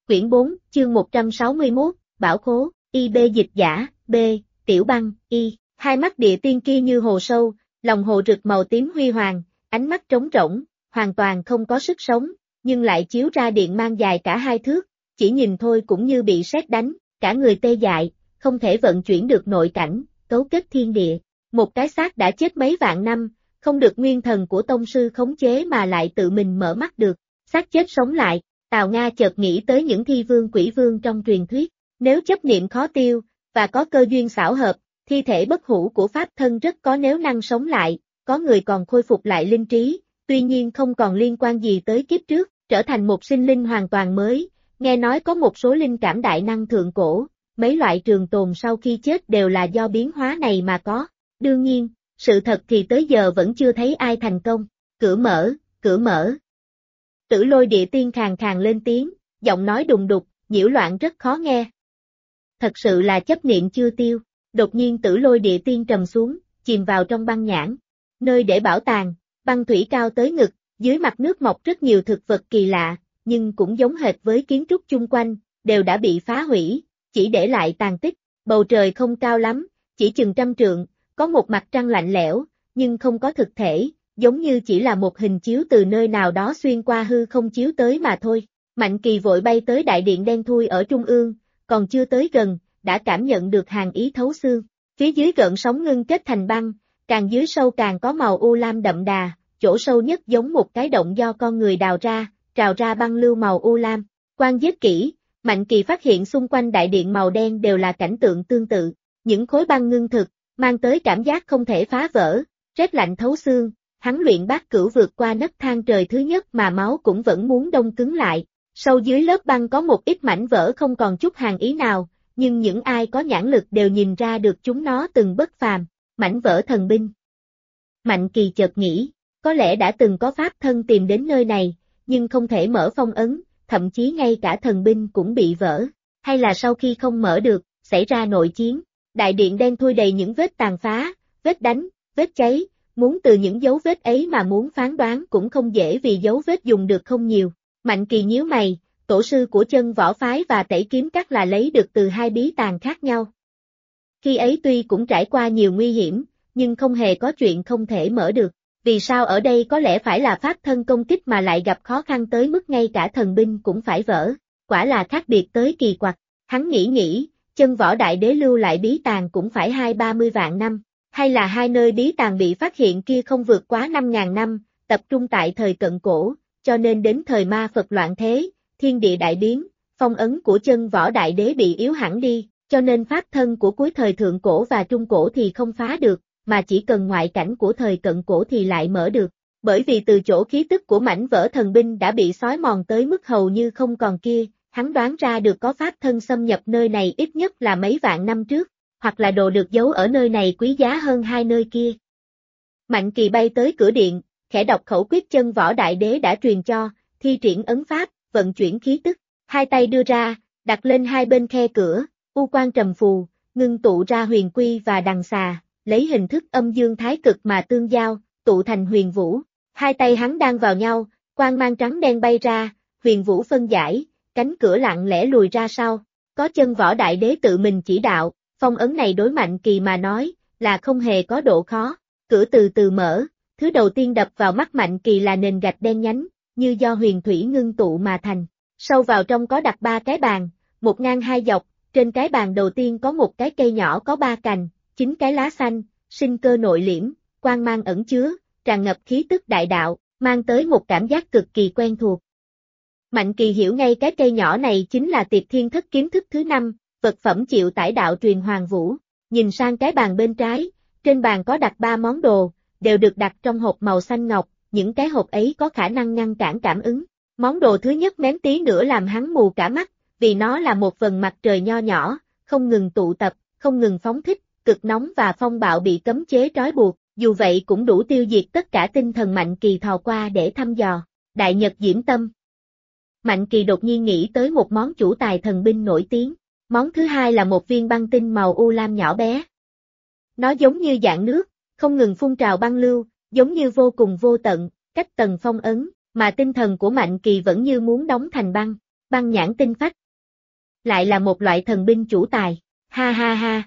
Quyển 4, chương 161, Bảo Khố, IB dịch giả, B, Tiểu Băng, Y. Hai mắt địa tiên kia như hồ sâu, lòng hồ rực màu tím huy hoàng, ánh mắt trống rỗng, hoàn toàn không có sức sống, nhưng lại chiếu ra điện mang dài cả 2 thước, chỉ nhìn thôi cũng như bị sét đánh, cả người tê dại, không thể vận chuyển được nội cảnh, cấu kết thiên địa. Một cái xác đã chết mấy vạn năm, không được nguyên thần của tông sư khống chế mà lại tự mình mở mắt được, xác chết sống lại. Tào Nga chợt nghĩ tới những thi vương quỷ vương trong truyền thuyết, nếu chấp niệm khó tiêu, và có cơ duyên xảo hợp, thi thể bất hủ của pháp thân rất có nếu năng sống lại, có người còn khôi phục lại linh trí, tuy nhiên không còn liên quan gì tới kiếp trước, trở thành một sinh linh hoàn toàn mới, nghe nói có một số linh cảm đại năng thượng cổ, mấy loại trường tồn sau khi chết đều là do biến hóa này mà có, đương nhiên, sự thật thì tới giờ vẫn chưa thấy ai thành công, cửa mở, cửa mở. Tử Lôi địa tiên khàn khàn lên tiếng, giọng nói đùng đục, nhiễu loạn rất khó nghe. Thật sự là chấp niệm chưa tiêu, đột nhiên Tử Lôi địa tiên trầm xuống, chìm vào trong băng nhãn. Nơi để bảo tàng, băng thủy cao tới ngực, dưới mặt nước mọc rất nhiều thực vật kỳ lạ, nhưng cũng giống hệt với kiến trúc chung quanh, đều đã bị phá hủy, chỉ để lại tàn tích. Bầu trời không cao lắm, chỉ chừng 100 trượng, có một mặt trăng lạnh lẽo, nhưng không có thực thể, giống như chỉ là một hình chiếu từ nơi nào đó xuyên qua hư không chiếu tới mà thôi. Mạnh Kỳ vội bay tới đại điện đen thui ở trung ương, còn chưa tới gần, đã cảm nhận được hàn ý thấu xương. Phía dưới gợn sóng ngưng kết thành băng, càng dưới sâu càng có màu u lam đậm đà, chỗ sâu nhất giống một cái động do con người đào ra, trào ra băng lưu màu u lam. Quan sát kỹ, Mạnh Kỳ phát hiện xung quanh đại điện màu đen đều là cảnh tượng tương tự, những khối băng ngưng thực, mang tới cảm giác không thể phá vỡ, rét lạnh thấu xương. Hắn luyện bát cửu vượt qua nấc thang trời thứ nhất mà máu cũng vẫn muốn đông cứng lại. Sâu dưới lớp băng có một ít mảnh vỡ không còn chút hàn ý nào, nhưng những ai có nhãn lực đều nhìn ra được chúng nó từng bất phàm. Mảnh vỡ thần binh. Mạnh Kỳ chợt nghĩ, có lẽ đã từng có pháp thân tìm đến nơi này, nhưng không thể mở phong ấn, thậm chí ngay cả thần binh cũng bị vỡ. Hay là sau khi không mở được, xảy ra nội chiến. Đại điện đen thui đầy những vết tàn phá, vết đánh, vết cháy. Muốn từ những dấu vết ấy mà muốn phán đoán cũng không dễ vì dấu vết dùng được không nhiều. Mạnh Kỳ nhíu mày, tổ sư của chân võ phái và tẩy kiếm các là lấy được từ 2 bí tàng khác nhau. Khi ấy tuy cũng trải qua nhiều nguy hiểm, nhưng không hề có chuyện không thể mở được. Vì sao ở đây có lẽ phải là pháp thân công kích mà lại gặp khó khăn tới mức ngay cả thần binh cũng phải vỡ. Quả là khác biệt tới kỳ quặc. Hắn nghĩ, chân võ đại đế lưu lại bí tàng cũng phải 20-30 vạn năm. Hay là 2 nơi bí tàng bị phát hiện kia không vượt quá 5.000 năm, tập trung tại thời cận cổ, cho nên đến thời ma Phật loạn thế, thiên địa đại biến, phong ấn của chân võ đại đế bị yếu hẳn đi, cho nên pháp thân của cuối thời thượng cổ và trung cổ thì không phá được, mà chỉ cần ngoại cảnh của thời cận cổ thì lại mở được. Bởi vì từ chỗ khí tức của mảnh vỡ thần binh đã bị xói mòn tới mức hầu như không còn kia, hắn đoán ra được có pháp thân xâm nhập nơi này ít nhất là mấy vạn năm trước. Hoặc là đồ được giấu ở nơi này quý giá hơn 2 nơi kia. Mạnh Kỳ bay tới cửa điện, khẽ đọc khẩu quyết chân võ đại đế đã truyền cho, thi triển ấn pháp, vận chuyển khí tức, 2 tay đưa ra, đặt lên 2 bên khe cửa, u quang trầm phù, ngưng tụ ra huyền quy và đằng xà, lấy hình thức âm dương thái cực mà tương giao, tụ thành huyền vũ. 2 tay hắn đang vào nhau, quang mang trắng đen bay ra, huyền vũ phân giải, cánh cửa lặng lẽ lùi ra sau, có chân võ đại đế tự mình chỉ đạo. Phong ấn này đối Mạnh Kỳ mà nói, là không hề có độ khó, cửa từ từ mở, thứ đầu tiên đập vào mắt Mạnh Kỳ là nền gạch đen nhánh, như do huyền thủy ngưng tụ mà thành. Sâu vào trong có đặt 3 cái bàn, một ngang 2 dọc, trên cái bàn đầu tiên có một cái cây nhỏ có 3 cành, 9 cái lá xanh, sinh cơ nội liễm, quang mang ẩn chứa, tràn ngập khí tức đại đạo, mang tới một cảm giác cực kỳ quen thuộc. Mạnh Kỳ hiểu ngay cái cây nhỏ này chính là Tiệt Thiên Thất kiếm thức thứ 5. Vật phẩm chịu tải đạo truyền Hoàng Vũ, nhìn sang cái bàn bên trái, trên bàn có đặt 3 món đồ, đều được đặt trong hộp màu xanh ngọc, những cái hộp ấy có khả năng ngăn cản cảm ứng. Món đồ thứ nhất mém tí nữa làm hắn mù cả mắt, vì nó là một vầng mặt trời nho nhỏ, không ngừng tụ tập, không ngừng phóng thích, cực nóng và phong bạo bị cấm chế trói buộc, dù vậy cũng đủ tiêu diệt tất cả tinh thần Mạnh Kỳ thò qua để thăm dò. Đại Nhật Diễm Tâm. Mạnh Kỳ đột nhiên nghĩ tới một món chủ tài thần binh nổi tiếng. Món thứ hai là một viên băng tinh màu u lam nhỏ bé. Nó giống như dạng nước, không ngừng phun trào băng lưu, giống như vô cùng vô tận, cách tầng phong ấn, mà tinh thần của Mạnh Kỳ vẫn như muốn đóng thành băng. Băng nhãn tinh phách. Lại là một loại thần binh chủ tài. Ha ha ha.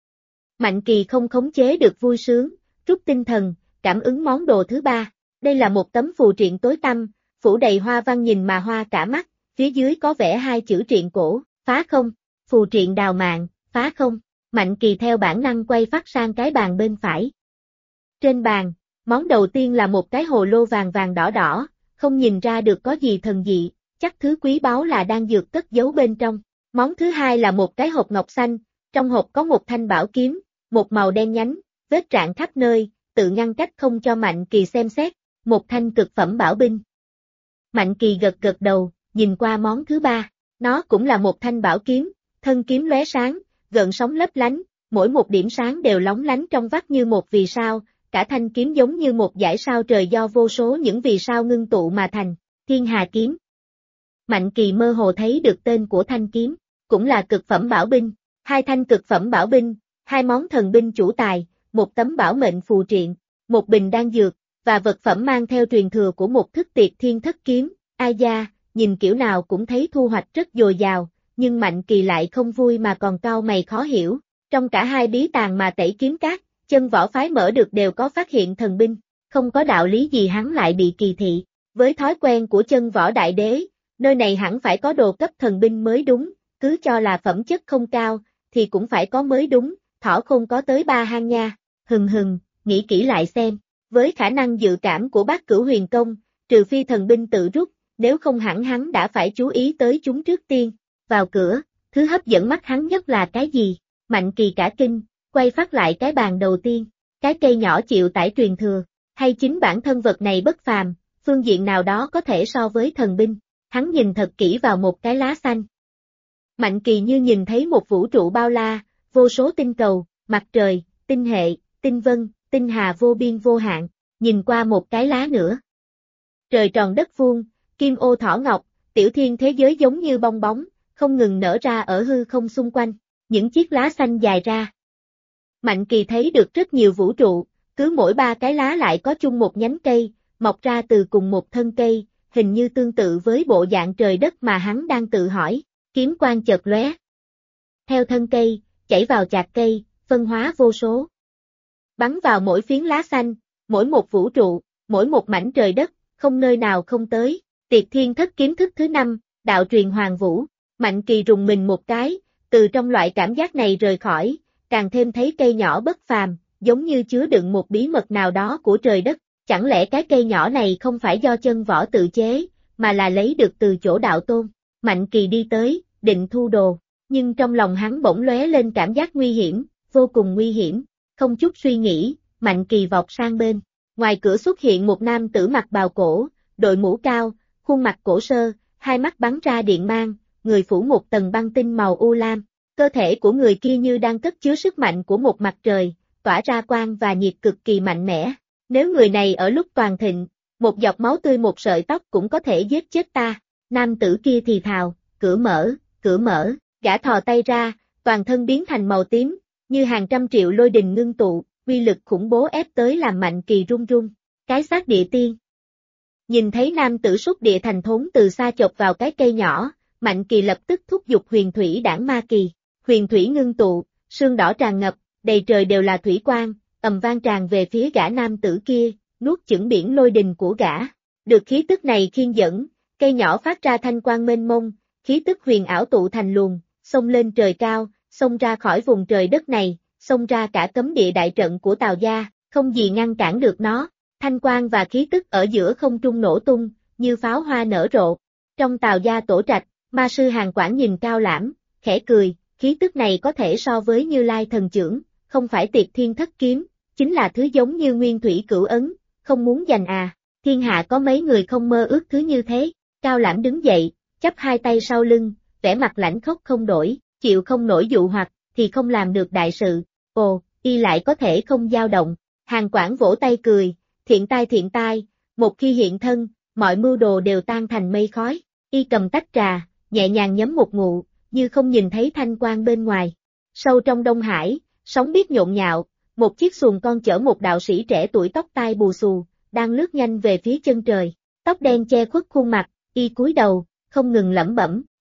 Mạnh Kỳ không khống chế được vui sướng, rút tinh thần, cảm ứng món đồ thứ ba. Đây là một tấm phù triện tối tăm, phủ đầy hoa văn nhìn mà hoa cả mắt, phía dưới có vẽ hai chữ triện cổ, phá không, phù triện đào mạng, phá không. Mạnh Kỳ theo bản năng quay phát sang cái bàn bên phải. Trên bàn, món đầu tiên là một cái hồ lô vàng vàng đỏ đỏ, không nhìn ra được có gì thần dị, chắc thứ quý báu là đan dược cất giấu bên trong. Món thứ hai là một cái hộp ngọc xanh, trong hộp có một thanh bảo kiếm, một màu đen nhánh, vết rạn khắp nơi, tự ngăn cách không cho Mạnh Kỳ xem xét, một thanh cực phẩm bảo binh. Mạnh Kỳ gật gật đầu, nhìn qua món thứ ba, nó cũng là một thanh bảo kiếm, thân kiếm lóe sáng, gợn sóng lấp lánh, mỗi một điểm sáng đều lóng lánh trong vắt như một vì sao, cả thanh kiếm giống như một dải sao trời do vô số những vì sao ngưng tụ mà thành, Thiên Hà kiếm. Mạnh Kỳ mơ hồ thấy được tên của thanh kiếm, cũng là cực phẩm bảo binh, hai thanh cực phẩm bảo binh, hai món thần binh chủ tài, một tấm bảo mệnh phù triện, một bình đan dược, và vật phẩm mang theo truyền thừa của một thức tiệt thiên thất kiếm, ai da, nhìn kiểu nào cũng thấy thu hoạch rất dồi dào, nhưng Mạnh Kỳ lại không vui mà còn cau mày khó hiểu, trong cả hai bí tàng mà Tẩy Kiếm Các, Chân Võ phái mở được đều có phát hiện thần binh, không có đạo lý gì hắn lại bị kỳ thị, với thói quen của Chân Võ đại đế, nơi này hẳn phải có đồ cấp thần binh mới đúng, cứ cho là phẩm chất không cao, thì cũng phải có mới đúng, thỏ không có tới 3 hang nha, nghĩ kỹ lại xem, với khả năng dự cảm của Bát Cửu Huyền Công, trừ phi thần binh tự rút, nếu không hẳn hắn đã phải chú ý tới chúng trước tiên, vào cửa, thứ hấp dẫn mắt hắn nhất là cái gì, Mạnh Kỳ cả kinh, quay phát lại cái bàn đầu tiên, cái cây nhỏ chịu tải truyền thừa, hay chính bản thân vật này bất phàm, phương diện nào đó có thể so với thần binh, hắn nhìn thật kỹ vào một cái lá xanh. Mạnh Kỳ như nhìn thấy một vũ trụ bao la, vô số tinh cầu, mặt trời, tinh hệ, tinh vân, tinh hà vô biên vô hạn, nhìn qua một cái lá nữa. Trời tròn đất vuông, kim ô thỏ ngọc, tiểu thiên thế giới giống như bong bóng, không ngừng nở ra ở hư không xung quanh, những chiếc lá xanh dài ra. Mạnh Kỳ thấy được rất nhiều vũ trụ, cứ mỗi 3 cái lá lại có chung một nhánh cây, mọc ra từ cùng một thân cây, hình như tương tự với bộ dạng trời đất mà hắn đang tự hỏi, kiếm quang chợt lóe. Theo thân cây, chảy vào chạc cây, phân hóa vô số. Bắn vào mỗi phiến lá xanh, mỗi một vũ trụ, mỗi một mảnh trời đất, không nơi nào không tới, Tiệt Thiên Thất kiếm thức thứ 5, đạo truyền hoàng vũ, Mạnh Kỳ rùng mình một cái, từ trong loại cảm giác này rời khỏi, càng thêm thấy cây nhỏ bất phàm, giống như chứa đựng một bí mật nào đó của trời đất, chẳng lẽ cái cây nhỏ này không phải do Chân Võ tự chế, mà là lấy được từ chỗ đạo tôn. Mạnh Kỳ đi tới, định thu đồ, nhưng trong lòng hắn bỗng lóe lên cảm giác nguy hiểm, vô cùng nguy hiểm, không chút suy nghĩ, Mạnh Kỳ vọt sang bên. Ngoài cửa xuất hiện một nam tử mặc bào cổ, đội mũ cao, khuôn mặt cổ sơ, hai mắt bắn ra điện mang, người phủ một tầng băng tinh màu u lam. Cơ thể của người kia như đang cất chứa sức mạnh của một mặt trời, tỏa ra quang và nhiệt cực kỳ mạnh mẽ. Nếu người này ở lúc toàn thịnh, một giọt máu tươi một sợi tóc cũng có thể giết chết ta. Nam tử kia thì thào, cửa mở, gã thò tay ra, toàn thân biến thành màu tím, như hàng trăm triệu lôi đình ngưng tụ, uy lực khủng bố ép tới làm Mạnh Kỳ run run. Cái xác địa tiên. Nhìn thấy nam tử xúc địa thành thốn từ xa chộp vào cái cây nhỏ, Mạnh Kỳ lập tức thúc giục huyền thủy đản ma kỳ. Huyền thủy ngưng tụ, sương đỏ tràn ngập, đầy trời đều là thủy quang, ầm vang tràn về phía gã nam tử kia, nuốt chửng biển lôi đình của gã. Được khí tức này khiên dẫn, cây nhỏ phát ra thanh quang mênh mông, khí tức huyền ảo tụ thành luồng, xông lên trời cao, xông ra khỏi vùng trời đất này, xông ra cả cấm địa đại trận của Tào gia, không gì ngăn cản được nó. Thanh quang và khí tức ở giữa không trung nổ tung, như pháo hoa nở rộ. Trong Tào gia tổ trạch, ma sư Hàn Quảng nhìn Cao Lãm, khẽ cười, khí tức này có thể so với Như Lai thần chưởng, không phải Tiệt Thiên Thất kiếm, chính là thứ giống như Nguyên Thủy Cửu Ấn, không muốn giành à, thiên hạ có mấy người không mơ ước thứ như thế. Cao Lãm đứng dậy, chắp hai tay sau lưng, vẻ mặt lãnh khốc không đổi, chịu không nổi dụ hoặc, thì không làm được đại sự. Ồ, y lại có thể không dao động. Hàn Quảng vỗ tay cười, thiện tai, một khi hiện thân, mọi mưu đồ đều tan thành mây khói. Y cầm tách trà, nhẹ nhàng nhấm một ngụm, như không nhìn thấy thanh quang bên ngoài. Sâu trong Đông Hải, sóng biết nhộn nhạo, một chiếc xuồng con chở một đạo sĩ trẻ tuổi tóc tai bù xù, đang lướt nhanh về phía chân trời. Tóc đen che khuất khuôn mặt, y cúi đầu, không ngừng lẩm bẩm,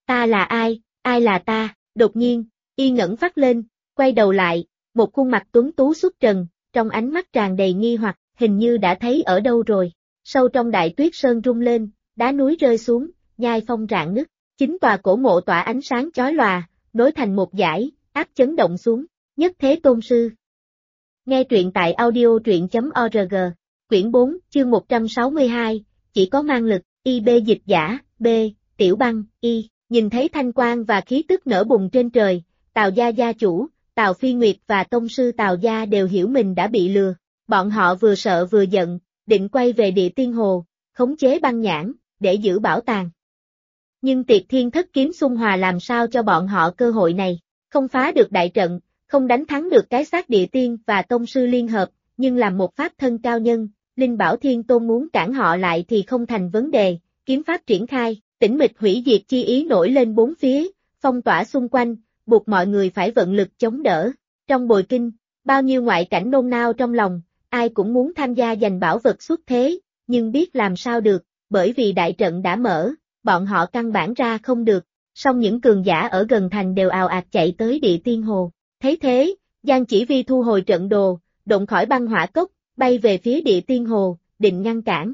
Ta là ai, ai là ta, đột nhiên, y ngẩng phát lên, quay đầu lại, một khuôn mặt tuấn tú xuất trần, trong ánh mắt tràn đầy nghi hoặc, hình như đã thấy ở đâu rồi. Sâu trong đại tuyết sơn rung lên, đá núi rơi xuống, nhai phong rạn nứt, chính tòa cổ mộ tỏa ánh sáng chói lòa, nối thành một dải, áp chấn động xuống, nhất thế tôn sư. Nghe truyện tại audio truyện.org, quyển 4, chương 162, chỉ có mang lực, IB dịch giả, B, Tiểu Băng, Y, nhìn thấy thanh quang và khí tức nở bùng trên trời, Tào gia gia chủ, Tào Phi Nguyệt và tông sư Tào gia đều hiểu mình đã bị lừa, bọn họ vừa sợ vừa giận, định quay về Địa Tiên Hồ, khống chế băng nhãn, để giữ bảo tàng. Nhưng Tiệt Thiên Thất kiếm xung hòa làm sao cho bọn họ cơ hội này, không phá được đại trận, không đánh thắng được cái xác địa tiên và tông sư liên hợp, nhưng làm một pháp thân cao nhân, Linh Bảo Thiên Tôn muốn cản họ lại thì không thành vấn đề, kiếm pháp triển khai, tĩnh mịch hủy diệt chi ý nổi lên bốn phía, phong tỏa xung quanh, buộc mọi người phải vận lực chống đỡ. Trong bồi kinh, bao nhiêu ngoại cảnh nôn nao trong lòng, ai cũng muốn tham gia giành bảo vật xuất thế, nhưng biết làm sao được, bởi vì đại trận đã mở, bọn họ căn bản ra không được, song những cường giả ở gần thành đều ào ạt chạy tới Địa Tiên Hồ. Thấy thế, Giang Chỉ Vi thu hồi trận đồ, độn khỏi băng hỏa cốc, bay về phía Địa Tiên Hồ, định ngăn cản.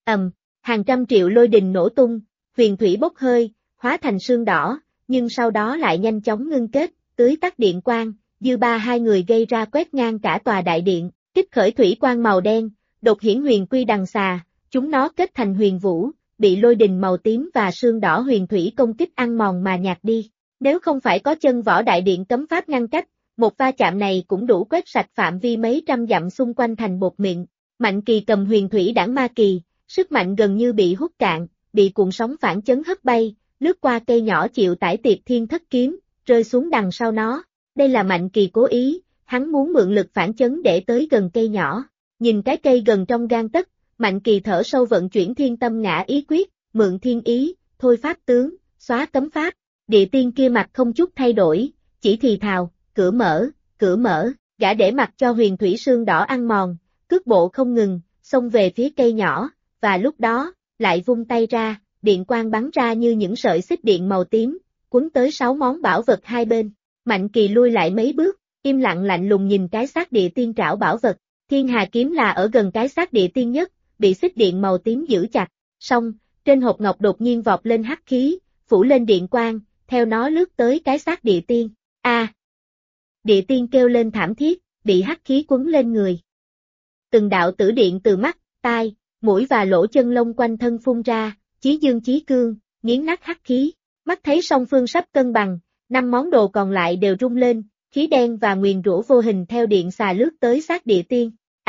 Hàng trăm triệu lôi đình nổ tung, huyền thủy bốc hơi, hóa thành sương đỏ, nhưng sau đó lại nhanh chóng ngưng kết, tưới tắt điện quang, dư ba hai người gây ra quét ngang cả tòa đại điện, kích khởi thủy quang màu đen, đột hiển huyền quy đằng xà, chúng nó kết thành huyền vũ, bị lôi đình màu tím và sương đỏ huyền thủy công kích ăn mòn mà nhạt đi. Nếu không phải có chân võ đại điện cấm pháp ngăn cách, một va chạm này cũng đủ quét sạch phạm vi mấy trăm dặm xung quanh thành bột mịn. Mạnh Kỳ cầm huyền thủy đảng ma kỳ, sức mạnh gần như bị hút cạn, bị cuộn sóng phản chấn hất bay, lướt qua cây nhỏ chịu tải Tiệt Thiên Thất kiếm, rơi xuống đằng sau nó. Đây là Mạnh Kỳ cố ý, hắn muốn mượn lực phản chấn để tới gần cây nhỏ. Nhìn cái cây gần trong gang tấc, Mạnh Kỳ thở sâu vận chuyển thiên tâm ngã ý quyết, mượn thiên ý, thôi pháp tướng, xóa cấm pháp. Địa tiên kia mặt không chút thay đổi, chỉ thì thào, cửa mở, gã để mặc cho huyền thủy sương đỏ ăn mòn, cước bộ không ngừng, xông về phía cây nhỏ, và lúc đó, lại vung tay ra, điện quang bắn ra như những sợi xích điện màu tím, quấn tới 6 món bảo vật hai bên. Mạnh Kỳ lui lại mấy bước, im lặng lạnh lùng nhìn cái xác địa tiên trảo bảo vật. Thiên Hà kiếm là ở gần cái xác địa tiên nhất, bị xích điện màu tím giữ chặt, song, trên hộp ngọc đột nhiên vọt lên hắc khí, phủ lên điện quang, theo nó lướt tới cái xác địa tiên. Địa tiên kêu lên thảm thiết, bị hắc khí quấn lên người. Từng đạo tử điện từ mắt, tai, mũi và lỗ chân lông quanh thân phun ra, chí dương chí cương, nghiến nát hắc khí. Mắt thấy song phương sắp cân bằng, 5 món đồ còn lại đều rung lên, khí đen và nguyền rủa vô hình theo điện xà lướt tới xác địa tiên.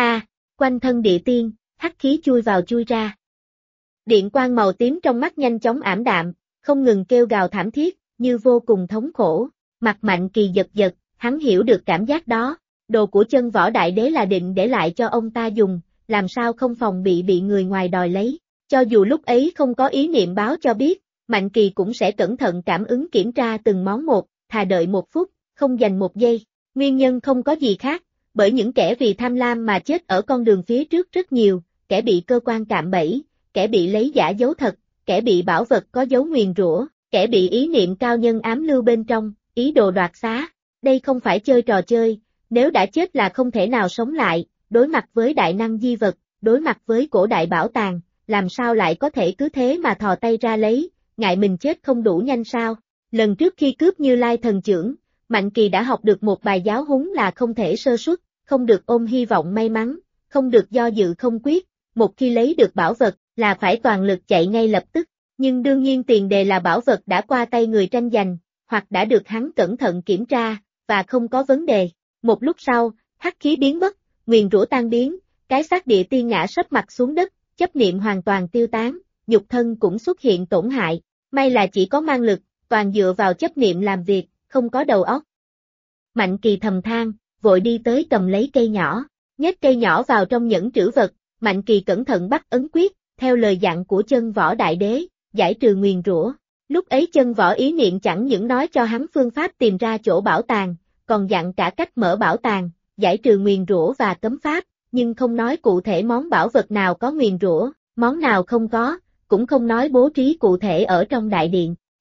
Quanh thân địa tiên, hắc khí chui vào chui ra. Điện quang màu tím trong mắt nhanh chóng ảm đạm, không ngừng kêu gào thảm thiết, như vô cùng thống khổ. Mặt Mạnh Kỳ giật giật, hắn hiểu được cảm giác đó. Đồ của chân võ đại đế là định để lại cho ông ta dùng, làm sao không phòng bị người ngoài đòi lấy. Cho dù lúc ấy không có ý niệm báo cho biết, Mạnh Kỳ cũng sẽ cẩn thận cảm ứng kiểm tra từng món một, thà đợi 1 phút, không dành 1 giây. Nguyên nhân không có gì khác, bởi những kẻ vì tham lam mà chết ở con đường phía trước rất nhiều, kẻ bị cơ quan cạm bẫy, kẻ bị lấy giả dấu thật, kẻ bị bảo vật có dấu nguyền rủa, kẻ bị ý niệm cao nhân ám lưu bên trong, ý đồ đoạt xá. Đây không phải chơi trò chơi, nếu đã chết là không thể nào sống lại, đối mặt với đại năng di vật, đối mặt với cổ đại bảo tàng, làm sao lại có thể cứ thế mà thò tay ra lấy, ngại mình chết không đủ nhanh sao? Lần trước khi cướp Như Lai thần chưởng, Mạnh Kỳ đã học được một bài giáo huấn là không thể sơ suất, không được ôm hy vọng may mắn, không được do dự không quyết, một khi lấy được bảo vật là phải toàn lực chạy ngay lập tức, nhưng đương nhiên tiền đề là bảo vật đã qua tay người tranh giành, hoặc đã được hắn cẩn thận kiểm tra, và không có vấn đề. Một lúc sau, hắc khí biến mất, nguyền rủa tan biến, cái xác địa tiên ngã sấp mặt xuống đất, chấp niệm hoàn toàn tiêu tán, nhục thân cũng xuất hiện tổn hại, may là chỉ có mang lực, toàn dựa vào chấp niệm làm việc, không có đầu óc. Mạnh Kỳ thầm than, vội đi tới cầm lấy cây nhỏ, nhét cây nhỏ vào trong nhẫn trữ vật, Mạnh Kỳ cẩn thận bắt ấn quyết, theo lời dặn của chân võ đại đế, giải trừ nguyền rủa. Lúc ấy chân võ ý niệm chẳng những nói cho hắn phương pháp tìm ra chỗ bảo tàng, còn dặn cả cách mở bảo tàng, giải trừ nguyền rủa và cấm pháp, nhưng không nói cụ thể món bảo vật nào có nguyền rủa, món nào không có, cũng không nói bố trí cụ thể ở trong đại điện.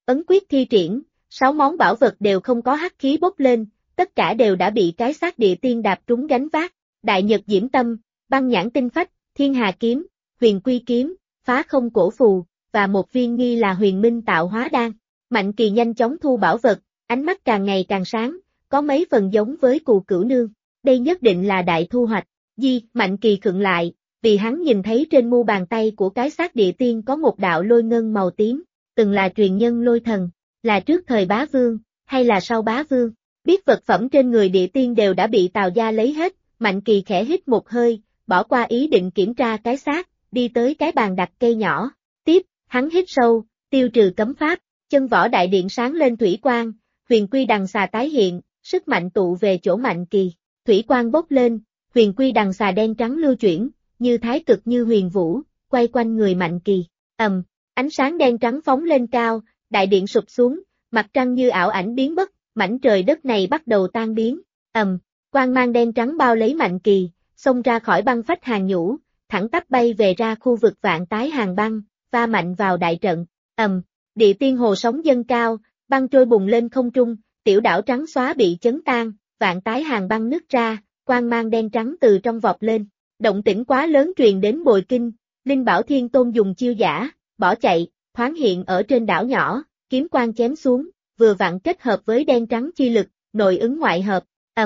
ấn quyết thi triển, 6 món bảo vật đều không có hắc khí bốc lên, tất cả đều đã bị cái xác địa tiên đạp trúng gánh vác. Đại nhật diễm tâm, băng nhãn tinh phách, thiên hà kiếm, huyền quy kiếm, phá không cổ phù, và một viên nghi là huyền minh tạo hóa đan. Mạnh Kỳ nhanh chóng thu bảo vật, ánh mắt càng ngày càng sáng, có mấy phần giống với Cù Cửu Nương. Đây nhất định là đại thu hoạch. Mạnh Kỳ khựng lại, vì hắn nhìn thấy trên mu bàn tay của cái xác địa tiên có một đạo lôi ngân màu tím, từng là truyền nhân lôi thần, là trước thời bá vương, hay là sau bá vương. Biết vật phẩm trên người địa tiên đều đã bị Tào gia lấy hết, Mạnh Kỳ khẽ hít một hơi, bỏ qua ý định kiểm tra cái xác, đi tới cái bàn đặt cây nhỏ. Tiếp, hắn hít sâu, tiêu trừ cấm pháp, chân võ đại điện sáng lên thủy quang, huyền quy đằng xà tái hiện, sức mạnh tụ về chỗ Mạnh Kỳ. Thủy quang bốc lên, huyền quy đằng xà đen trắng lưu chuyển, như thái cực như huyền vũ, quay quanh người Mạnh Kỳ. Ánh sáng đen trắng phóng lên cao, đại điện sụp xuống, mặt trăng như ảo ảnh biến mất, mảnh trời đất này bắt đầu tan biến. Quang mang đen trắng bao lấy Mạnh Kỳ, xông ra khỏi băng phách hàng nhũ, thẳng tắp bay về ra khu vực vạn tái hàng băng, va mạnh vào đại trận. Địa tiên hồ sóng dâng cao, băng trôi bùng lên không trung, tiểu đảo trắng xóa bị chấn tan, vạn tái hàng băng nứt ra, quang mang đen trắng từ trong vọt lên. Động tĩnh quá lớn truyền đến Bồi Kinh, Linh Bảo Thiên Tôn dùng chiêu giả, bỏ chạy, thoáng hiện ở trên đảo nhỏ, kiếm quang chém xuống, vừa vặn kết hợp với đen trắng chi lực, nội ứng ngoại hợp.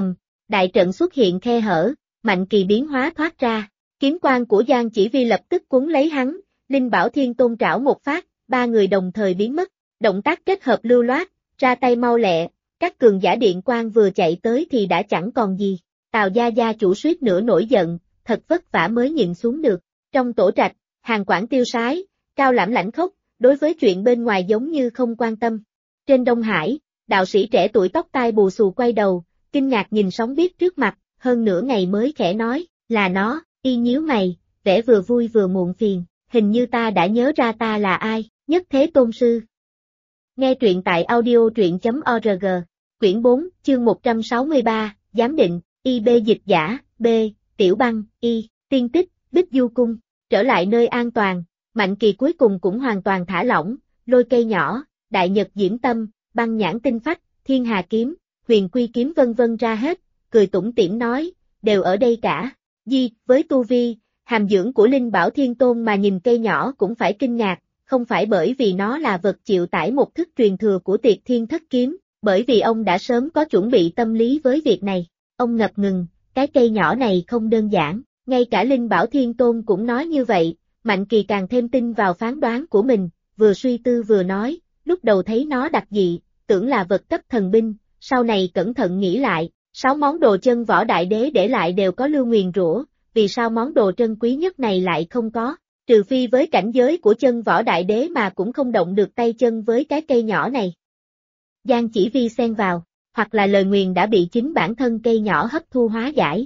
Đại trận xuất hiện khe hở, Mạnh Kỳ biến hóa thoát ra, kiếm quang của Giang Chỉ Vi lập tức cuốn lấy hắn, Linh Bảo Thiên Tôn trảo một phát, ba người đồng thời biến mất, động tác kết hợp lưu loát, ra tay mau lẹ, các cường giả điện quang vừa chạy tới thì đã chẳng còn gì. Tào gia chủ suýt nữa nổi giận, thật vất vả mới nhìn xuống được. Trong tổ trạch, Hàn Quảng tiêu sái, Cao Lãm lãnh khốc, đối với chuyện bên ngoài giống như không quan tâm. Trên Đông Hải, đạo sĩ trẻ tuổi tóc tai bù xù quay đầu, kinh ngạc nhìn sóng biết trước mặt, hơn nửa ngày mới khẽ nói, là nó. Y nhíu mày, vẻ vừa vui vừa muộn phiền, hình như ta đã nhớ ra ta là ai, Nhất Thế Tôn Sư. Nghe truyện tại audio.org, quyển 4, chương 163, giám định, IB dịch giả, B, Tiểu Băng, Y, tiên tích, Bích Du Cung, trở lại nơi an toàn, Mạnh Kỳ cuối cùng cũng hoàn toàn thả lỏng, lôi cây nhỏ, đại nhật diễm tâm, băng nhãn tinh phách, thiên hà kiếm, huyền quy kiếm vân vân ra hết, cười tủm tỉm nói, đều ở đây cả. Với tu vi, hàm dưỡng của Linh Bảo Thiên Tôn mà nhìn cây nhỏ cũng phải kinh ngạc, không phải bởi vì nó là vật chịu tải một thức truyền thừa của Tiệt Thiên Thất Kiếm, bởi vì ông đã sớm có chuẩn bị tâm lý với việc này. Ông ngập ngừng, cái cây nhỏ này không đơn giản, ngay cả Linh Bảo Thiên Tôn cũng nói như vậy, Mạnh Kỳ càng thêm tin vào phán đoán của mình, vừa suy tư vừa nói, lúc đầu thấy nó đặc dị, tưởng là vật cấp thần binh, sau này cẩn thận nghĩ lại, 6 món đồ chân võ đại đế để lại đều có lưu nguyền rủa, vì sao món đồ trân quý nhất này lại không có, trừ phi với cảnh giới của chân võ đại đế mà cũng không động được tay chân với cái cây nhỏ này. Giang Chỉ Vi xen vào, hoặc là lời nguyền đã bị chính bản thân cây nhỏ hấp thu hóa giải.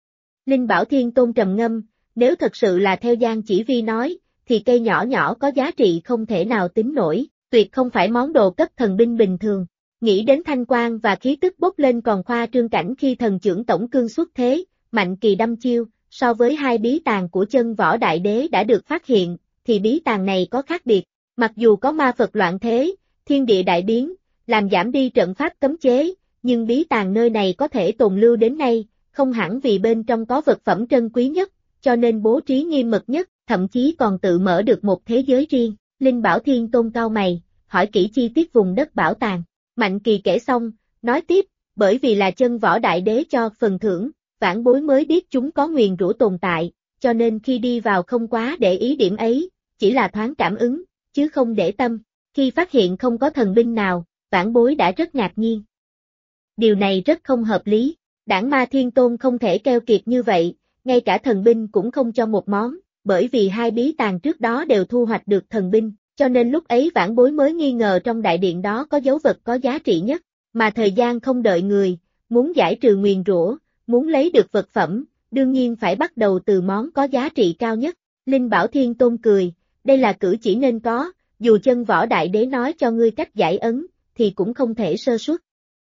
Linh Bảo Thiên Tôn trầm ngâm, nếu thật sự là theo Giang Chỉ Vi nói, thì cây nhỏ nhỏ có giá trị không thể nào tính nổi, tuyệt không phải món đồ cấp thần binh bình thường. Nghĩ đến thanh quang và khí tức bốc lên còn khoa trương cảnh khi thần trưởng tổng cương xuất thế, Mạnh Kỳ đâm chiêu, so với hai bí tàng của chân võ đại đế đã được phát hiện, thì bí tàng này có khác biệt, mặc dù có ma Phật loạn thế, thiên địa đại biến, làm giảm đi trận pháp cấm chế, nhưng bí tàng nơi này có thể tồn lưu đến nay, không hẳn vì bên trong có vật phẩm trân quý nhất, cho nên bố trí nghiêm mật nhất, thậm chí còn tự mở được một thế giới riêng. Linh Bảo Thiên Tôn cau mày, hỏi kỹ chi tiết vùng đất bảo tàng. Mạnh Kỳ kể xong, nói tiếp, bởi vì là chân võ đại đế cho phần thưởng, vãn bối mới biết chúng có nguyền rủa tồn tại, cho nên khi đi vào không quá để ý điểm ấy, chỉ là thoáng cảm ứng, chứ không để tâm. Khi phát hiện không có thần binh nào, vãn bối đã rất ngạc nhiên. Điều này rất không hợp lý, Đảng Ma Thiên Tôn không thể keo kiệt như vậy, ngay cả thần binh cũng không cho một món, bởi vì hai bí tàng trước đó đều thu hoạch được thần binh. Cho nên lúc ấy vãn bối mới nghi ngờ trong đại điện đó có dấu vật có giá trị nhất, mà thời gian không đợi người, muốn giải trừ nguyền rủa, muốn lấy được vật phẩm, đương nhiên phải bắt đầu từ món có giá trị cao nhất. Linh Bảo Thiên Tôn cười, đây là cử chỉ nên có, dù chân võ đại đế nói cho ngươi cách giải ấn, thì cũng không thể sơ suất.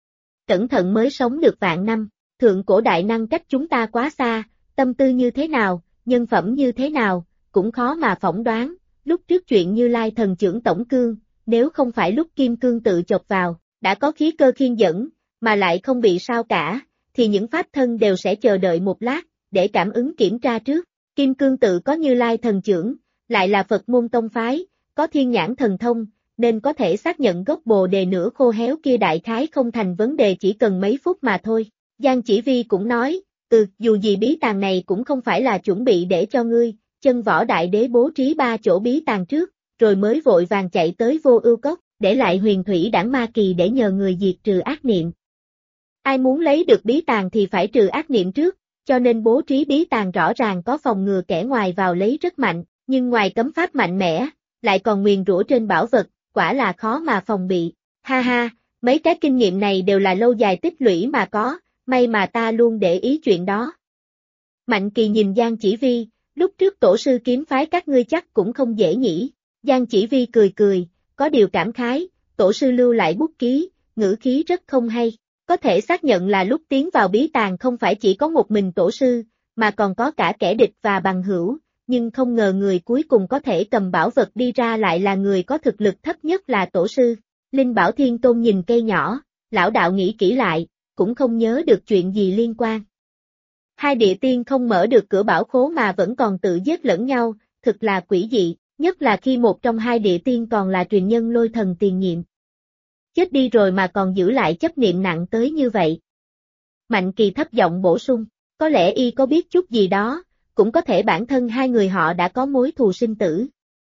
Cẩn thận mới sống được vạn năm, thượng cổ đại năng cách chúng ta quá xa, tâm tư như thế nào, nhân phẩm như thế nào, cũng khó mà phỏng đoán. Lúc trước chuyện Như Lai thần trưởng tổng cương, nếu không phải lúc kim cương tự chộp vào, đã có khí cơ khiên dẫn, mà lại không bị sao cả, thì những pháp thân đều sẽ chờ đợi một lát, để cảm ứng kiểm tra trước. Kim cương tự có Như Lai thần chưởng, lại là Phật môn tông phái, có thiên nhãn thần thông, nên có thể xác nhận gốc bồ đề nửa khô héo kia đại khái không thành vấn đề chỉ cần mấy phút mà thôi. Giang Chỉ Vi cũng nói, dù gì bí tàng này cũng không phải là chuẩn bị để cho ngươi, Chân Võ Đại Đế bố trí 3 chỗ bí tàng trước, rồi mới vội vàng chạy tới Vô Ưu Cốc, để lại Huyền Thủy Đản Ma Kỳ để nhờ người diệt trừ ác niệm. Ai muốn lấy được bí tàng thì phải trừ ác niệm trước, cho nên bố trí bí tàng rõ ràng có phòng ngừa kẻ ngoài vào lấy rất mạnh, nhưng ngoài cấm pháp mạnh mẽ, lại còn nguyền rủa trên bảo vật, quả là khó mà phòng bị. Ha ha, mấy cái kinh nghiệm này đều là lâu dài tích lũy mà có, may mà ta luôn để ý chuyện đó. Mạnh Kỳ nhìn Giang Chỉ Vi, lúc trước tổ sư kiếm phái các ngươi chắc cũng không dễ nhỉ. Giang Chỉ Vi cười cười, có điều cảm khái, tổ sư lưu lại bút ký, ngữ khí rất không hay. Có thể xác nhận là lúc tiến vào bí tàng không phải chỉ có một mình tổ sư, mà còn có cả kẻ địch và bằng hữu, nhưng không ngờ người cuối cùng có thể cầm bảo vật đi ra lại là người có thực lực thấp nhất là tổ sư. Linh Bảo Thiên Tôn nhìn cây nhỏ, lão đạo nghĩ kỹ lại, cũng không nhớ được chuyện gì liên quan. Hai địa tiên không mở được cửa bảo khố mà vẫn còn tự giết lẫn nhau, thực là quỷ dị, nhất là khi một trong hai địa tiên còn là truyền nhân Lôi Thần tiền nhiệm. Chết đi rồi mà còn giữ lại chấp niệm nặng tới như vậy. Mạnh Kỳ thấp giọng bổ sung, có lẽ y có biết chút gì đó, cũng có thể bản thân hai người họ đã có mối thù sinh tử.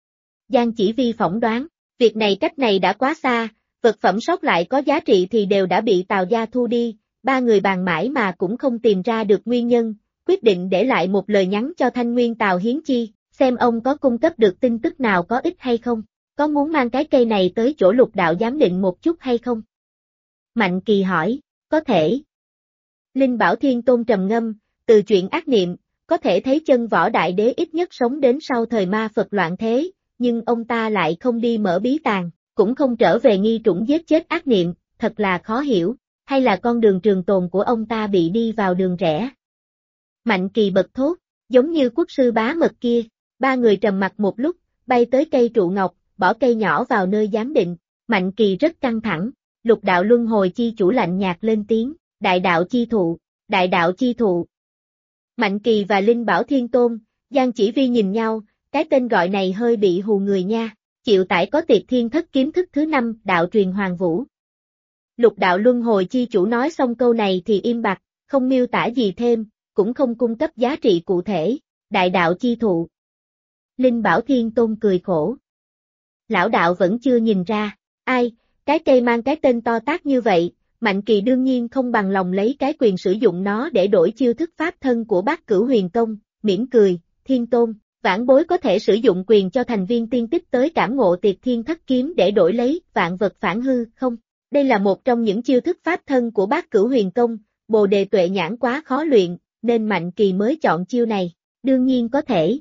Giang Chỉ Vi phỏng đoán, việc này cách này đã quá xa, vật phẩm sót lại có giá trị thì đều đã bị Tào gia thu đi, ba người bàn mãi mà cũng không tìm ra được nguyên nhân, quyết định để lại một lời nhắn cho Thanh Nguyên Tào Hiến Chi, xem ông có cung cấp được tin tức nào có ích hay không. Có muốn mang cái cây này tới chỗ Lục đạo giám định một chút hay không? Mạnh Kỳ hỏi, có thể. Linh Bảo Thiên Tôn trầm ngâm, từ chuyện ác niệm, có thể thấy Chân Võ Đại Đế ít nhất sống đến sau thời ma Phật loạn thế, nhưng ông ta lại không đi mở bí tàng, cũng không trở về nghi trũng giết chết ác niệm, thật là khó hiểu, hay là con đường trường tồn của ông ta bị đi vào đường rẽ. Mạnh Kỳ bật thốt, giống như quốc sư Bá Mật kia, ba người trầm mặc một lúc, bay tới cây trụ ngọc, bỏ cây nhỏ vào nơi giám định, Mạnh Kỳ rất căng thẳng, Lục đạo luân hồi chi chủ lạnh nhạt lên tiếng, đại đạo chi thụ, đại đạo chi thụ. Mạnh Kỳ và Linh Bảo Thiên Tôn, Giang Chỉ Vi nhìn nhau, cái tên gọi này hơi bị hù người nha, chịu tải có tiệt thiên thất kiếm thức thứ 5, đạo truyền Hoàng Vũ. Lục đạo luân hồi chi chủ nói xong câu này thì im bặt, không miêu tả gì thêm, cũng không cung cấp giá trị cụ thể, đại đạo chi thụ. Linh Bảo Thiên Tôn cười khổ. Lão đạo vẫn chưa nhìn ra, ai, cái cây mang cái tên to tát như vậy, Mạnh Kỳ đương nhiên không bằng lòng lấy cái quyền sử dụng nó để đổi chiêu thức pháp thân của Bát Cửu Huyền Công, mỉm cười, Thiên Tôn, vãn bối có thể sử dụng quyền cho thành viên tiên tích tới cảm ngộ tiệt thiên thất kiếm để đổi lấy vạn vật phản hư không? Đây là một trong những chiêu thức pháp thân của Bát Cửu Huyền Công, Bồ Đề Tuệ Nhãn quá khó luyện, nên Mạnh Kỳ mới chọn chiêu này, đương nhiên có thể.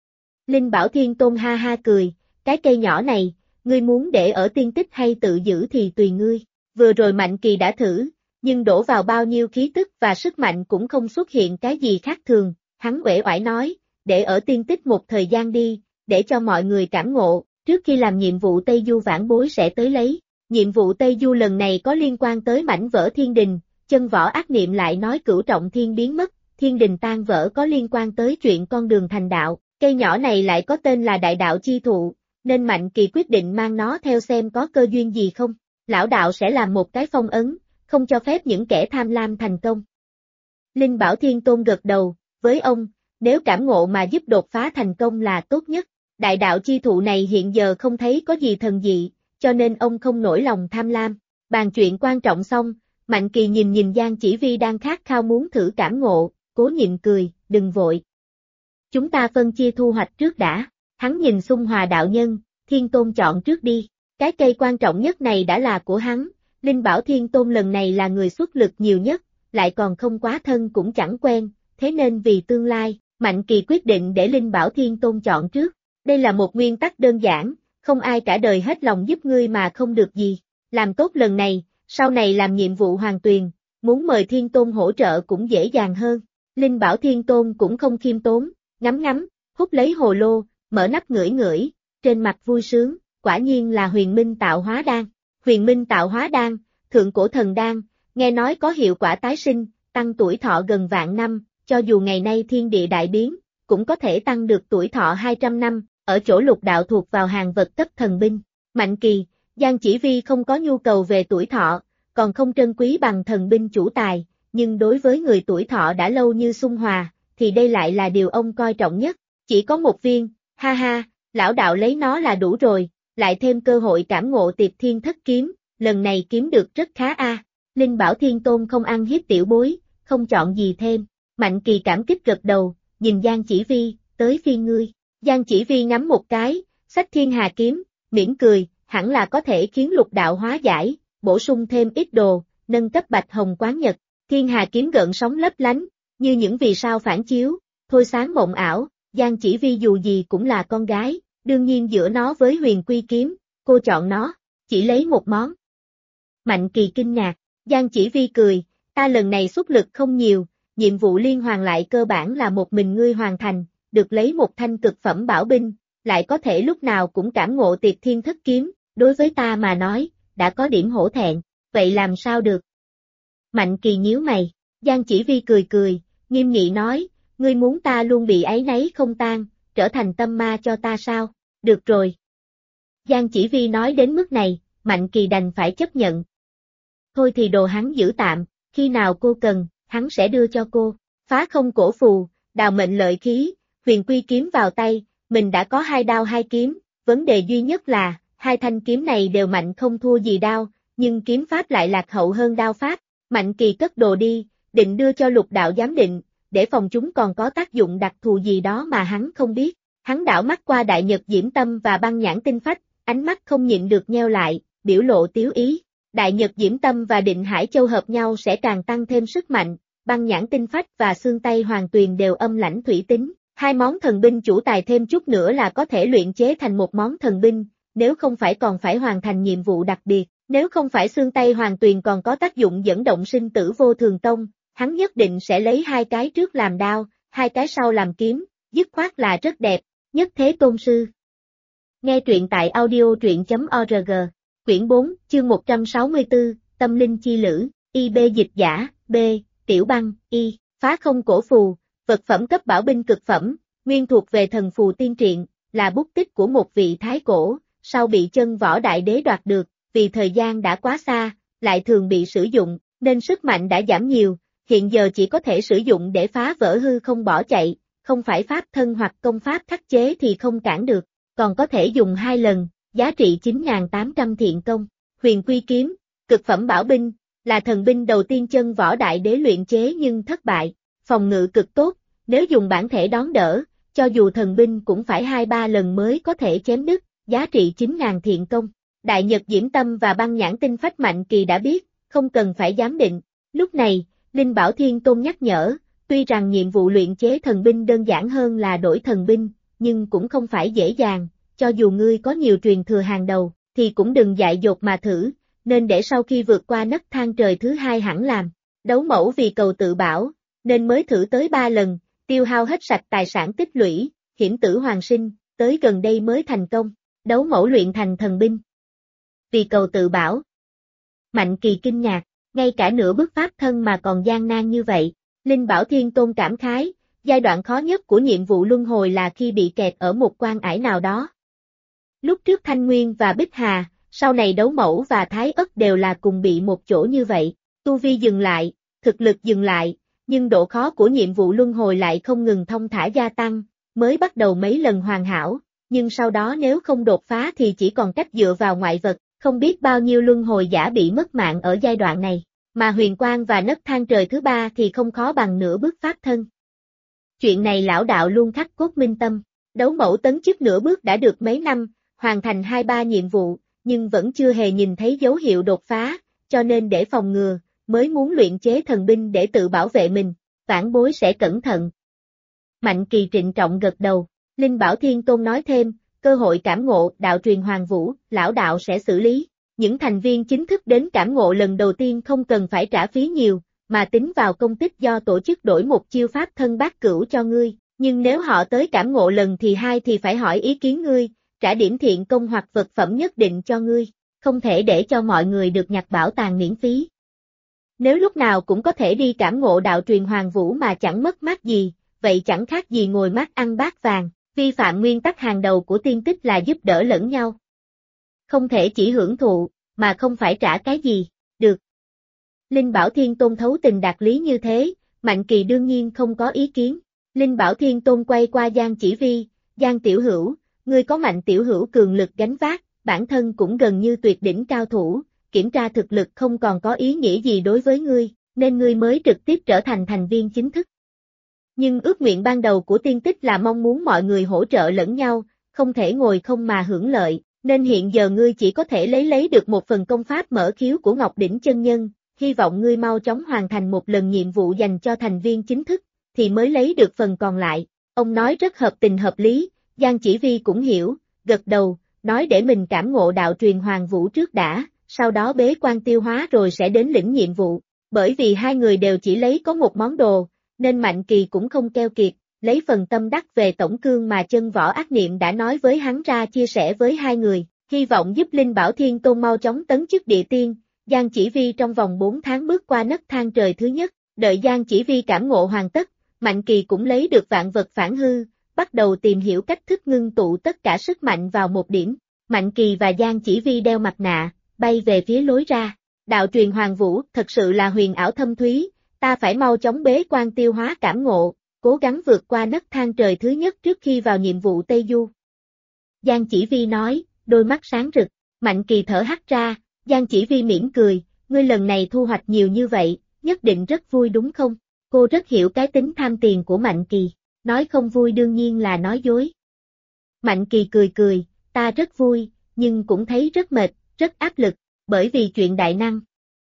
Linh Bảo Thiên Tôn ha ha cười, cái cây nhỏ này, ngươi muốn để ở tiên tích hay tự giữ thì tùy ngươi. Vừa rồi Mạnh Kỳ đã thử, nhưng đổ vào bao nhiêu khí tức và sức mạnh cũng không xuất hiện cái gì khác thường, hắn uể oải nói, để ở tiên tích một thời gian đi, để cho mọi người cảm ngộ, trước khi làm nhiệm vụ Tây Du vãn bối sẽ tới lấy. Nhiệm vụ Tây Du lần này có liên quan tới mảnh vỡ thiên đình, Chân Võ ác niệm lại nói cửu trọng thiên biến mất, thiên đình tan vỡ có liên quan tới chuyện con đường thành đạo, cây nhỏ này lại có tên là đại đạo chi thụ, nên Mạnh Kỳ quyết định mang nó theo xem có cơ duyên gì không. Lão đạo sẽ làm một cái phong ấn, không cho phép những kẻ tham lam thành công. Linh Bảo Thiên Tôn gật đầu, với ông, nếu cảm ngộ mà giúp đột phá thành công là tốt nhất. Đại đạo chi thụ này hiện giờ không thấy có gì thần dị, cho nên ông không nổi lòng tham lam. Bàn chuyện quan trọng xong, Mạnh Kỳ nhìn Giang Chỉ Vi đang khát khao muốn thử cảm ngộ, cố nhịn cười, đừng vội. Chúng ta phân chia thu hoạch trước đã, hắn nhìn Xung Hòa đạo nhân, Thiên Tôn chọn trước đi. Cái cây quan trọng nhất này đã là của hắn, Linh Bảo Thiên Tôn lần này là người xuất lực nhiều nhất, lại còn không quá thân cũng chẳng quen, thế nên vì tương lai, Mạnh Kỳ quyết định để Linh Bảo Thiên Tôn chọn trước. Đây là một nguyên tắc đơn giản, không ai cả đời hết lòng giúp ngươi mà không được gì. Làm tốt lần này, sau này làm nhiệm vụ hoàn tuyền, muốn mời Thiên Tôn hỗ trợ cũng dễ dàng hơn. Linh Bảo Thiên Tôn cũng không khiêm tốn, ngắm ngắm, hút lấy hồ lô, mở nắp ngửi ngửi, trên mặt vui sướng. quả nhiên là huyền minh tạo hóa đan. Huyền minh tạo hóa đan, thượng cổ thần đan, nghe nói có hiệu quả tái sinh, tăng tuổi thọ gần vạn năm, cho dù ngày nay thiên địa đại biến, cũng có thể tăng được tuổi thọ 200 năm, ở chỗ lục đạo thuộc vào hàng vật cấp thần binh. Mạnh Kỳ, Giang Chỉ Vi không có nhu cầu về tuổi thọ, còn không trân quý bằng thần binh chủ tài, nhưng đối với người tuổi thọ đã lâu như Xung Hòa, thì đây lại là điều ông coi trọng nhất. Chỉ có một viên, ha ha, lão đạo lấy nó là đủ rồi, lại thêm cơ hội cảm ngộ Tiệp Thiên Thất Kiếm, lần này kiếm được rất khá a. Linh Bảo Thiên Tôn không ăn hiếp tiểu bối, không chọn gì thêm. Mạnh Kỳ cảm kích gật đầu, nhìn Giang Chỉ Vi, tới phiên ngươi. Giang Chỉ Vi ngắm một cái, xách Thiên Hà Kiếm, mỉm cười, hẳn là có thể khiến lục đạo hóa giải, bổ sung thêm ít đồ, nâng cấp Bạch Hồng Quán Nhật. Thiên Hà Kiếm gợn sóng lấp lánh, như những vì sao phản chiếu, thôi sáng mộng ảo. Giang Chỉ Vi dù gì cũng là con gái, đương nhiên giữa nó với Huyền Quy Kiếm, cô chọn nó, chỉ lấy một món. Mạnh Kỳ kinh ngạc, Giang Chỉ Vi cười, ta lần này xuất lực không nhiều, nhiệm vụ liên hoàn lại cơ bản là một mình ngươi hoàn thành, được lấy một thanh cực phẩm bảo binh, lại có thể lúc nào cũng cảm ngộ Tiệp Thiên Thất Kiếm, đối với ta mà nói, đã có điểm hổ thẹn, vậy làm sao được? Mạnh Kỳ nhíu mày, Giang Chỉ Vi cười cười, nghiêm nghị nói, ngươi muốn ta luôn bị áy náy không tan, trở thành tâm ma cho ta sao? Được rồi. Giang Chỉ Vi nói đến mức này, Mạnh Kỳ đành phải chấp nhận. Thôi thì đồ hắn giữ tạm, khi nào cô cần, hắn sẽ đưa cho cô. Phá không cổ phù, đào mệnh lợi khí, Huyền Quy Kiếm vào tay, mình đã có 2 đao 2 kiếm, vấn đề duy nhất là, 2 thanh kiếm này đều mạnh không thua gì đao, nhưng kiếm pháp lại lạc hậu hơn đao pháp. Mạnh Kỳ cất đồ đi, định đưa cho lục đạo giám định, để phòng chúng còn có tác dụng đặc thù gì đó mà hắn không biết. Hắn đảo mắt qua Đại Nhật Diễm Tâm và Băng Nhãn Tinh Phách, ánh mắt không nhịn được nheo lại, biểu lộ tiếu ý. Đại Nhật Diễm Tâm và Định Hải Châu hợp nhau sẽ càng tăng thêm sức mạnh, Băng Nhãn Tinh Phách và Xương Tây Hoàng Tuyền đều âm lãnh thủy tính. 2 món thần binh chủ tài thêm chút nữa là có thể luyện chế thành một món thần binh, nếu không phải còn phải hoàn thành nhiệm vụ đặc biệt. Nếu không phải Xương Tây Hoàng Tuyền còn có tác dụng dẫn động sinh tử vô thường tông, hắn nhất định sẽ lấy 2 cái trước làm đao, 2 cái sau làm kiếm, dứt khoát là rất đẹp. Nhất Thế Tôn Sư. Nghe truyện tại audio.org, quyển 4, chương 164, Tâm Linh Chi Lữ, IB dịch giả, B, Tiểu Băng, Y, phá không cổ phù, vật phẩm cấp bảo binh cực phẩm, nguyên thuộc về thần phù tiên triện, là bút tích của một vị thái cổ, sau bị Chân Võ Đại Đế đoạt được, vì thời gian đã quá xa, lại thường bị sử dụng, nên sức mạnh đã giảm nhiều, hiện giờ chỉ có thể sử dụng để phá vỡ hư không bỏ chạy. Không phải pháp thân hoặc công pháp khắc chế thì không cản được, còn có thể dùng 2 lần, giá trị 9.800 thiện công. Huyền Quy Kiếm, cực phẩm bảo binh, là thần binh đầu tiên Chân Võ Đại Đế luyện chế nhưng thất bại, phòng ngự cực tốt, nếu dùng bản thể đón đỡ, cho dù thần binh cũng phải 2-3 lần mới có thể chém đứt, giá trị 9.000 thiện công. Đại Nhật Diễm Tâm và Băng Nhãn Tinh Phách Mạnh Kỳ đã biết, không cần phải giám định. Lúc này, Linh Bảo Thiên Tôn nhắc nhở, tuy rằng nhiệm vụ luyện chế thần binh đơn giản hơn là đổi thần binh, nhưng cũng không phải dễ dàng, cho dù ngươi có nhiều truyền thừa hàng đầu, thì cũng đừng dại dột mà thử, nên để sau khi vượt qua nấc thang trời thứ 2 hẳn làm. Đấu mẫu vì cầu tự bảo, nên mới thử tới 3 lần, tiêu hao hết sạch tài sản tích lũy, hiểm tử hoàn sinh, tới gần đây mới thành công. Đấu mẫu luyện thành thần binh. Vì cầu tự bảo. Mạnh Kỳ kinh ngạc, ngay cả nửa bước pháp thân mà còn gian nan như vậy. Linh Bảo Thiên Tôn cảm khái, giai đoạn khó nhất của nhiệm vụ luân hồi là khi bị kẹt ở một quan ải nào đó. Lúc trước Thanh Nguyên và Bích Hà, sau này Đấu Mẫu và Thái Ất đều là cùng bị một chỗ như vậy, tu vi dừng lại, thực lực dừng lại, nhưng độ khó của nhiệm vụ luân hồi lại không ngừng thong thả gia tăng, mới bắt đầu mấy lần hoàn hảo, nhưng sau đó nếu không đột phá thì chỉ còn cách dựa vào ngoại vật, không biết bao nhiêu luân hồi giả bị mất mạng ở giai đoạn này. Mà huyền quang và nấc thang trời thứ 3 thì không khó bằng nửa bước pháp thân. Chuyện này lão đạo luôn khắc cốt minh tâm, Đấu Mẫu tấn chức nửa bước đã được mấy năm, hoàn thành 2-3 nhiệm vụ, nhưng vẫn chưa hề nhìn thấy dấu hiệu đột phá, cho nên để phòng ngừa, mới muốn luyện chế thần binh để tự bảo vệ mình, vãn bối sẽ cẩn thận. Mạnh Kỳ trịnh trọng gật đầu, Linh Bảo Thiên Tôn nói thêm, cơ hội cảm ngộ đạo truyền Hoàng Vũ, lão đạo sẽ xử lý. Những thành viên chính thức đến cảm ngộ lần đầu tiên không cần phải trả phí nhiều, mà tính vào công tích do tổ chức đổi một chiêu pháp thân bát cửu cho ngươi, nhưng nếu họ tới cảm ngộ lần thì 2 thì phải hỏi ý kiến ngươi, trả điểm thiện công hoặc vật phẩm nhất định cho ngươi, không thể để cho mọi người được nhặt bảo tàng miễn phí. Nếu lúc nào cũng có thể đi cảm ngộ đạo truyền Hoàng Vũ mà chẳng mất mát gì, vậy chẳng khác gì ngồi mát ăn bát vàng, vi phạm nguyên tắc hàng đầu của tiên tích là giúp đỡ lẫn nhau. Không thể chỉ hưởng thụ, mà không phải trả cái gì, được. Linh Bảo Thiên Tôn thấu tình đạt lý như thế, Mạnh Kỳ đương nhiên không có ý kiến. Linh Bảo Thiên Tôn quay qua Giang Chỉ Vi, Giang Tiểu Hữu, ngươi có Mạnh Tiểu Hữu cường lực gánh vác, bản thân cũng gần như tuyệt đỉnh cao thủ, kiểm tra thực lực không còn có ý nghĩa gì đối với ngươi, nên ngươi mới trực tiếp trở thành thành viên chính thức. Nhưng ước nguyện ban đầu của tiên tích là mong muốn mọi người hỗ trợ lẫn nhau, không thể ngồi không mà hưởng lợi, nên hiện giờ ngươi chỉ có thể lấy được một phần công pháp mở khiếu của Ngọc Đỉnh chân nhân, hy vọng ngươi mau chóng hoàn thành một lần nhiệm vụ dành cho thành viên chính thức, thì mới lấy được phần còn lại. Ông nói rất hợp tình hợp lý, Giang Chỉ Vi cũng hiểu, gật đầu, nói để mình cảm ngộ đạo truyền Hoàng Vũ trước đã, sau đó bế quan tiêu hóa rồi sẽ đến lĩnh nhiệm vụ. Bởi vì hai người đều chỉ lấy có một món đồ, nên Mạnh Kỳ cũng không keo kiệt, lấy phần tâm đắc về tổng cương mà chân võ ác niệm đã nói với hắn ra chia sẻ với hai người, hy vọng giúp Linh Bảo Thiên Tôn mau chóng tấn chức địa tiên. Giang Chỉ Vi trong vòng 4 tháng bước qua nấc thang trời thứ nhất, đợi Giang Chỉ Vi cảm ngộ hoàn tất, Mạnh Kỳ cũng lấy được vạn vật phản hư, bắt đầu tìm hiểu cách thức ngưng tụ tất cả sức mạnh vào một điểm. Mạnh Kỳ và Giang Chỉ Vi đeo mặt nạ, bay về phía lối ra. Đạo truyền Hoàng Vũ thật sự là huyền ảo thâm thúy, ta phải mau chóng bế quan tiêu hóa cảm ngộ, cố gắng vượt qua nấc thang trời thứ nhất trước khi vào nhiệm vụ Tây Du. Giang Chỉ Vi nói, đôi mắt sáng rực, Mạnh Kỳ thở hắt ra, Giang Chỉ Vi mỉm cười, ngươi lần này thu hoạch nhiều như vậy, nhất định rất vui đúng không? Cô rất hiểu cái tính tham tiền của Mạnh Kỳ, nói không vui đương nhiên là nói dối. Mạnh Kỳ cười, ta rất vui, nhưng cũng thấy rất mệt, rất áp lực, bởi vì chuyện đại năng.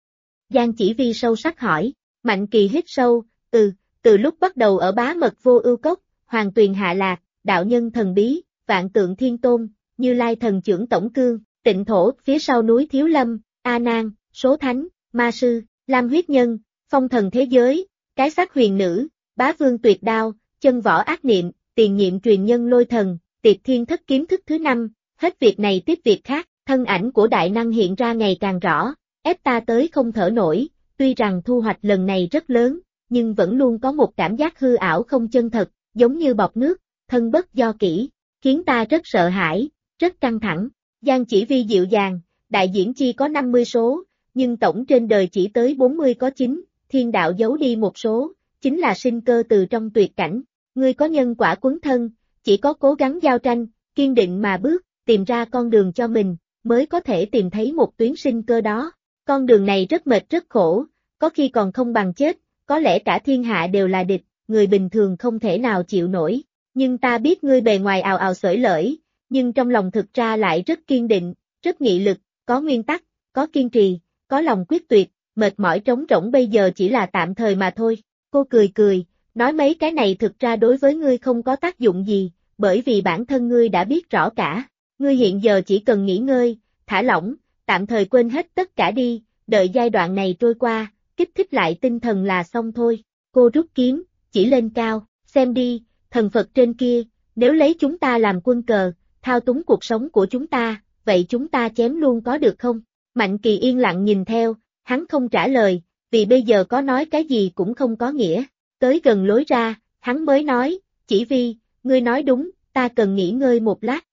Giang Chỉ Vi sâu sắc hỏi, Mạnh Kỳ hít sâu, từ lúc bắt đầu ở Bá Mật Vô Ưu Cốc, Hoàng Tuyền hạ lạc, đạo nhân thần bí, Vạn Tượng Thiên Tôn, Như Lai thần trưởng tổng cương, Tịnh Thổ, phía sau núi Thiếu Lâm, A Nan, Số Thánh, Ma Sư, Lam Huyết Nhân, Phong Thần Thế Giới, Cái Xác Huyền Nữ, Bá Vương Tuyệt Đao, Chân Võ Ác Niệm, Tiền Nhiệm Truyền Nhân Lôi Thần, Tiệt Thiên Thất Kiếm Thức thứ 5, hết việc này tiếp việc khác, thân ảnh của đại năng hiện ra ngày càng rõ, ép ta tới không thở nổi, tuy rằng thu hoạch lần này rất lớn, nhưng vẫn luôn có một cảm giác hư ảo không chân thật, giống như bọt nước, thân bất do kỷ, khiến ta rất sợ hãi, rất căng thẳng. Giang Chỉ Vi dịu dàng, đại diễn chi có 50 số, nhưng tổng trên đời chỉ tới 40 có 9, thiên đạo giấu đi một số, chính là sinh cơ từ trong tuyệt cảnh. Ngươi có nhân quả quấn thân, chỉ có cố gắng giao tranh, kiên định mà bước, tìm ra con đường cho mình, mới có thể tìm thấy một tuyến sinh cơ đó. Con đường này rất mệt rất khổ, có khi còn không bằng chết, có lẽ cả thiên hạ đều là địch, người bình thường không thể nào chịu nổi. Nhưng ta biết ngươi bề ngoài ào ào xởi lởi, nhưng trong lòng thực ra lại rất kiên định, rất nghị lực, có nguyên tắc, có kiên trì, có lòng quyết tuyệt, mệt mỏi trống rỗng bây giờ chỉ là tạm thời mà thôi. Cô cười, nói mấy cái này thực ra đối với ngươi không có tác dụng gì, bởi vì bản thân ngươi đã biết rõ cả. Ngươi hiện giờ chỉ cần nghỉ ngơi, thả lỏng, tạm thời quên hết tất cả đi, đợi giai đoạn này trôi qua, kích thích lại tinh thần là xong thôi. Cô rút kiếm, chỉ lên cao, xem đi, thần Phật trên kia, nếu lấy chúng ta làm quân cờ, thao túng cuộc sống của chúng ta, vậy chúng ta chém luôn có được không? Mạnh Kỳ yên lặng nhìn theo, hắn không trả lời, vì bây giờ có nói cái gì cũng không có nghĩa. Tới gần lối ra, hắn mới nói, Chỉ Vi, ngươi nói đúng, ta cần nghỉ ngơi một lát.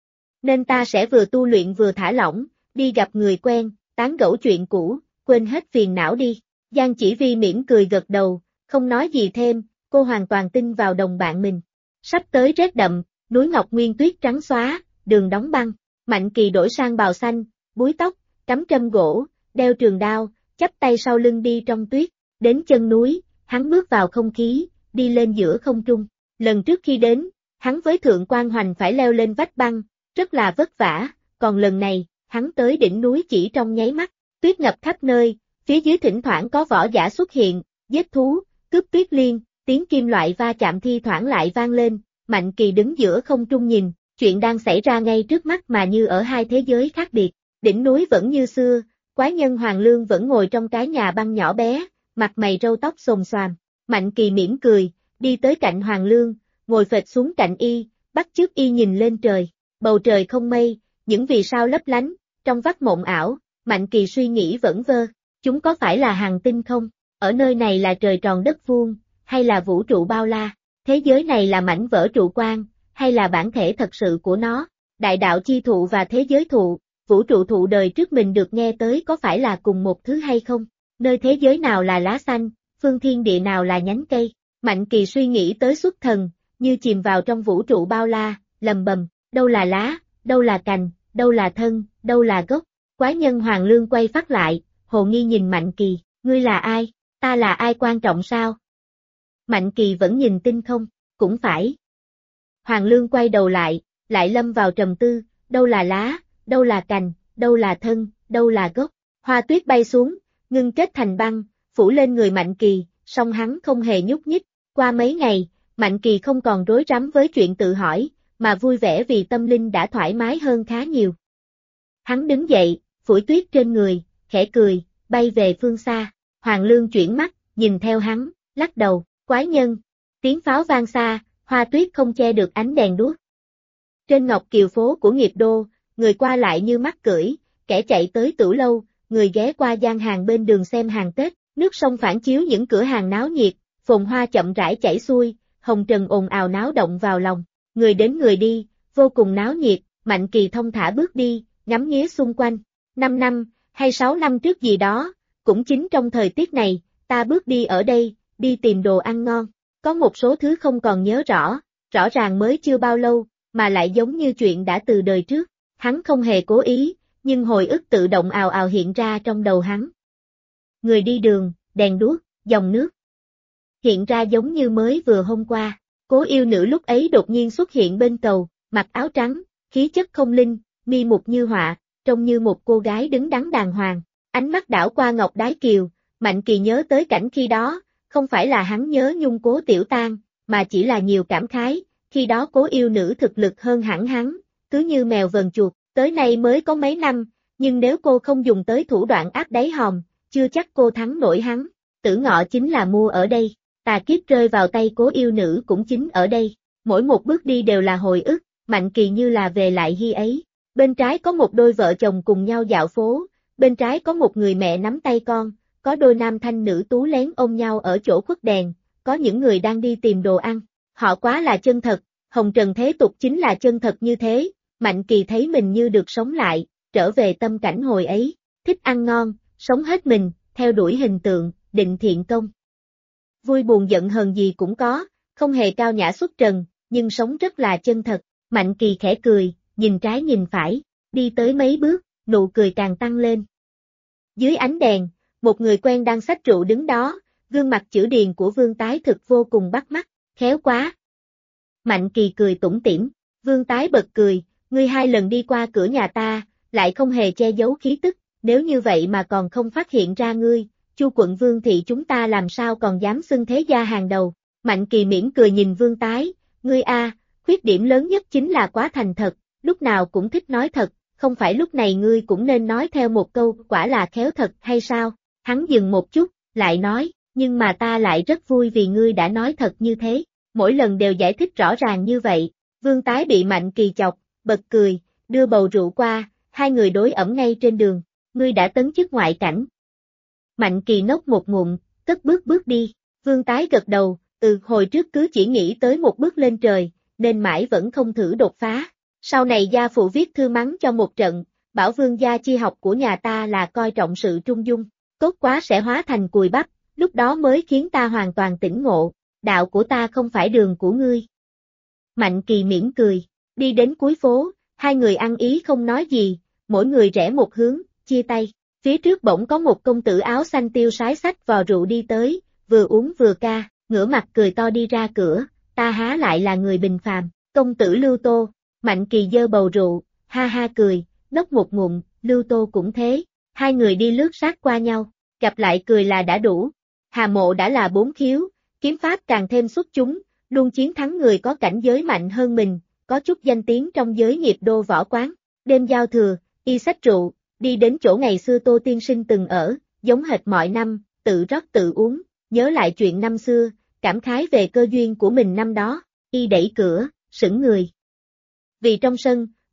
Nên ta sẽ vừa tu luyện vừa thả lỏng, đi gặp người quen, tán gẫu chuyện cũ, quên hết phiền não đi. Giang Chỉ Vi mỉm cười gật đầu, không nói gì thêm, cô hoàn toàn tin vào đồng bạn mình. Sắp tới rét đậm, núi Ngọc Nguyên tuyết trắng xóa, đường đóng băng. Mạnh Kỳ đổi sang bào xanh, búi tóc, cắm trâm gỗ, đeo trường đao, chắp tay sau lưng đi trong tuyết. Đến chân núi, hắn bước vào không khí, đi lên giữa không trung. Lần trước khi đến, hắn với Thượng Quan Hoành phải leo lên vách băng, rất là vất vả, còn lần này, hắn tới đỉnh núi chỉ trong nháy mắt, tuyết ngập khắp nơi, phía dưới thỉnh thoảng có võ giả xuất hiện, giết thú, cướp tuyết liên, tiếng kim loại va chạm thi thoảng lại vang lên. Mạnh Kỳ đứng giữa không trung nhìn, chuyện đang xảy ra ngay trước mắt mà như ở hai thế giới khác biệt. Đỉnh núi vẫn như xưa, quái nhân Hoàng Lương vẫn ngồi trong cái nhà băng nhỏ bé, mặt mày râu tóc xồm xoàm. Mạnh Kỳ mỉm cười, đi tới cạnh Hoàng Lương, ngồi phệt xuống cạnh y, bắt chước y nhìn lên trời. bầu trời không mây, những vì sao lấp lánh, trong vắt mộng ảo, Mạnh Kỳ suy nghĩ vẩn vơ, chúng có phải là hành tinh không? Ở nơi này là trời tròn đất vuông, hay là vũ trụ bao la? Thế giới này là mảnh vỡ trụ quan, hay là bản thể thật sự của nó? Đại đạo chi thụ và thế giới thụ, vũ trụ thụ đời trước mình được nghe tới có phải là cùng một thứ hay không? Nơi thế giới nào là lá xanh, phương thiên địa nào là nhánh cây? Mạnh Kỳ suy nghĩ tới xuất thần, như chìm vào trong vũ trụ bao la, lầm bầm, đâu là lá, đâu là cành, đâu là thân, đâu là gốc? Quái nhân Hoàng Lương quay phát lại, hồ nghi nhìn Mạnh Kỳ, ngươi là ai, ta là ai quan trọng sao? Mạnh Kỳ vẫn nhìn tinh không, cũng phải. Hoàng Lương quay đầu lại lâm vào trầm tư, đâu là lá, đâu là cành, đâu là thân, đâu là gốc? Hoa tuyết bay xuống, ngưng kết thành băng, phủ lên người Mạnh Kỳ, song hắn không hề nhúc nhích. Qua mấy ngày, Mạnh Kỳ không còn rối rắm với chuyện tự hỏi, mà vui vẻ vì tâm linh đã thoải mái hơn khá nhiều. Hắn đứng dậy, phủi tuyết trên người, khẽ cười, bay về phương xa. Hoàng Lương chuyển mắt, nhìn theo hắn, lắc đầu, quái nhân. Tiếng pháo vang xa, hoa tuyết không che được ánh đèn đuốc. Trên Ngọc Kiều phố của Nghiệp Đô, người qua lại như mắc cưỡi, kẻ chạy tới tửu lâu, người ghé qua gian hàng bên đường xem hàng Tết, nước sông phản chiếu những cửa hàng náo nhiệt, phồn hoa chậm rãi chảy xuôi, hồng trần ồn ào náo động vào lòng. Người đến người đi, vô cùng náo nhiệt, Mạnh Kỳ thông thả bước đi, ngắm nghía xung quanh. 5 năm, hay 6 năm trước gì đó, cũng chính trong thời tiết này, ta bước đi ở đây, đi tìm đồ ăn ngon. Có một số thứ không còn nhớ rõ ràng mới chưa bao lâu, mà lại giống như chuyện đã từ đời trước. Hắn không hề cố ý, nhưng hồi ức tự động ào ào hiện ra trong đầu hắn. Người đi đường, đèn đuốc, dòng nước. Hiện ra giống như mới vừa hôm qua. Cố yêu nữ lúc ấy đột nhiên xuất hiện bên cầu, mặc áo trắng, khí chất không linh, mi mục như họa, trông như một cô gái đứng đắn đàng hoàng. Ánh mắt đảo qua Ngọc Đái Kiều, Mạnh Kỳ nhớ tới cảnh khi đó, không phải là hắn nhớ nhung Cố Tiểu Tang, mà chỉ là nhiều cảm khái, khi đó Cố yêu nữ thực lực hơn hẳn hắn, cứ như mèo vờn chuột, tới nay mới có mấy năm, nhưng nếu cô không dùng tới thủ đoạn áp đáy hòm, chưa chắc cô thắng nổi hắn. Tử Ngọ chính là mua ở đây, tà kiếp rơi vào tay Cố yêu nữ cũng chính ở đây, mỗi một bước đi đều là hồi ức, Mạnh Kỳ như là về lại khi ấy. Bên trái có một đôi vợ chồng cùng nhau dạo phố, bên trái có một người mẹ nắm tay con, có đôi nam thanh nữ tú lén ôm nhau ở chỗ khuất đèn, có những người đang đi tìm đồ ăn. Họ quá là chân thật, hồng trần thế tục chính là chân thật như thế. Mạnh Kỳ thấy mình như được sống lại, trở về tâm cảnh hồi ấy, thích ăn ngon, sống hết mình, theo đuổi hình tượng, định thiện công. Vui buồn giận hờn gì cũng có, không hề cao nhã xuất trần, nhưng sống rất là chân thật. Mạnh Kỳ khẽ cười, nhìn trái nhìn phải, đi tới mấy bước, nụ cười càng tăng lên. Dưới ánh đèn, một người quen đang xách rượu đứng đó, gương mặt chữ điền của Vương Tái thực vô cùng bắt mắt, khéo quá. Mạnh Kỳ cười tủm tỉm, Vương Tái bật cười, ngươi 2 lần đi qua cửa nhà ta, lại không hề che giấu khí tức, nếu như vậy mà còn không phát hiện ra ngươi, Chu quận Vương thị chúng ta làm sao còn dám xưng thế gia hàng đầu. Mạnh Kỳ mỉm cười nhìn Vương Tái, ngươi khuyết điểm lớn nhất chính là quá thành thật, lúc nào cũng thích nói thật, không phải lúc này ngươi cũng nên nói theo một câu quả là khéo thật hay sao? Hắn dừng một chút, lại nói, nhưng mà ta lại rất vui vì ngươi đã nói thật như thế, mỗi lần đều giải thích rõ ràng như vậy. Vương Tái bị Mạnh Kỳ chọc, bật cười, đưa bầu rượu qua, 2 người đối ẩm ngay trên đường, ngươi đã tấn chức ngoại cảnh. Mạnh Kỳ nốc một ngụm, cất bước đi, Vương Tái gật đầu, hồi trước cứ chỉ nghĩ tới một bước lên trời, nên mãi vẫn không thử đột phá. Sau này gia phụ viết thư mắng cho một trận, bảo Vương gia chi học của nhà ta là coi trọng sự trung dung, tốt quá sẽ hóa thành cùi bắp, lúc đó mới khiến ta hoàn toàn tỉnh ngộ, đạo của ta không phải đường của ngươi. Mạnh Kỳ mỉm cười, đi đến cuối phố, 2 người ăn ý không nói gì, mỗi người rẽ một hướng, chia tay. Phía trước bỗng có một công tử áo xanh tiêu sái xách vò rượu đi tới, vừa uống vừa ca, ngửa mặt cười to đi ra cửa, ta há lại là người bình phàm, công tử Lưu Tô. Mạnh Kỳ giơ bầu rượu, ha ha cười, nốc một ngụm, Lưu Tô cũng thế, 2 người đi lướt sát qua nhau, gặp lại cười là đã đủ. Hà Mộ đã là 4 khiếu, kiếm pháp càng thêm xuất chúng, luôn chiến thắng người có cảnh giới mạnh hơn mình, có chút danh tiếng trong giới Nghiệp Đô võ quán. Đêm giao thừa, y xách rượu, đi đến chỗ ngày xưa Tô tiên sinh từng ở, giống hệt mọi năm, tự rót tự uống, nhớ lại chuyện năm xưa, cảm khái về cơ duyên của mình năm đó, y đẩy cửa, sững người. Vì trong sân,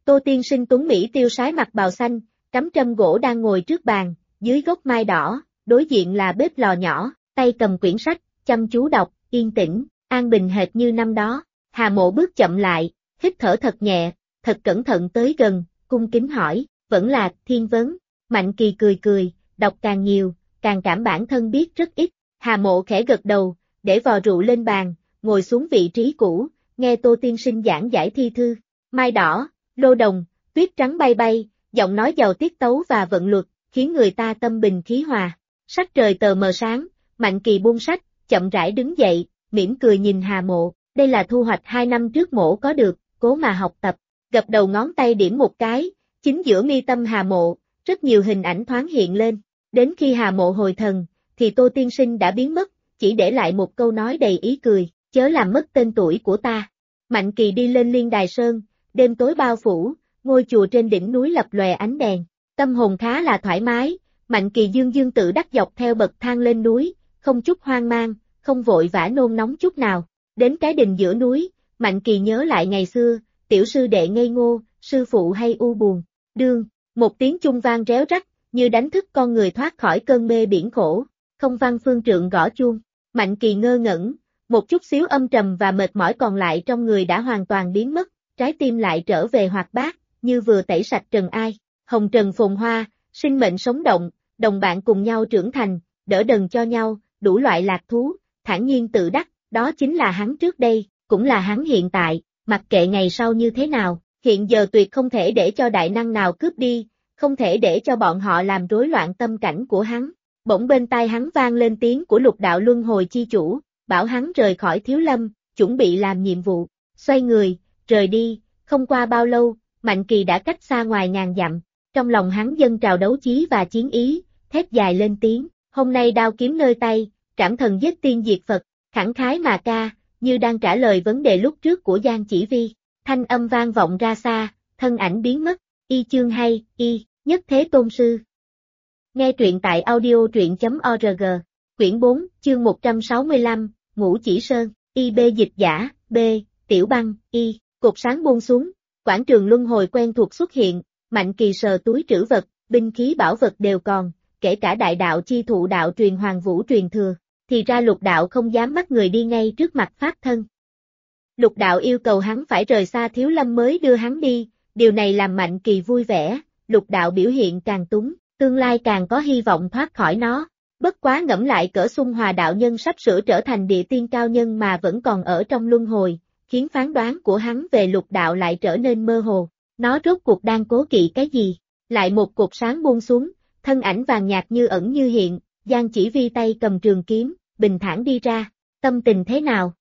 Tô Tiên Sinh tuấn Mỹ tiêu sái mặc bào xanh, cắm trâm gỗ đang ngồi trước bàn, dưới gốc mai đỏ, đối diện là bếp lò nhỏ, tay cầm quyển sách, chăm chú đọc, yên tĩnh, an bình hệt như năm đó. Hà Mộ bước chậm lại, hít thở thật nhẹ, thật cẩn thận tới gần, cung kính hỏi, vẫn là Thiên Vấn. Mạnh Kỳ cười cười, đọc càng nhiều, càng cảm bản thân biết rất ít. Hà Mộ khẽ gật đầu, để vò rượu lên bàn, ngồi xuống vị trí cũ, nghe Tô Tiên Sinh giảng giải thi thư. Mai đỏ, lô đồng, tuyết trắng bay bay, giọng nói giàu tiết tấu và vận luật, khiến người ta tâm bình khí hòa. Sắc trời tờ mờ sáng, Mạnh Kỳ buông sách, chậm rãi đứng dậy, mỉm cười nhìn Hà Mộ, đây là thu hoạch 2 năm trước mổ có được, cố mà học tập. Gập đầu ngón tay điểm một cái, chính giữa mi tâm Hà Mộ, rất nhiều hình ảnh thoáng hiện lên. Đến khi Hà Mộ hồi thần, thì Tô Tiên Sinh đã biến mất, chỉ để lại một câu nói đầy ý cười, chớ làm mất tên tuổi của ta. Mạnh Kỳ đi lên Liên Đài Sơn, đêm tối bao phủ, ngôi chùa trên đỉnh núi lập lòe ánh đèn, tâm hồn khá là thoải mái. Mạnh Kỳ dương dương tự đắc dọc theo bậc thang lên núi, không chút hoang mang, không vội vã nôn nóng chút nào. Đến cái đình giữa núi, Mạnh Kỳ nhớ lại ngày xưa, tiểu sư đệ ngây ngô, sư phụ hay u buồn. Đương, một tiếng chuông vang réo rắt, như đánh thức con người thoát khỏi cơn mê biển khổ. Không Văn Phương Trượng gõ chuông. Mạnh Kỳ ngơ ngẩn, một chút xíu âm trầm và mệt mỏi còn lại trong người đã hoàn toàn biến mất, trái tim lại trở về hoạt bát, như vừa tẩy sạch trần ai. Hồng trần phồn hoa, sinh mệnh sống động, đồng bạn cùng nhau trưởng thành, đỡ đần cho nhau, đủ loại lạc thú, thản nhiên tự đắc, đó chính là hắn trước đây, cũng là hắn hiện tại, mặc kệ ngày sau như thế nào, hiện giờ tuyệt không thể để cho đại năng nào cướp đi, không thể để cho bọn họ làm rối loạn tâm cảnh của hắn. Bỗng bên tai hắn vang lên tiếng của Lục Đạo Luân Hồi chi chủ, bảo hắn rời khỏi Thiếu Lâm, chuẩn bị làm nhiệm vụ. Xoay người, rời đi, không qua bao lâu, Mạnh Kỳ đã cách xa ngoài ngàn dặm. Trong lòng hắn dâng trào đấu chí và chiến ý, thét dài lên tiếng, hôm nay đao kiếm nơi tay, trảm thần giết tiên diệt Phật, khẳng khái mà ca, như đang trả lời vấn đề lúc trước của Giang Chỉ Vi. Thanh âm vang vọng ra xa, thân ảnh biến mất, y chương hay, y, nhất thế tôn sư. Nghe truyện tại audio.org, quyển 4, chương 165, Ngũ Chỉ Sơn, y b dịch giả, b, tiểu băng, y, cột sáng buông xuống, quảng trường luân hồi quen thuộc xuất hiện, Mạnh Kỳ sờ túi trữ vật, binh khí bảo vật đều còn, kể cả đại đạo chi thụ đạo truyền Hoàng Vũ truyền thừa, thì ra Lục Đạo không dám bắt người đi ngay trước mặt pháp thân. Lục Đạo yêu cầu hắn phải rời xa Thiếu Lâm mới đưa hắn đi, điều này làm Mạnh Kỳ vui vẻ, Lục Đạo biểu hiện càng túng, tương lai càng có hy vọng thoát khỏi nó. Bất quá ngẫm lại cỡ Xung Hòa đạo nhân sắp sửa trở thành địa tiên cao nhân mà vẫn còn ở trong luân hồi, khiến phán đoán của hắn về Lục Đạo lại trở nên mơ hồ. Nó rốt cuộc đang cố kỵ cái gì? Lại một cột sáng buông xuống, thân ảnh vàng nhạt như ẩn như hiện, Giang Chỉ Vi tay cầm trường kiếm, bình thản đi ra. Tâm tình thế nào?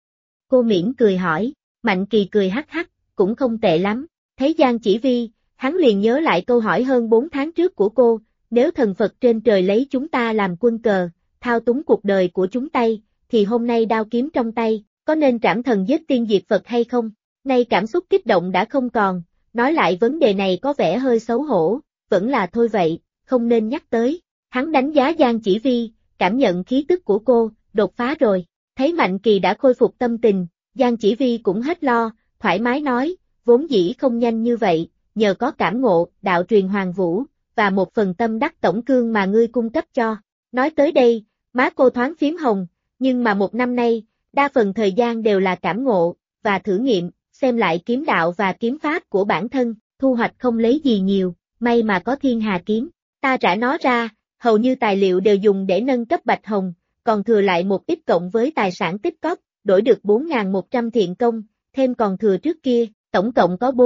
Cô mỉm cười hỏi. Mạnh Kỳ cười hắc hắc, cũng không tệ lắm. Thấy Giang Chỉ Vi, hắn liền nhớ lại câu hỏi hơn 4 tháng trước của cô, nếu thần Phật trên trời lấy chúng ta làm quân cờ, thao túng cuộc đời của chúng tay, thì hôm nay đao kiếm trong tay, có nên trảm thần giết tiên diệt Phật hay không? Nay cảm xúc kích động đã không còn, nói lại vấn đề này có vẻ hơi xấu hổ, vẫn là thôi vậy, không nên nhắc tới. Hắn đánh giá Giang Chỉ Vi, cảm nhận khí tức của cô, đột phá rồi. Thấy Mạnh Kỳ đã khôi phục tâm tình, Giang Chỉ Vi cũng hết lo, thoải mái nói, vốn dĩ không nhanh như vậy, nhờ có cảm ngộ, đạo truyền Hoàng Vũ, và một phần tâm đắc tổng cương mà ngươi cung cấp cho. Nói tới đây, má cô thoáng phím hồng, nhưng mà một năm nay, đa phần thời gian đều là cảm ngộ, và thử nghiệm, xem lại kiếm đạo và kiếm pháp của bản thân, thu hoạch không lấy gì nhiều, may mà có Thiên Hà kiếm. Ta trả nó ra, hầu như tài liệu đều dùng để nâng cấp Bạch Hồng, còn thừa lại một ít cộng với tài sản tích cóp, đổi được 4.100 thiện công, thêm còn thừa trước kia, tổng cộng có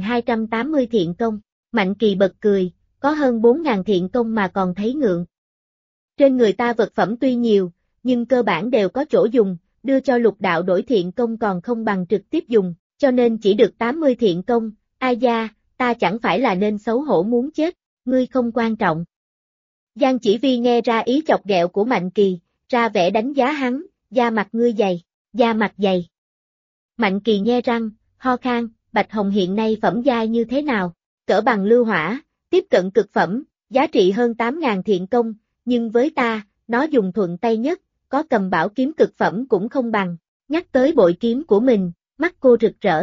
4.280 thiện công. Mạnh Kỳ bật cười, có hơn 4.000 thiện công mà còn thấy ngượng. Trên người ta vật phẩm tuy nhiều, nhưng cơ bản đều có chỗ dùng, đưa cho Lục Đạo đổi thiện công còn không bằng trực tiếp dùng, cho nên chỉ được 80 thiện công, ai da, ta chẳng phải là nên xấu hổ muốn chết, ngươi không quan trọng. Giang Chỉ Vi nghe ra ý chọc ghẹo của Mạnh Kỳ, ra vẻ đánh giá hắn, da mặt ngươi dày, da mặt dày. Mạnh Kỳ nhe răng, ho khan, Bạch Hồng hiện nay phẩm giai như thế nào? Cỡ bằng lưu hỏa, tiếp cận cực phẩm, giá trị hơn 8.000 thiện công, nhưng với ta, nó dùng thuận tay nhất, có cầm bảo kiếm cực phẩm cũng không bằng. Nhắc tới bội kiếm của mình, mắt cô rực rỡ.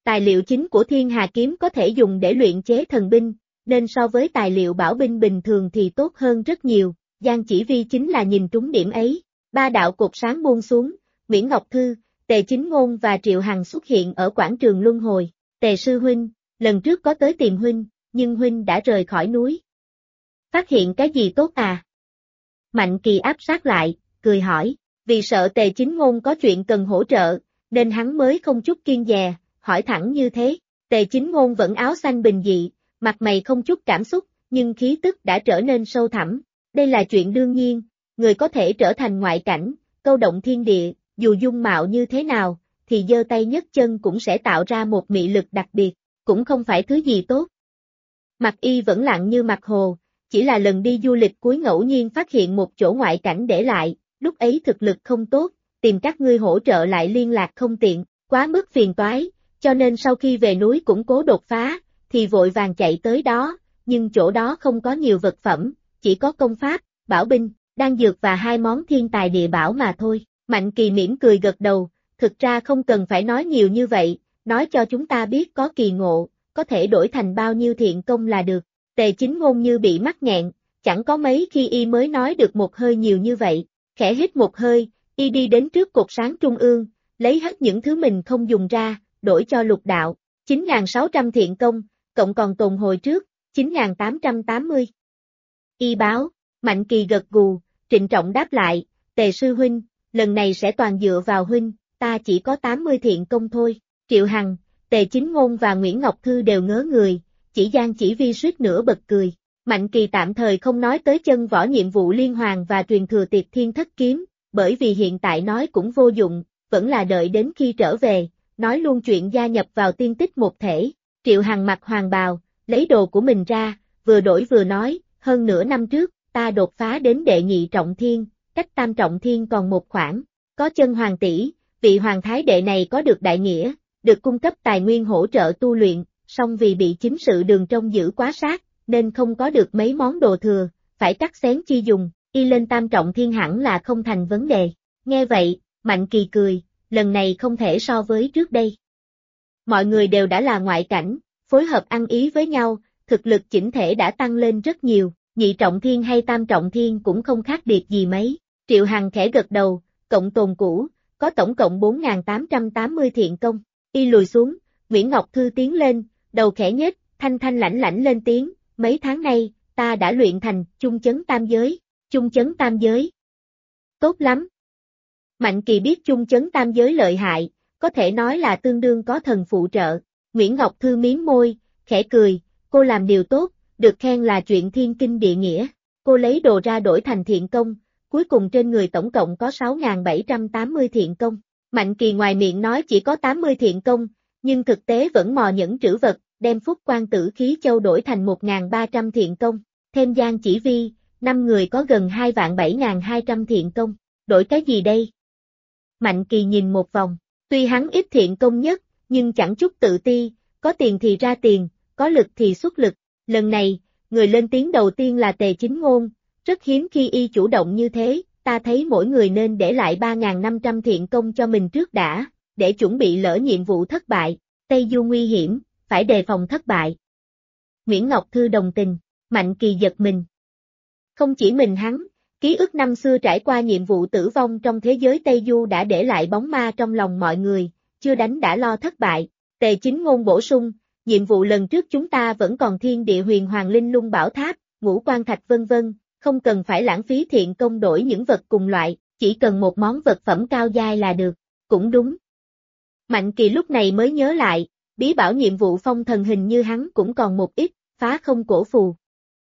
Tài liệu chính của Thiên Hà kiếm có thể dùng để luyện chế thần binh, nên so với tài liệu bảo binh bình thường thì tốt hơn rất nhiều, Giang Chỉ Vi chính là nhìn trúng điểm ấy. Ba đạo cột sáng buông xuống, Nguyễn Ngọc Thư, Tề Chính Ngôn và Triệu Hằng xuất hiện ở quảng trường luân hồi. Tề sư huynh, lần trước có tới tìm huynh, nhưng huynh đã rời khỏi núi. Phát hiện cái gì tốt à? Mạnh Kỳ áp sát lại, cười hỏi, vì sợ Tề Chính Ngôn có chuyện cần hỗ trợ, nên hắn mới không chút kiêng dè, hỏi thẳng như thế. Tề Chính Ngôn vẫn áo xanh bình dị, mặt mày không chút cảm xúc, nhưng khí tức đã trở nên sâu thẳm. Đây là chuyện đương nhiên, người có thể trở thành ngoại cảnh, câu động thiên địa, dù dung mạo như thế nào, thì giơ tay nhấc chân cũng sẽ tạo ra một mị lực đặc biệt, cũng không phải thứ gì tốt. Mặt y vẫn lặng như mặt hồ, chỉ là lần đi du lịch cuối ngẫu nhiên phát hiện một chỗ ngoại cảnh để lại, lúc ấy thực lực không tốt, tìm các ngươi hỗ trợ lại liên lạc không tiện, quá mức phiền toái, cho nên sau khi về núi củng cố đột phá, thì vội vàng chạy tới đó, nhưng chỗ đó không có nhiều vật phẩm, chỉ có công pháp, bảo binh, đan dược và 2 món thiên tài địa bảo mà thôi. Mạnh Kỳ mỉm cười gật đầu, thực ra không cần phải nói nhiều như vậy, nói cho chúng ta biết có kỳ ngộ, có thể đổi thành bao nhiêu thiện công là được. Tề Chính Ngôn như bị mắc nghẹn, chẳng có mấy khi y mới nói được một hơi nhiều như vậy, khẽ hít một hơi, y đi đến trước cột sáng trung ương, lấy hết những thứ mình không dùng ra, đổi cho Lục đạo, 9.600 thiện công, cộng còn tồn hồi trước, 9.880. Y báo, Mạnh Kỳ gật gù, trịnh trọng đáp lại, Tề sư huynh, lần này sẽ toàn dựa vào huynh, ta chỉ có 80 thiện công thôi. Triệu Hằng, Tề Chính Ngôn và Nguyễn Ngọc Thư đều ngớ người, chỉ Giang Chỉ Vi suýt nữa bật cười. Mạnh Kỳ tạm thời không nói tới chân võ nhiệm vụ liên hoàn và truyền thừa Tiệt Thiên Thất Kiếm, bởi vì hiện tại nói cũng vô dụng, vẫn là đợi đến khi trở về, nói luôn chuyện gia nhập vào tiên tích một thể. Triệu Hằng mặc hoàng bào, lấy đồ của mình ra, vừa đổi vừa nói, hơn nửa năm trước, ta đột phá đến đệ nhị trọng thiên, cách tam trọng thiên còn một khoảng, có chân hoàng tỷ, vị hoàng thái đệ này có được đại nghĩa, được cung cấp tài nguyên hỗ trợ tu luyện, song vì bị chính sự đường trong giữ quá sát, nên không có được mấy món đồ thừa, phải cắt xén chi dùng, y lên tam trọng thiên hẳn là không thành vấn đề. Nghe vậy, Mạnh Kỳ cười, lần này không thể so với trước đây. Mọi người đều đã là ngoại cảnh, phối hợp ăn ý với nhau, thực lực chỉnh thể đã tăng lên rất nhiều, nhị trọng thiên hay tam trọng thiên cũng không khác biệt gì mấy. Triệu Hằng khẽ gật đầu, cộng tồn cũ, có tổng cộng 4.880 thiện công, y lùi xuống, Nguyễn Ngọc Thư tiến lên, đầu khẽ nhếch, thanh thanh lãnh lãnh lên tiếng, mấy tháng nay, ta đã luyện thành chung chấn tam giới. Tốt lắm. Mạnh Kỳ biết chung chấn tam giới lợi hại, có thể nói là tương đương có thần phụ trợ. Nguyễn Ngọc Thư miếm môi, khẽ cười, cô làm điều tốt, được khen là chuyện thiên kinh địa nghĩa. Cô lấy đồ ra đổi thành thiện công, cuối cùng trên người tổng cộng có 6.780 thiện công. Mạnh Kỳ ngoài miệng nói chỉ có 80 thiện công, nhưng thực tế vẫn mò nhẫn trữ vật, đem Phúc Quan Tử Khí Châu đổi thành 1.300 thiện công. Thêm Giang Chỉ Vi, 5 người có gần 2.7.200 thiện công. Đổi cái gì đây? Mạnh Kỳ nhìn một vòng, tuy hắn ít thiện công nhất, nhưng chẳng chút tự ti, có tiền thì ra tiền, có lực thì xuất lực. Lần này, người lên tiếng đầu tiên là Tề Chính Ngôn, rất hiếm khi y chủ động như thế, ta thấy mỗi người nên để lại 3.500 thiện công cho mình trước đã, để chuẩn bị lỡ nhiệm vụ thất bại. Tây Du nguy hiểm, phải đề phòng thất bại. Nguyễn Ngọc Thư đồng tình, Mạnh Kỳ giật mình. Không chỉ mình hắn, ký ức năm xưa trải qua nhiệm vụ tử vong trong thế giới Tây Du đã để lại bóng ma trong lòng mọi người, chưa đánh đã lo thất bại. Tề Chính Ngôn bổ sung, nhiệm vụ lần trước chúng ta vẫn còn thiên địa huyền hoàng linh lung bảo tháp, ngũ quan thạch vân vân, không cần phải lãng phí thiện công đổi những vật cùng loại, chỉ cần một món vật phẩm cao giai là được. Cũng đúng. Mạnh Kỳ lúc này mới nhớ lại, bí bảo nhiệm vụ phong thần hình như hắn cũng còn một ít, phá không cổ phù.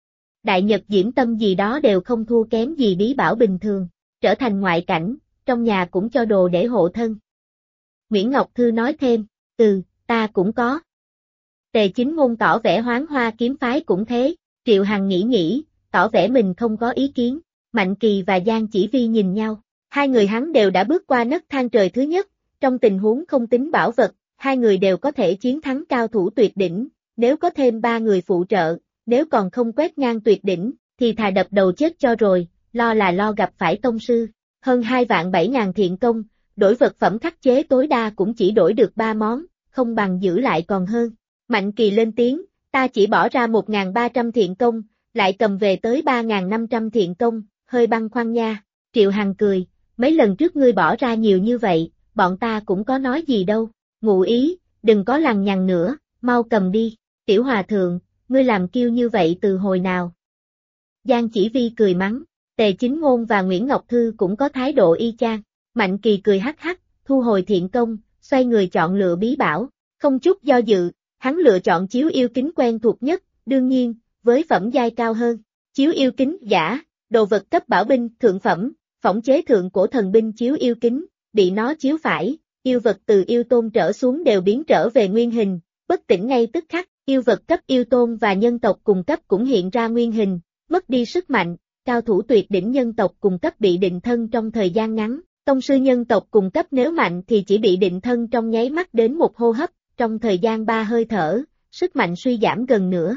Đại nhật diễm tâm gì đó đều không thua kém gì bí bảo bình thường, trở thành ngoại cảnh, trong nhà cũng cho đồ để hộ thân. Nguyễn Ngọc Thư nói thêm, ta cũng có. Tề Chính Ngôn tỏ vẻ Hoán Hoa kiếm phái cũng thế, Triệu Hằng nghĩ, tỏ vẻ mình không có ý kiến. Mạnh Kỳ và Giang Chỉ Vi nhìn nhau, hai người hắn đều đã bước qua nấc thang trời thứ nhất, trong tình huống không tính bảo vật, hai người đều có thể chiến thắng cao thủ tuyệt đỉnh, nếu có thêm 3 người phụ trợ, nếu còn không quét ngang tuyệt đỉnh, thì thà đập đầu chết cho rồi, lo gặp phải tông sư. Hơn 2.700.000 thiện công, đổi vật phẩm khắc chế tối đa cũng chỉ đổi được 3 món, không bằng giữ lại còn hơn. Mạnh Kỳ lên tiếng, ta chỉ bỏ ra 1.300 thiện công, lại cầm về tới 3.500 thiện công, hơi băn khoăn nha. Triệu Hằng cười, mấy lần trước ngươi bỏ ra nhiều như vậy, bọn ta cũng có nói gì đâu. Ngụ ý, đừng có lằng nhằng nữa, mau cầm đi. Tiểu hòa thượng, ngươi làm kiêu như vậy từ hồi nào? Giang Chỉ Vi cười mắng, Tề Chính Ngôn và Nguyễn Ngọc Thư cũng có thái độ y chang. Mạnh Kỳ cười hắc hắc, thu hồi thiện công, xoay người chọn lựa bí bảo, không chút do dự, hắn lựa chọn chiếu yêu kính quen thuộc nhất, đương nhiên, với phẩm giai cao hơn. Chiếu yêu kính giả, đồ vật cấp bảo binh thượng phẩm, phỏng chế thượng cổ thần binh chiếu yêu kính, bị nó chiếu phải, yêu vật từ yêu tôn trở xuống đều biến trở về nguyên hình, bất tỉnh ngay tức khắc, yêu vật cấp yêu tôn và nhân tộc cùng cấp cũng hiện ra nguyên hình, mất đi sức mạnh, cao thủ tuyệt đỉnh nhân tộc cùng cấp bị định thân trong thời gian ngắn, tông sư nhân tộc cùng cấp nếu mạnh thì chỉ bị định thân trong nháy mắt đến một hô hấp, trong thời gian 3 hơi thở, sức mạnh suy giảm gần nửa.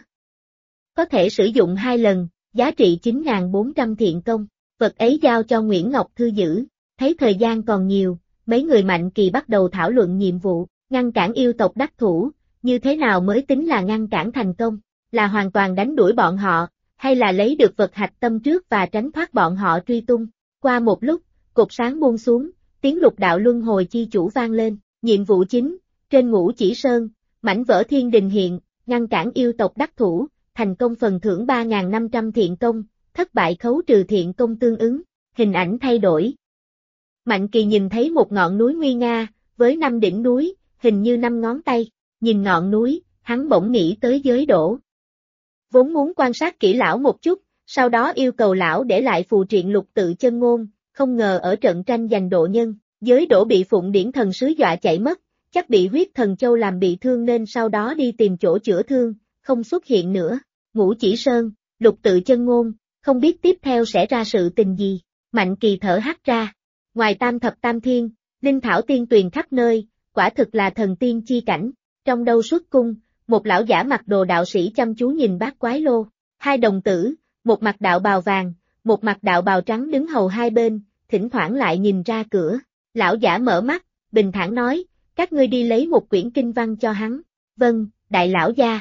Có thể sử dụng 2 lần, giá trị 9.400 thiện công, vật ấy giao cho Nguyễn Ngọc Thư giữ, thấy thời gian còn nhiều, mấy người Mạnh Kỳ bắt đầu thảo luận nhiệm vụ, ngăn cản yêu tộc đắc thủ, như thế nào mới tính là ngăn cản thành công, là hoàn toàn đánh đuổi bọn họ, hay là lấy được vật hạch tâm trước và tránh thoát bọn họ truy tung. Qua một lúc, cột sáng buông xuống, tiếng lục đạo luân hồi chi chủ vang lên, nhiệm vụ chính, trên Ngũ Chỉ Sơn, mảnh vỡ thiên đình hiện, ngăn cản yêu tộc đắc thủ, thành công phần thưởng 3.500 thiện công, thất bại khấu trừ thiện công tương ứng, hình ảnh thay đổi. Mạnh Kỳ nhìn thấy một ngọn núi nguy nga, với 5 đỉnh núi, hình như 5 ngón tay, nhìn ngọn núi, hắn bỗng nghĩ tới giới đổ. Vốn muốn quan sát kỹ lão một chút, sau đó yêu cầu lão để lại phù triện lục tự chân ngôn, không ngờ ở trận tranh giành độ nhân, giới đổ bị Phụng Điển Thần Sứ dọa chạy mất, chắc bị huyết thần châu làm bị thương nên sau đó đi tìm chỗ chữa thương, không xuất hiện nữa. Ngũ Chỉ Sơn, lục tự chân ngôn, không biết tiếp theo sẽ ra sự tình gì. Mạnh Kỳ thở hắt ra. Ngoài tam thập tam thiên, linh thảo tiên tuyền khắp nơi, quả thực là thần tiên chi cảnh. Trong đâu xuất cung, một lão giả mặc đồ đạo sĩ chăm chú nhìn bát quái lô. 2 đồng tử, một mặc đạo bào vàng, một mặc đạo bào trắng đứng hầu hai bên, thỉnh thoảng lại nhìn ra cửa. Lão giả mở mắt, bình thản nói, các ngươi đi lấy một quyển kinh văn cho hắn. Vâng, đại lão gia.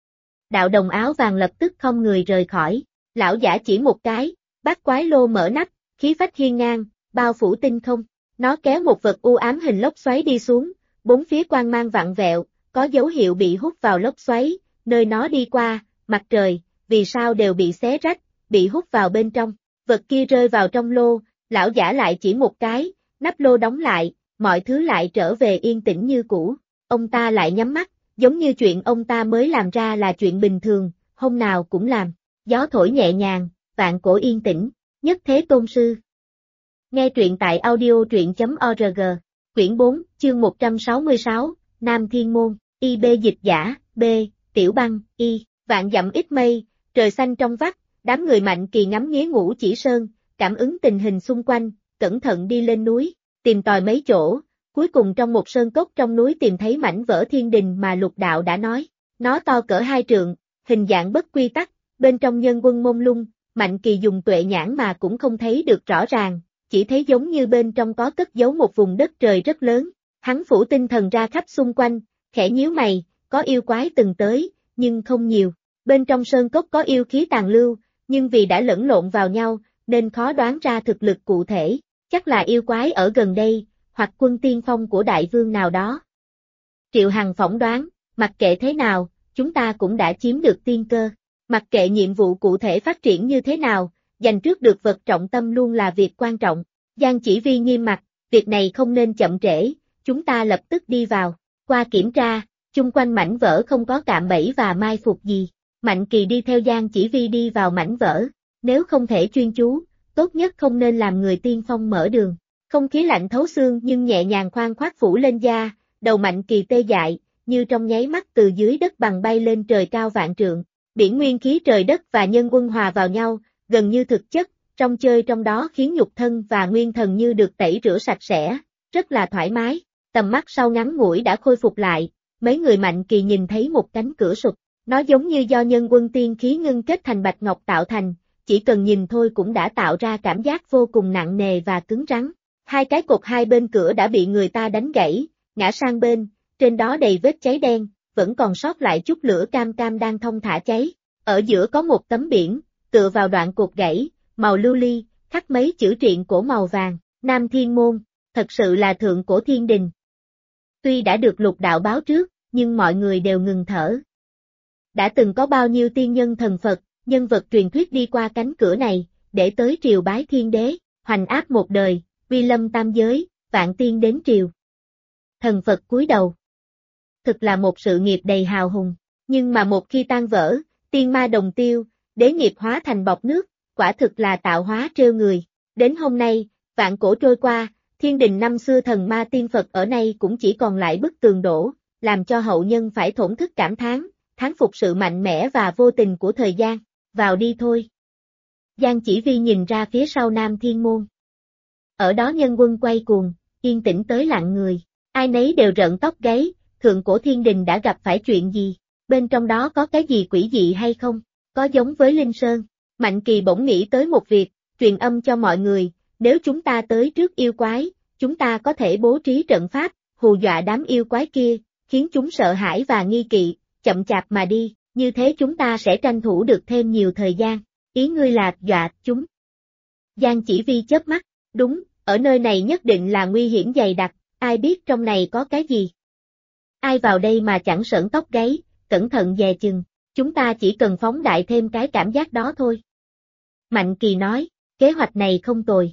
Đạo đồng áo vàng lập tức không người rời khỏi. Lão giả chỉ một cái, bát quái lô mở nắp, khí phách hiên ngang, bao phủ tinh không. Nó kéo một vật u ám hình lốc xoáy đi xuống, bốn phía quang mang vặn vẹo, có dấu hiệu bị hút vào lốc xoáy, nơi nó đi qua, mặt trời, vì sao đều bị xé rách, bị hút vào bên trong. Vật kia rơi vào trong lô, lão giả lại chỉ một cái, nắp lô đóng lại, mọi thứ lại trở về yên tĩnh như cũ. Ông ta lại nhắm mắt, giống như chuyện ông ta mới làm ra là chuyện bình thường, hôm nào cũng làm. Gió thổi nhẹ nhàng, vạn cổ yên tĩnh, nhất thế tôn sư. Nghe truyện tại audio.org, quyển 4, chương 166, Nam Thiên Môn, IB dịch giả, B, Tiểu Băng, Y, vạn dặm ít mây, trời xanh trong vắt, đám người Mạnh Kỳ ngắm nghía Ngũ Chỉ Sơn, cảm ứng tình hình xung quanh, cẩn thận đi lên núi, tìm tòi mấy chỗ, cuối cùng trong một sơn cốc trong núi tìm thấy mảnh vỡ thiên đình mà lục đạo đã nói, nó to cỡ 2 trượng, hình dạng bất quy tắc, bên trong nhân quân mông lung, Mạnh Kỳ dùng tuệ nhãn mà cũng không thấy được rõ ràng, chỉ thấy giống như bên trong có cất giấu một vùng đất trời rất lớn. Hắn phủ tinh thần ra khắp xung quanh, khẽ nhíu mày, có yêu quái từng tới, nhưng không nhiều. Bên trong sơn cốc có yêu khí tàn lưu, nhưng vì đã lẫn lộn vào nhau, nên khó đoán ra thực lực cụ thể. Chắc là yêu quái ở gần đây, hoặc quân tiên phong của đại vương nào đó. Triệu Hằng phỏng đoán, mặc kệ thế nào, chúng ta cũng đã chiếm được tiên cơ. Mặc kệ nhiệm vụ cụ thể phát triển như thế nào, giành trước được vật trọng tâm luôn là việc quan trọng. Giang Chỉ Vi nghiêm mặt, việc này không nên chậm trễ, chúng ta lập tức đi vào. Qua kiểm tra, chung quanh mảnh vỡ không có cạm bẫy và mai phục gì. Mạnh Kỳ đi theo Giang Chỉ Vi đi vào mảnh vỡ. Nếu không thể chuyên chú, tốt nhất không nên làm người tiên phong mở đường. Không khí lạnh thấu xương nhưng nhẹ nhàng khoan khoát phủ lên da, đầu Mạnh Kỳ tê dại, như trong nháy mắt từ dưới đất bằng bay lên trời cao vạn trượng. Biển nguyên khí trời đất và nhân quân hòa vào nhau, gần như thực chất, trong chơi trong đó khiến nhục thân và nguyên thần như được tẩy rửa sạch sẽ, rất là thoải mái. Tầm mắt sau ngắn ngủi đã khôi phục lại, mấy người Mạnh Kỳ nhìn thấy một cánh cửa sụp, nó giống như do nhân quân tiên khí ngưng kết thành bạch ngọc tạo thành, chỉ cần nhìn thôi cũng đã tạo ra cảm giác vô cùng nặng nề và cứng rắn. 2 cái cột hai bên cửa đã bị người ta đánh gãy, ngã sang bên, trên đó đầy vết cháy đen, vẫn còn sót lại chút lửa cam cam đang thong thả cháy. Ở giữa có một tấm biển, tựa vào đoạn cột gãy, màu lưu ly, khắc mấy chữ triện cổ màu vàng, Nam Thiên Môn, thật sự là thượng cổ thiên đình. Tuy đã được lục đạo báo trước, nhưng mọi người đều ngừng thở. Đã từng có bao nhiêu tiên nhân thần Phật, nhân vật truyền thuyết đi qua cánh cửa này, để tới triều bái thiên đế, hoành áp một đời, uy lâm tam giới, vạn tiên đến triều. Thần Phật cúi đầu. Thực là một sự nghiệp đầy hào hùng, nhưng mà một khi tan vỡ, tiên ma đồng tiêu, đế nghiệp hóa thành bọt nước, quả thực là tạo hóa trêu người. Đến hôm nay, vạn cổ trôi qua, thiên đình năm xưa thần ma tiên Phật ở nay cũng chỉ còn lại bức tường đổ, làm cho hậu nhân phải thổn thức cảm thán phục sự mạnh mẽ và vô tình của thời gian. Vào đi thôi. Giang Chỉ Vi nhìn ra phía sau Nam Thiên Môn. Ở đó nhân quân quay cuồng, yên tĩnh tới lặng người, ai nấy đều rợn tóc gáy, thượng cổ thiên đình đã gặp phải chuyện gì, bên trong đó có cái gì quỷ dị hay không, có giống với Linh Sơn. Mạnh Kỳ bỗng nghĩ tới một việc, truyền âm cho mọi người, nếu chúng ta tới trước yêu quái, chúng ta có thể bố trí trận pháp, hù dọa đám yêu quái kia, khiến chúng sợ hãi và nghi kỵ, chậm chạp mà đi, như thế chúng ta sẽ tranh thủ được thêm nhiều thời gian. Ý ngươi là dọa chúng. Giang Chỉ Vi chớp mắt, đúng, ở nơi này nhất định là nguy hiểm dày đặc, ai biết trong này có cái gì. Ai vào đây mà chẳng sởn tóc gáy, cẩn thận dè chừng, chúng ta chỉ cần phóng đại thêm cái cảm giác đó thôi. Mạnh Kỳ nói, kế hoạch này không tồi.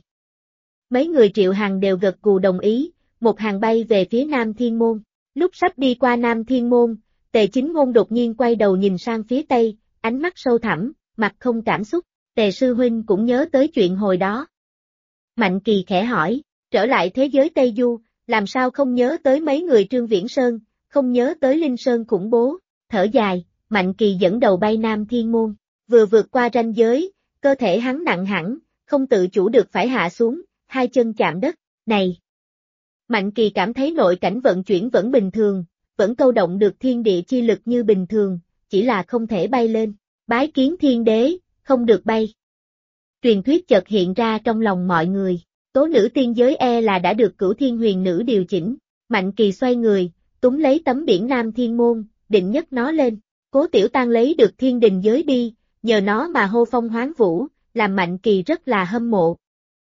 Mấy người Triệu Hằng đều gật gù đồng ý, một hàng bay về phía Nam Thiên Môn. Lúc sắp đi qua Nam Thiên Môn, Tề Chính Ngôn đột nhiên quay đầu nhìn sang phía Tây, ánh mắt sâu thẳm, mặt không cảm xúc. Tề sư huynh cũng nhớ tới chuyện hồi đó. Mạnh Kỳ khẽ hỏi, trở lại thế giới Tây Du, làm sao không nhớ tới mấy người Trương Viễn Sơn, không nhớ tới Linh Sơn khủng bố. Thở dài, Mạnh Kỳ dẫn đầu bay Nam Thiên Môn, vừa vượt qua ranh giới, cơ thể hắn nặng hẳn, không tự chủ được phải hạ xuống, hai chân chạm đất. Này! Mạnh Kỳ cảm thấy nội cảnh vận chuyển vẫn bình thường, vẫn câu động được thiên địa chi lực như bình thường, chỉ là không thể bay lên. Bái kiến thiên đế, không được bay. Truyền thuyết chợt hiện ra trong lòng mọi người, tố nữ tiên giới là đã được Cửu Thiên Huyền Nữ điều chỉnh. Mạnh Kỳ xoay người, túm lấy tấm biển Nam Thiên Môn, định nhấc nó lên. Cố Tiểu Tan lấy được thiên đình giới bi, nhờ nó mà hô phong hoán vũ, làm Mạnh Kỳ rất là hâm mộ.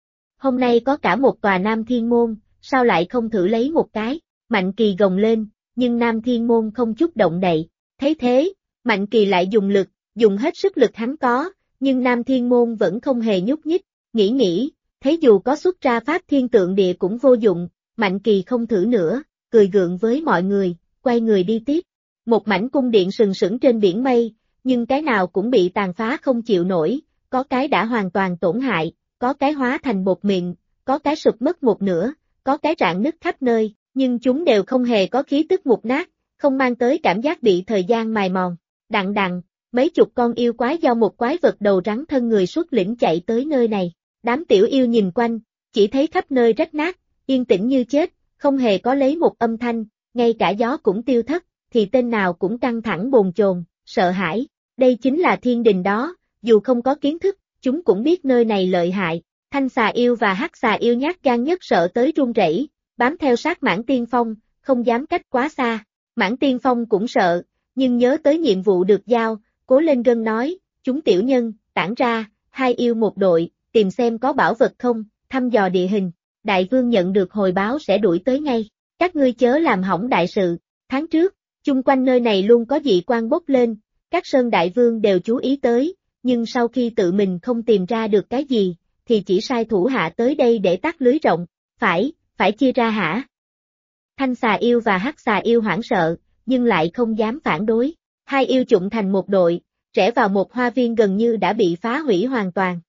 Hôm nay có cả một tòa Nam Thiên Môn, sao lại không thử lấy một cái? Mạnh Kỳ gồng lên, nhưng Nam Thiên Môn không chút động đậy. Thấy thế, Mạnh Kỳ lại dùng hết sức lực hắn có, nhưng Nam Thiên Môn vẫn không hề nhúc nhích. Nghĩ, thấy dù có xuất ra pháp thiên tượng địa cũng vô dụng, Mạnh Kỳ không thử nữa, cười gượng với mọi người, quay người đi tiếp. Một mảnh cung điện sừng sững trên biển mây, nhưng cái nào cũng bị tàn phá không chịu nổi, có cái đã hoàn toàn tổn hại, có cái hóa thành bột mịn, có cái sụp mất một nửa, có cái rạn nứt khắp nơi, nhưng chúng đều không hề có khí tức mục nát, không mang tới cảm giác bị thời gian mài mòn. Đặng, mấy chục con yêu quái do một quái vật đầu rắn thân người xuất lĩnh chạy tới nơi này. Đám tiểu yêu nhìn quanh, chỉ thấy khắp nơi rách nát, yên tĩnh như chết, không hề có lấy một âm thanh, ngay cả gió cũng tiêu thất, thì tên nào cũng căng thẳng bồn chồn, sợ hãi. Đây chính là thiên đình đó, dù không có kiến thức, chúng cũng biết nơi này lợi hại. Thanh xà yêu và hắc xà yêu nhát gan nhất sợ tới run rẩy, bám theo sát Mãn Tiên Phong, không dám cách quá xa. Mãn Tiên Phong cũng sợ, nhưng nhớ tới nhiệm vụ được giao, cố lên gân nói, chúng tiểu nhân, tản ra, hai yêu một đội, tìm xem có bảo vật không, thăm dò địa hình. Đại vương nhận được hồi báo sẽ đuổi tới ngay, các ngươi chớ làm hỏng đại sự. Tháng trước, chung quanh nơi này luôn có dị quan bốc lên, các sơn đại vương đều chú ý tới, nhưng sau khi tự mình không tìm ra được cái gì, thì chỉ sai thủ hạ tới đây để tắt lưới rộng. Phải chia ra hả? Thanh xà yêu và hắc xà yêu hoảng sợ, nhưng lại không dám phản đối. Hai yêu chụm thành một đội, rẽ vào một hoa viên gần như đã bị phá hủy hoàn toàn.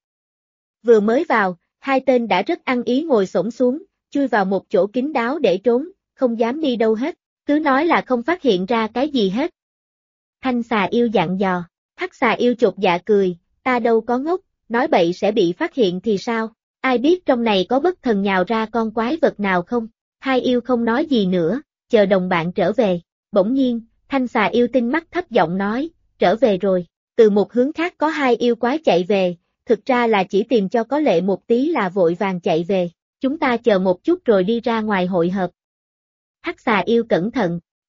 Vừa mới vào, hai tên đã rất ăn ý ngồi xổm xuống, chui vào một chỗ kín đáo để trốn, không dám đi đâu hết, cứ nói là không phát hiện ra cái gì hết. Thanh xà yêu dặn dò, hắc xà yêu chột dạ cười, ta đâu có ngốc, nói bậy sẽ bị phát hiện thì sao, ai biết trong này có bất thần nhào ra con quái vật nào không. Hai yêu không nói gì nữa, chờ đồng bạn trở về. Bỗng nhiên, thanh xà yêu tinh mắt thấp giọng nói, trở về rồi. Từ một hướng khác có hai yêu quái chạy về, thực ra là chỉ tìm cho có lệ một tí là vội vàng chạy về. Chúng ta chờ một chút rồi đi ra ngoài hội hợp. Hắc xà yêu cẩn thận,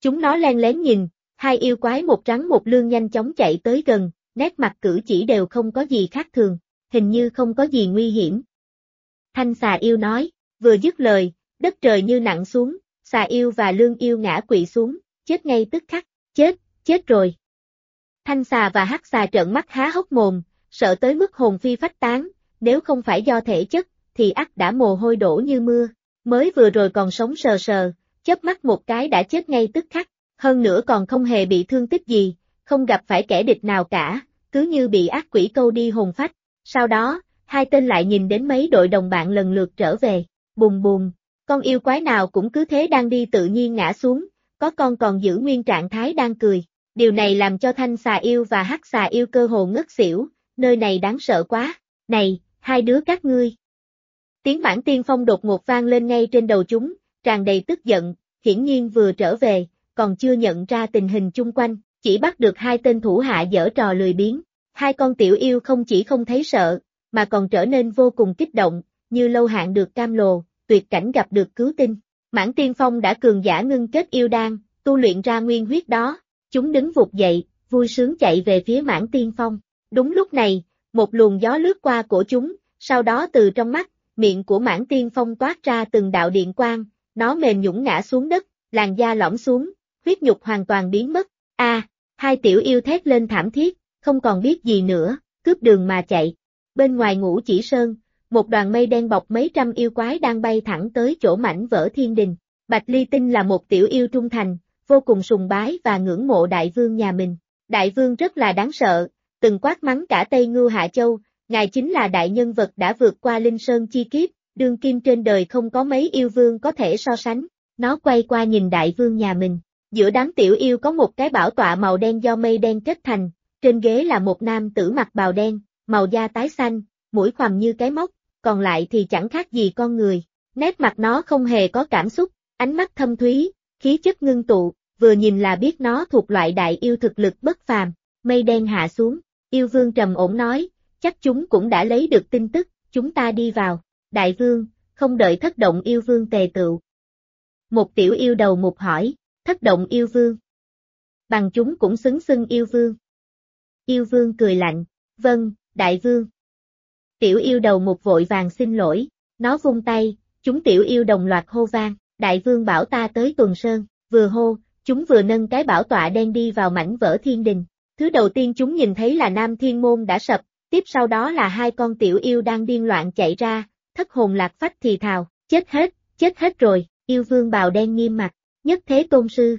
Chúng nó len lén nhìn, hai yêu quái một trắng một lương nhanh chóng chạy tới gần, nét mặt cử chỉ đều không có gì khác thường, hình như không có gì nguy hiểm. Thanh xà yêu nói, vừa dứt lời, đất trời như nặng xuống, xà yêu và lương yêu ngã quỵ xuống, chết ngay tức khắc, chết rồi. Thanh xà và hắc xà trợn mắt há hốc mồm, sợ tới mức hồn phi phách tán, nếu không phải do thể chất, thì ắt đã mồ hôi đổ như mưa, mới vừa rồi còn sống sờ sờ, chớp mắt một cái đã chết ngay tức khắc, hơn nữa còn không hề bị thương tích gì, không gặp phải kẻ địch nào cả, cứ như bị ác quỷ câu đi hồn phách. Sau đó, hai tên lại nhìn đến mấy đội đồng bạn lần lượt trở về, bùm bùm, con yêu quái nào cũng cứ thế đang đi tự nhiên ngã xuống, có con còn giữ nguyên trạng thái đang cười. Điều này làm cho thanh xà yêu và hắc xà yêu cơ hồ ngất xỉu, nơi này đáng sợ quá, này, hai đứa các ngươi. Tiếng Mãn Tiên Phong đột ngột vang lên ngay trên đầu chúng, tràn đầy tức giận, hiển nhiên vừa trở về, còn chưa nhận ra tình hình chung quanh, chỉ bắt được hai tên thủ hạ giở trò lười biếng. Hai con tiểu yêu không chỉ không thấy sợ, mà còn trở nên vô cùng kích động, như lâu hạn được cam lồ, tuyệt cảnh gặp được cứu tinh. Mãn Tiên Phong đã cường giả ngưng kết yêu đan, tu luyện ra nguyên huyết đó. Chúng đứng vụt dậy, vui sướng chạy về phía Mãn Tiên Phong. Đúng lúc này, một luồng gió lướt qua cổ chúng, sau đó từ trong mắt, miệng của Mãn Tiên Phong toát ra từng đạo điện quang, nó mềm nhũn ngã xuống đất, làn da lõm xuống, huyết nhục hoàn toàn biến mất. Hai tiểu yêu thét lên thảm thiết, không còn biết gì nữa, cướp đường mà chạy. Bên ngoài Ngũ Chỉ Sơn, một đoàn mây đen bọc mấy trăm yêu quái đang bay thẳng tới chỗ mảnh vỡ thiên đình. Bạch Ly Tinh là một tiểu yêu trung thành, vô cùng sùng bái và ngưỡng mộ đại vương nhà mình. Đại vương rất là đáng sợ, từng quát mắng cả Tây Ngưu Hạ Châu, ngài chính là đại nhân vật đã vượt qua Linh Sơn chi kiếp, đương kim trên đời không có mấy yêu vương có thể so sánh. Nó quay qua nhìn đại vương nhà mình, giữa đám tiểu yêu có một cái bảo tọa màu đen do mây đen kết thành, trên ghế là một nam tử mặc bào đen, màu da tái xanh, mũi khoằm như cái móc, còn lại thì chẳng khác gì con người. Nét mặt nó không hề có cảm xúc, ánh mắt thâm thúy, khí chất ngưng tụ, vừa nhìn là biết nó thuộc loại đại yêu thực lực bất phàm. Mây đen hạ xuống, yêu vương trầm ổn nói, chắc chúng cũng đã lấy được tin tức, chúng ta đi vào. Đại vương, không đợi thất động yêu vương tề tựu. Một tiểu yêu đầu mục hỏi, thất động yêu vương. Bằng chúng cũng xưng yêu vương. Yêu vương cười lạnh, vâng, đại vương. Tiểu yêu đầu mục vội vàng xin lỗi, nó vung tay, chúng tiểu yêu đồng loạt hô vang, đại vương bảo ta tới Tuần Sơn, vừa hô, chúng vừa nâng cái bảo tọa đen đi vào mảnh vỡ thiên đình. Thứ đầu tiên chúng nhìn thấy là Nam Thiên Môn đã sập, tiếp sau đó là hai con tiểu yêu đang điên loạn chạy ra, thất hồn lạc phách thì thào, chết hết rồi, yêu vương bào đen nghiêm mặt, nhất thế tôn sư.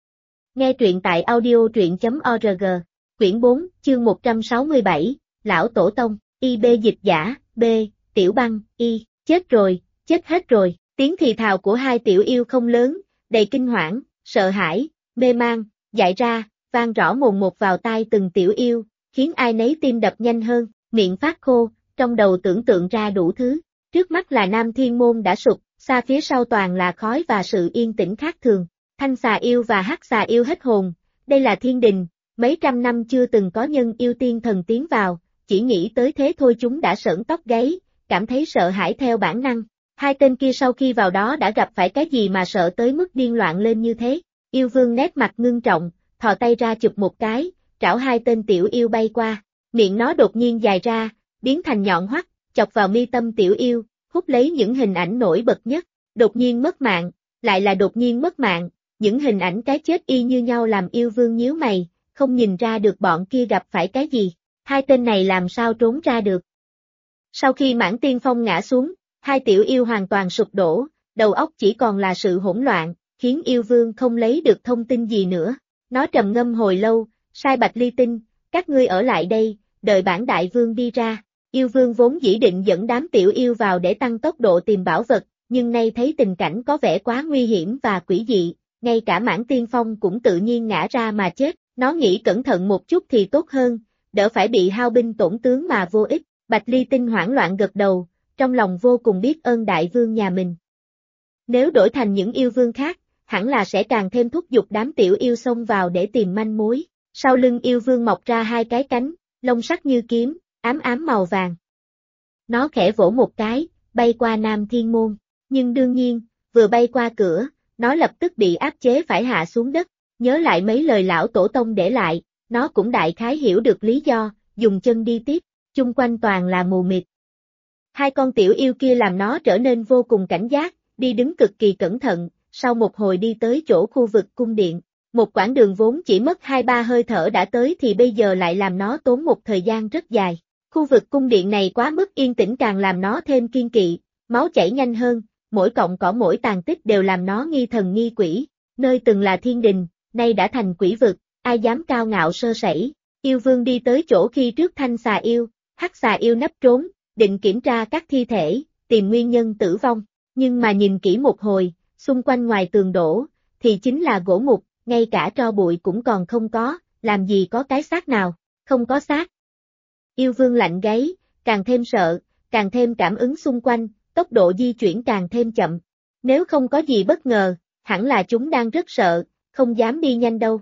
Nghe truyện tại audio.org, quyển 4, chương 167, Lão Tổ Tông, IB dịch giả, B, Tiểu Băng, Y, chết hết rồi, tiếng thì thào của hai tiểu yêu không lớn, đầy kinh hoảng, sợ hãi, mê mang, dại ra, vang rõ mồn một vào tai từng tiểu yêu, khiến ai nấy tim đập nhanh hơn, miệng phát khô, trong đầu tưởng tượng ra đủ thứ. Trước mắt là Nam Thiên Môn đã sụp, xa phía sau toàn là khói và sự yên tĩnh khác thường. Thanh xà yêu và hắc xà yêu hết hồn, đây là thiên đình, mấy trăm năm chưa từng có nhân yêu tiên thần tiến vào, chỉ nghĩ tới thế thôi chúng đã sởn tóc gáy, cảm thấy sợ hãi theo bản năng. Hai tên kia sau khi vào đó đã gặp phải cái gì mà sợ tới mức điên loạn lên như thế. Yêu vương nét mặt ngưng trọng, thò tay ra chụp một cái, trảo hai tên tiểu yêu bay qua, miệng nó đột nhiên dài ra, biến thành nhọn hoắt, chọc vào mi tâm tiểu yêu, hút lấy những hình ảnh nổi bật nhất, đột nhiên mất mạng, lại là đột nhiên mất mạng, những hình ảnh cái chết y như nhau làm yêu vương nhíu mày, không nhìn ra được bọn kia gặp phải cái gì, hai tên này làm sao trốn ra được. Sau khi Mãn Tiên Phong ngã xuống, hai tiểu yêu hoàn toàn sụp đổ, đầu óc chỉ còn là sự hỗn loạn, khiến yêu vương không lấy được thông tin gì nữa. Nó trầm ngâm hồi lâu, sai Bạch Ly Tinh, các ngươi ở lại đây, đợi bản đại vương đi ra. Yêu vương vốn dĩ định dẫn đám tiểu yêu vào để tăng tốc độ tìm bảo vật, nhưng nay thấy tình cảnh có vẻ quá nguy hiểm và quỷ dị, ngay cả Mãn Tiên Phong cũng tự nhiên ngã ra mà chết, nó nghĩ cẩn thận một chút thì tốt hơn, đỡ phải bị hao binh tổn tướng mà vô ích. Bạch Ly Tinh hoảng loạn gật đầu, trong lòng vô cùng biết ơn đại vương nhà mình. Nếu đổi thành những yêu vương khác, hẳn là sẽ càng thêm thúc giục đám tiểu yêu xông vào để tìm manh mối. Sau lưng yêu vương mọc ra hai cái cánh, lông sắc như kiếm, ám ám màu vàng. Nó khẽ vỗ một cái, bay qua Nam Thiên Môn, nhưng đương nhiên, vừa bay qua cửa, nó lập tức bị áp chế phải hạ xuống đất, nhớ lại mấy lời lão tổ tông để lại, nó cũng đại khái hiểu được lý do, dùng chân đi tiếp, chung quanh toàn là mù mịt. Hai con tiểu yêu kia làm nó trở nên vô cùng cảnh giác, đi đứng cực kỳ cẩn thận, sau một hồi đi tới chỗ khu vực cung điện. Một quãng đường vốn chỉ mất 2-3 hơi thở đã tới thì bây giờ lại làm nó tốn một thời gian rất dài. Khu vực cung điện này quá mức yên tĩnh càng làm nó thêm kiên kỵ, máu chảy nhanh hơn, mỗi cọng cỏ mỗi tàn tích đều làm nó nghi thần nghi quỷ. Nơi từng là thiên đình, nay đã thành quỷ vực, ai dám cao ngạo sơ sẩy. Yêu vương đi tới chỗ khi trước thanh xà yêu, hắc xà yêu nấp trốn, định kiểm tra các thi thể, tìm nguyên nhân tử vong. Nhưng mà nhìn kỹ một hồi, xung quanh ngoài tường đổ, thì chính là gỗ mục, ngay cả tro bụi cũng còn không có, làm gì có cái xác nào, không có xác. Yêu vương lạnh gáy, càng thêm sợ, càng thêm cảm ứng xung quanh, tốc độ di chuyển càng thêm chậm. Nếu không có gì bất ngờ, hẳn là chúng đang rất sợ, không dám đi nhanh đâu.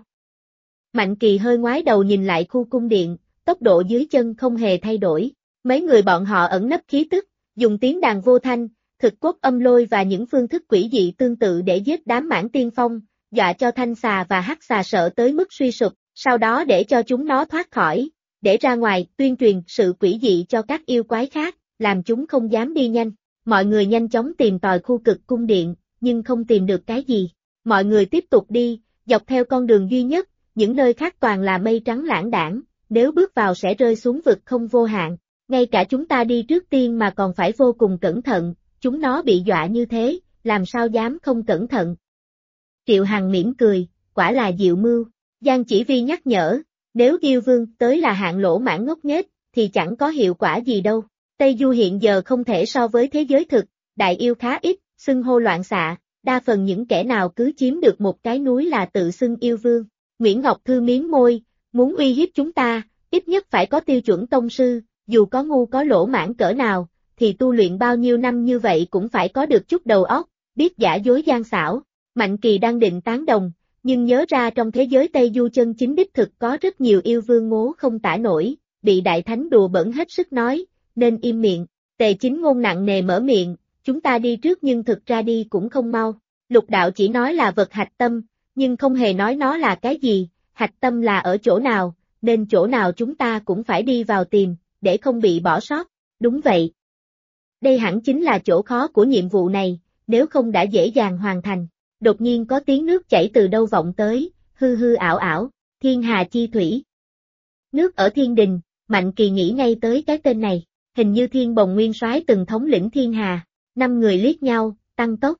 Mạnh Kỳ hơi ngoái đầu nhìn lại khu cung điện, tốc độ dưới chân không hề thay đổi. Mấy người bọn họ ẩn nấp khí tức, dùng tiếng đàn vô thanh, thực cốt âm lôi và những phương thức quỷ dị tương tự để giết đám mãn tiên phong, dọa cho thanh xà và hắc xà sợ tới mức suy sụp, sau đó để cho chúng nó thoát khỏi, để ra ngoài tuyên truyền sự quỷ dị cho các yêu quái khác, làm chúng không dám đi nhanh. Mọi người nhanh chóng tìm tòi khu cực cung điện, nhưng không tìm được cái gì. Mọi người tiếp tục đi, dọc theo con đường duy nhất, những nơi khác toàn là mây trắng lãng đãng, nếu bước vào sẽ rơi xuống vực không vô hạn. Ngay cả chúng ta đi trước tiên mà còn phải vô cùng cẩn thận, chúng nó bị dọa như thế, làm sao dám không cẩn thận. Triệu Hằng mỉm cười, quả là diệu mưu. Giang Chỉ Vi nhắc nhở, nếu yêu vương tới là hạng lỗ mãn ngốc nghếch, thì chẳng có hiệu quả gì đâu. Tây Du hiện giờ không thể so với thế giới thực, đại yêu khá ít, xưng hô loạn xạ, đa phần những kẻ nào cứ chiếm được một cái núi là tự xưng yêu vương. Nguyễn Ngọc Thư miếm môi, muốn uy hiếp chúng ta, ít nhất phải có tiêu chuẩn tông sư, dù có ngu có lỗ mãn cỡ nào, thì tu luyện bao nhiêu năm như vậy cũng phải có được chút đầu óc, biết giả dối gian xảo. Mạnh Kỳ đang định tán đồng, nhưng nhớ ra trong thế giới Tây Du chân chính đích thực có rất nhiều yêu vương ngố không tả nổi, bị đại thánh đùa bỡn hết sức nói, nên im miệng. Tề Chính Ngôn nặng nề mở miệng, chúng ta đi trước nhưng thực ra đi cũng không mau. Lục đạo chỉ nói là vật hạch tâm, nhưng không hề nói nó là cái gì, hạch tâm là ở chỗ nào, nên chỗ nào chúng ta cũng phải đi vào tìm, để không bị bỏ sót. Đúng vậy. Đây hẳn chính là chỗ khó của nhiệm vụ này, nếu không đã dễ dàng hoàn thành. Đột nhiên có tiếng nước chảy từ đâu vọng tới, hư hư ảo ảo, thiên hà chi thủy. Nước ở thiên đình, Mạnh Kỳ nghĩ ngay tới cái tên này, hình như Thiên Bồng Nguyên Soái từng thống lĩnh thiên hà. 5 người liếc nhau, tăng tốc.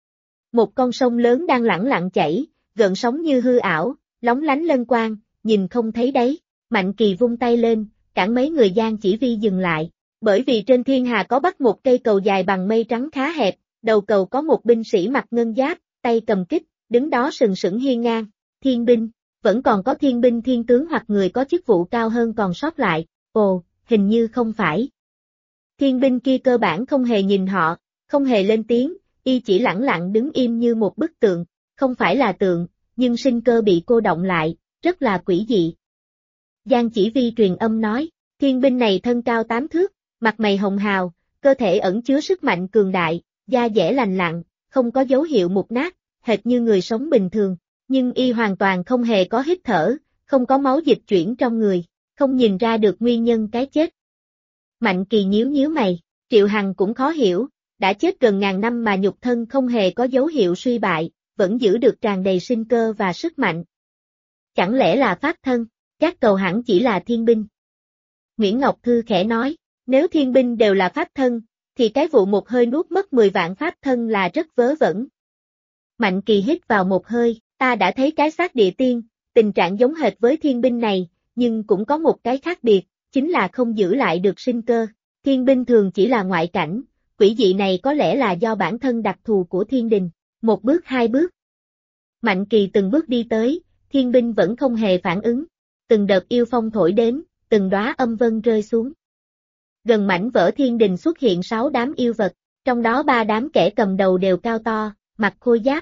Một con sông lớn đang lẳng lặng chảy, gợn sóng như hư ảo, lóng lánh lân quang, nhìn không thấy đáy. Mạnh Kỳ vung tay lên, cản mấy người Giang Chỉ Vi dừng lại, bởi vì trên thiên hà có bắt một cây cầu dài bằng mây trắng khá hẹp, đầu cầu có một binh sĩ mặc ngân giáp, tay cầm kích, đứng đó sừng sững hiên ngang. Thiên binh, vẫn còn có thiên binh thiên tướng hoặc người có chức vụ cao hơn còn sót lại. Ồ, hình như không phải. Thiên binh kia cơ bản không hề nhìn họ, không hề lên tiếng, y chỉ lẳng lặng đứng im như một bức tượng, không phải là tượng, nhưng sinh cơ bị cô động lại, rất là quỷ dị. Giang Chỉ Vi truyền âm nói, thiên binh này thân cao 8 thước, mặt mày hồng hào, cơ thể ẩn chứa sức mạnh cường đại, da dẻ lành lặn, không có dấu hiệu mục nát, hệt như người sống bình thường, nhưng y hoàn toàn không hề có hít thở, không có máu dịch chuyển trong người, không nhìn ra được nguyên nhân cái chết. Mạnh Kỳ nhíu nhíu mày, Triệu Hằng cũng khó hiểu, đã chết gần ngàn năm mà nhục thân không hề có dấu hiệu suy bại, vẫn giữ được tràn đầy sinh cơ và sức mạnh. Chẳng lẽ là pháp thân, các cầu hẳn chỉ là thiên binh. Nguyễn Ngọc Thư khẽ nói, nếu thiên binh đều là pháp thân, thì cái vụ một hơi nuốt mất 10 vạn pháp thân là rất vớ vẩn. Mạnh Kỳ hít vào một hơi, ta đã thấy cái xác địa tiên, tình trạng giống hệt với thiên binh này, nhưng cũng có một cái khác biệt, chính là không giữ lại được sinh cơ. Thiên binh thường chỉ là ngoại cảnh, quỷ dị này có lẽ là do bản thân đặc thù của thiên đình. Một bước hai bước. Mạnh Kỳ từng bước đi tới, thiên binh vẫn không hề phản ứng. Từng đợt yêu phong thổi đến, từng đóa âm vân rơi xuống. Gần mảnh vỡ thiên đình xuất hiện 6 đám yêu vật, trong đó 3 đám kẻ cầm đầu đều cao to, mặc khôi giáp.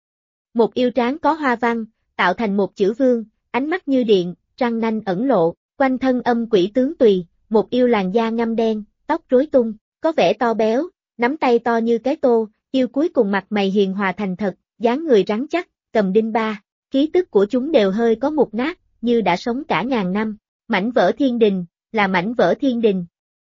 Một yêu tráng có hoa văn, tạo thành một chữ vương, ánh mắt như điện, răng nanh ẩn lộ, quanh thân âm quỷ tướng tùy, một yêu làn da ngăm đen, tóc rối tung, có vẻ to béo, nắm tay to như cái tô, yêu cuối cùng mặt mày hiền hòa thành thật, dáng người rắn chắc, cầm đinh ba, khí tức của chúng đều hơi có mục nát, như đã sống cả ngàn năm. Mảnh vỡ thiên đình, là mảnh vỡ thiên đình.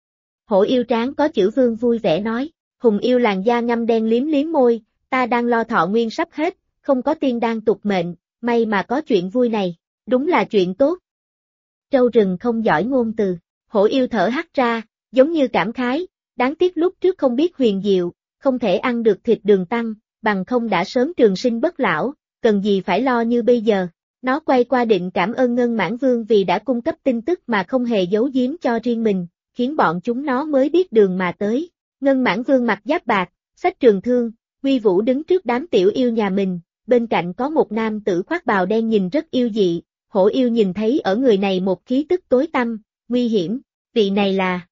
Hổ yêu tráng có chữ vương vui vẻ nói, hùng yêu làn da ngăm đen liếm liếm môi, ta đang lo thọ nguyên sắp hết, không có tiên đan tục mệnh, may mà có chuyện vui này, đúng là chuyện tốt. Trâu rừng không giỏi ngôn từ, hổ yêu thở hắt ra, giống như cảm khái, đáng tiếc lúc trước không biết huyền diệu, không thể ăn được thịt đường tăng, bằng không đã sớm trường sinh bất lão, cần gì phải lo như bây giờ. Nó quay qua định cảm ơn Ngân Mãn Vương vì đã cung cấp tin tức mà không hề giấu giếm cho riêng mình, khiến bọn chúng nó mới biết đường mà tới. Ngân Mãn Vương mặc giáp bạc, xách trường thương, uy vũ đứng trước đám tiểu yêu nhà mình, bên cạnh có một nam tử khoác bào đen nhìn rất yêu dị, hổ yêu nhìn thấy ở người này một khí tức tối tăm, nguy hiểm, vị này là...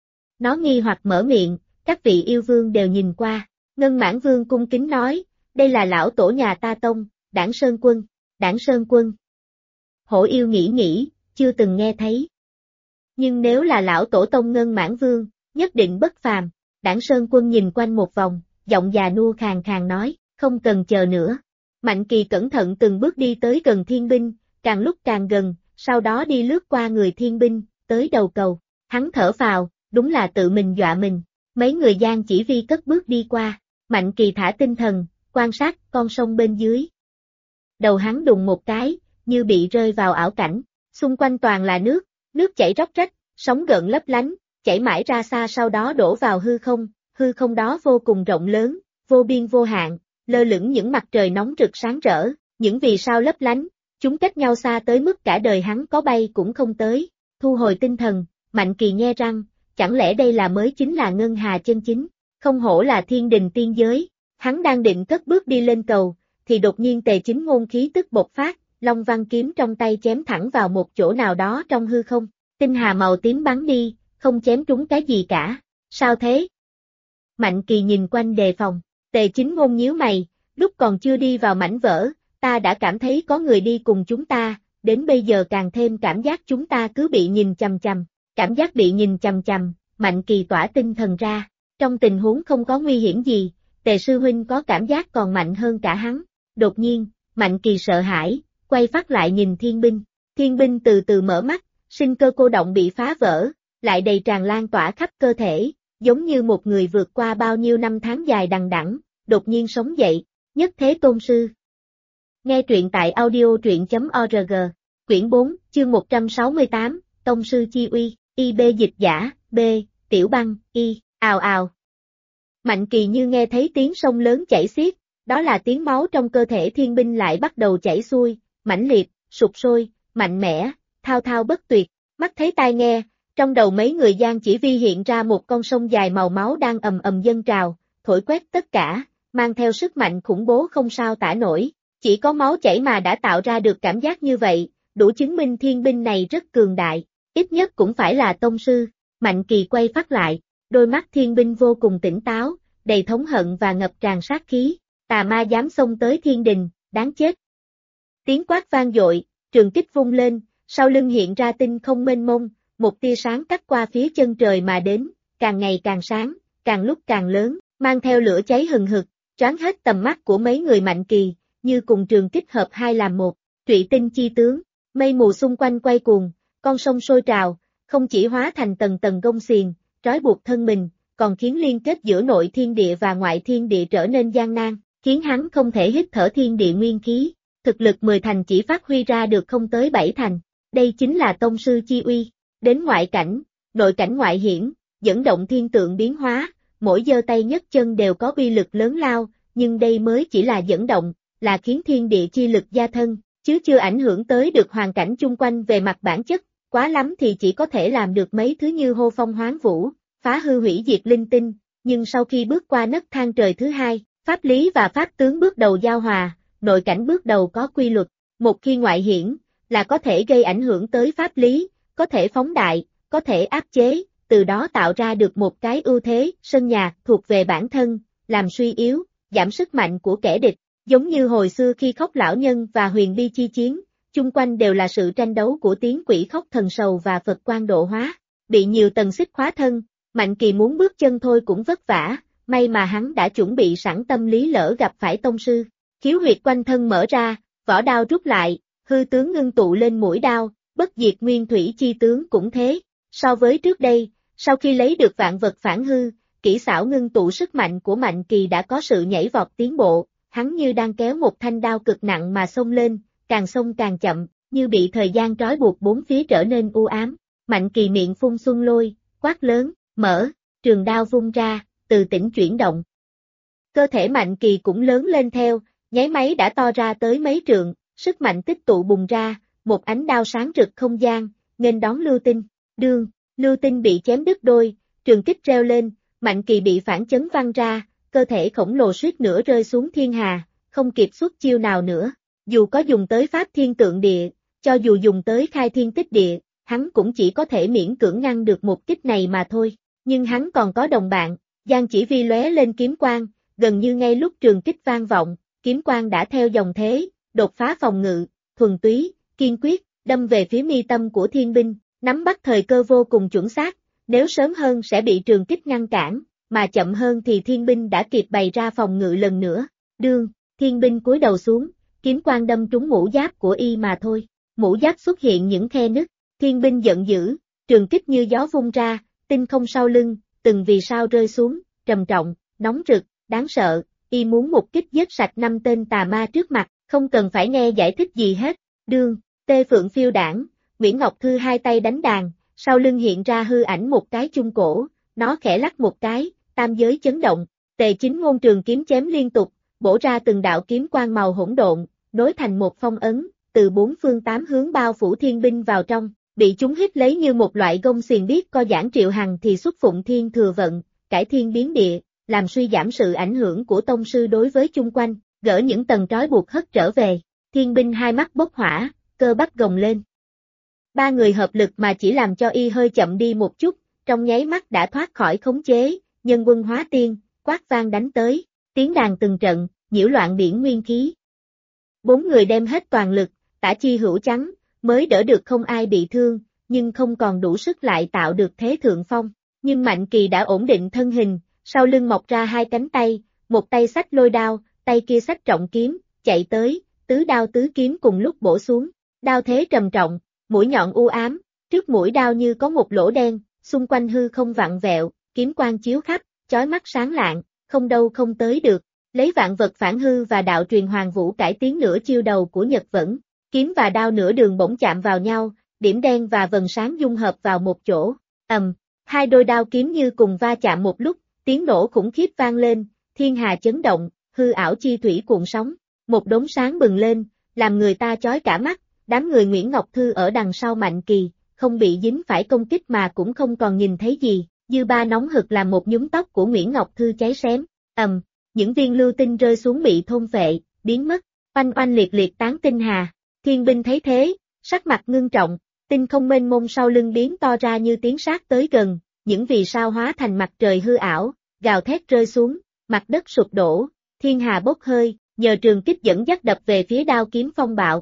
Nó nghi hoặc mở miệng, các vị yêu vương đều nhìn qua, Ngân Mãn Vương cung kính nói, đây là lão tổ nhà ta Tông, Đảng Sơn Quân, Đảng Sơn Quân. Hổ yêu nghĩ, chưa từng nghe thấy. Nhưng nếu là lão tổ Tông Ngân Mãn Vương, nhất định bất phàm, Đảng Sơn Quân nhìn quanh một vòng, giọng già nua khàn khàn nói, không cần chờ nữa. Mạnh Kỳ cẩn thận từng bước đi tới gần thiên binh, càng lúc càng gần, sau đó đi lướt qua người thiên binh, tới đầu cầu. Hắn thở phào, đúng là tự mình dọa mình. Mấy người Giang Chỉ Vi cất bước đi qua, Mạnh Kỳ thả tinh thần, quan sát con sông bên dưới. Đầu hắn đùng một cái, như bị rơi vào ảo cảnh, xung quanh toàn là nước chảy róc rách, sóng gợn lấp lánh, chảy mãi ra xa sau đó đổ vào hư không đó vô cùng rộng lớn, vô biên vô hạn, lơ lửng những mặt trời nóng rực sáng rỡ, những vì sao lấp lánh, chúng cách nhau xa tới mức cả đời hắn có bay cũng không tới. Thu hồi tinh thần, Mạnh Kỳ nhe răng, chẳng lẽ đây là mới chính là ngân hà chân chính, không hổ là thiên đình tiên giới. Hắn đang định cất bước đi lên cầu, thì đột nhiên Tề Chính Ngôn khí tức bộc phát, Long Văn kiếm trong tay chém thẳng vào một chỗ nào đó trong hư không, tinh hà màu tím bắn đi, không chém trúng cái gì cả. Sao thế? Mạnh Kỳ nhìn quanh đề phòng, Tề Chính Ngôn nhíu mày, lúc còn chưa đi vào mảnh vỡ, ta đã cảm thấy có người đi cùng chúng ta, đến bây giờ càng thêm cảm giác chúng ta cứ bị nhìn chằm chằm, cảm giác bị nhìn chằm chằm, Mạnh Kỳ tỏa tinh thần ra, trong tình huống không có nguy hiểm gì, Tề sư huynh có cảm giác còn mạnh hơn cả hắn. Đột nhiên, Mạnh Kỳ sợ hãi, quay phát lại nhìn thiên binh từ từ mở mắt, sinh cơ cô động bị phá vỡ, lại đầy tràn lan tỏa khắp cơ thể, giống như một người vượt qua bao nhiêu năm tháng dài đằng đẵng, đột nhiên sống dậy, nhất thế tôn sư. Nghe truyện tại audio.org, quyển 4, chương 168, Tông sư chi uy, IB dịch giả, B, Tiểu Băng, Y, ào ào. Mạnh Kỳ như nghe thấy tiếng sông lớn chảy xiết, đó là tiếng máu trong cơ thể thiên binh lại bắt đầu chảy xuôi, mãnh liệt, sục sôi, mạnh mẽ, thao thao bất tuyệt, mắt thấy tai nghe, trong đầu mấy người Giang Chỉ Vi hiện ra một con sông dài màu máu đang ầm ầm dâng trào, thổi quét tất cả, mang theo sức mạnh khủng bố không sao tả nổi, chỉ có máu chảy mà đã tạo ra được cảm giác như vậy, đủ chứng minh thiên binh này rất cường đại, ít nhất cũng phải là tông sư. Mạnh Kỳ quay phát lại, đôi mắt thiên binh vô cùng tỉnh táo, đầy thống hận và ngập tràn sát khí, tà ma dám xông tới thiên đình, đáng chết. Tiếng quát vang dội, trường kích vung lên, sau lưng hiện ra tinh không mênh mông, một tia sáng cắt qua phía chân trời mà đến, càng ngày càng sáng, càng lúc càng lớn, mang theo lửa cháy hừng hực, choáng hết tầm mắt của mấy người Mạnh Kỳ, như cùng trường kích hợp hai làm một, trụy tinh chi tướng, mây mù xung quanh quay cuồng, con sông sôi trào, không chỉ hóa thành tầng tầng gông xiềng, trói buộc thân mình, còn khiến liên kết giữa nội thiên địa và ngoại thiên địa trở nên gian nan, khiến hắn không thể hít thở thiên địa nguyên khí, thực lực 10 thành chỉ phát huy ra được không tới 7 thành, đây chính là tông sư chi uy, đến ngoại cảnh, nội cảnh ngoại hiển, dẫn động thiên tượng biến hóa, mỗi giơ tay nhấc chân đều có uy lực lớn lao, nhưng đây mới chỉ là dẫn động, là khiến thiên địa chi lực gia thân, chứ chưa ảnh hưởng tới được hoàn cảnh chung quanh về mặt bản chất, quá lắm thì chỉ có thể làm được mấy thứ như hô phong hoán vũ, phá hư hủy diệt linh tinh, nhưng sau khi bước qua nấc thang trời thứ hai, pháp lý và pháp tướng bước đầu giao hòa, nội cảnh bước đầu có quy luật, một khi ngoại hiển, là có thể gây ảnh hưởng tới pháp lý, có thể phóng đại, có thể áp chế, từ đó tạo ra được một cái ưu thế, sân nhà, thuộc về bản thân, làm suy yếu, giảm sức mạnh của kẻ địch, giống như hồi xưa khi Khóc Lão Nhân và Huyền Bi chi chiến, chung quanh đều là sự tranh đấu của tiếng quỷ khóc thần sầu và Phật quan độ hóa, bị nhiều tầng xích khóa thân, Mạnh Kỳ muốn bước chân thôi cũng vất vả, may mà hắn đã chuẩn bị sẵn tâm lý lỡ gặp phải tông sư, khiếu huyệt quanh thân mở ra, vỏ đao rút lại, hư tướng ngưng tụ lên mũi đao, bất diệt nguyên thủy chi tướng cũng thế. So với trước đây, sau khi lấy được vạn vật phản hư, kỹ xảo ngưng tụ sức mạnh của Mạnh Kỳ đã có sự nhảy vọt tiến bộ, hắn như đang kéo một thanh đao cực nặng mà xông lên, càng xông càng chậm, như bị thời gian trói buộc bốn phía trở nên u ám. Mạnh Kỳ miệng phun xuân lôi, quát lớn, mở, trường đao vung ra, từ tỉnh chuyển động. Cơ thể Mạnh Kỳ cũng lớn lên theo, nháy máy đã to ra tới mấy trượng, sức mạnh tích tụ bùng ra, một ánh đao sáng rực không gian, nghênh đón Lưu Tinh. Đương, Lưu Tinh bị chém đứt đôi, trường kích reo lên, Mạnh Kỳ bị phản chấn văng ra, cơ thể khổng lồ suýt nữa rơi xuống thiên hà, không kịp xuất chiêu nào nữa. Dù có dùng tới pháp thiên tượng địa, cho dù dùng tới khai thiên tích địa, hắn cũng chỉ có thể miễn cưỡng ngăn được một kích này mà thôi. Nhưng hắn còn có đồng bạn, Giang Chỉ Vi lóe lên kiếm quang, gần như ngay lúc trường kích vang vọng, kiếm quang đã theo dòng thế, đột phá phòng ngự, thuần túy, kiên quyết, đâm về phía mi tâm của thiên binh, nắm bắt thời cơ vô cùng chuẩn xác, nếu sớm hơn sẽ bị trường kích ngăn cản, mà chậm hơn thì thiên binh đã kịp bày ra phòng ngự lần nữa. Đương, thiên binh cúi đầu xuống, kiếm quang đâm trúng mũ giáp của y mà thôi, mũ giáp xuất hiện những khe nứt, thiên binh giận dữ, trường kích như gió vung ra, tinh không sau lưng, từng vì sao rơi xuống, trầm trọng, nóng rực, đáng sợ, y muốn một kích giết sạch 5 tên tà ma trước mặt, không cần phải nghe giải thích gì hết. Đương, tê phượng phiêu đảng, Nguyễn Ngọc Thư hai tay đánh đàn, sau lưng hiện ra hư ảnh một cái chung cổ, nó khẽ lắc một cái, tam giới chấn động, Tề Chính Ngôn trường kiếm chém liên tục, bổ ra từng đạo kiếm quang màu hỗn độn, nối thành một phong ấn, từ bốn phương tám hướng bao phủ thiên binh vào trong, bị chúng hít lấy như một loại gông xiềng biết co giãn triệu hằng thì xuất phụng thiên thừa vận, cải thiên biến địa, làm suy giảm sự ảnh hưởng của tông sư đối với chung quanh, gỡ những tầng trói buộc hất trở về, thiên binh hai mắt bốc hỏa, cơ bắp gồng lên. Ba người hợp lực mà chỉ làm cho y hơi chậm đi một chút, trong nháy mắt đã thoát khỏi khống chế, nhân quân hóa tiên, quát vang đánh tới, tiếng đàn từng trận, nhiễu loạn biển nguyên khí. Bốn người đem hết toàn lực, tả chi hữu chắn, mới đỡ được không ai bị thương, nhưng không còn đủ sức lại tạo được thế thượng phong. Nhưng Mạnh Kỳ đã ổn định thân hình, sau lưng mọc ra hai cánh tay, một tay xách lôi đao, tay kia xách trọng kiếm, chạy tới, tứ đao tứ kiếm cùng lúc bổ xuống. Đao thế trầm trọng, mũi nhọn u ám, trước mũi đao như có một lỗ đen, xung quanh hư không vặn vẹo, kiếm quang chiếu khắp, chói mắt sáng lạng, không đâu không tới được. Lấy vạn vật phản hư và đạo truyền hoàng vũ cải tiến nửa chiêu đầu của Nhật Vẫn, kiếm và đao nửa đường bỗng chạm vào nhau, điểm đen và vầng sáng dung hợp vào một chỗ. Hai đôi đao kiếm như cùng va chạm một lúc, tiếng nổ khủng khiếp vang lên, thiên hà chấn động, hư ảo chi thủy cuộn sóng, một đốm sáng bừng lên, làm người ta chói cả mắt. Đám người Nguyễn Ngọc Thư ở đằng sau Mạnh Kỳ, không bị dính phải công kích mà cũng không còn nhìn thấy gì, dư ba nóng hực làm một nhúm tóc của Nguyễn Ngọc Thư cháy xém. Những viên lưu tinh rơi xuống bị thôn phệ, biến mất, oanh oanh liệt liệt tán tinh hà. Thiên binh thấy thế, sắc mặt ngưng trọng, tinh không mênh mông sau lưng biến to ra như tiến sát tới gần, những vì sao hóa thành mặt trời hư ảo, gào thét rơi xuống, mặt đất sụp đổ, thiên hà bốc hơi, nhờ trường kích dẫn dắt đập về phía đao kiếm phong bạo.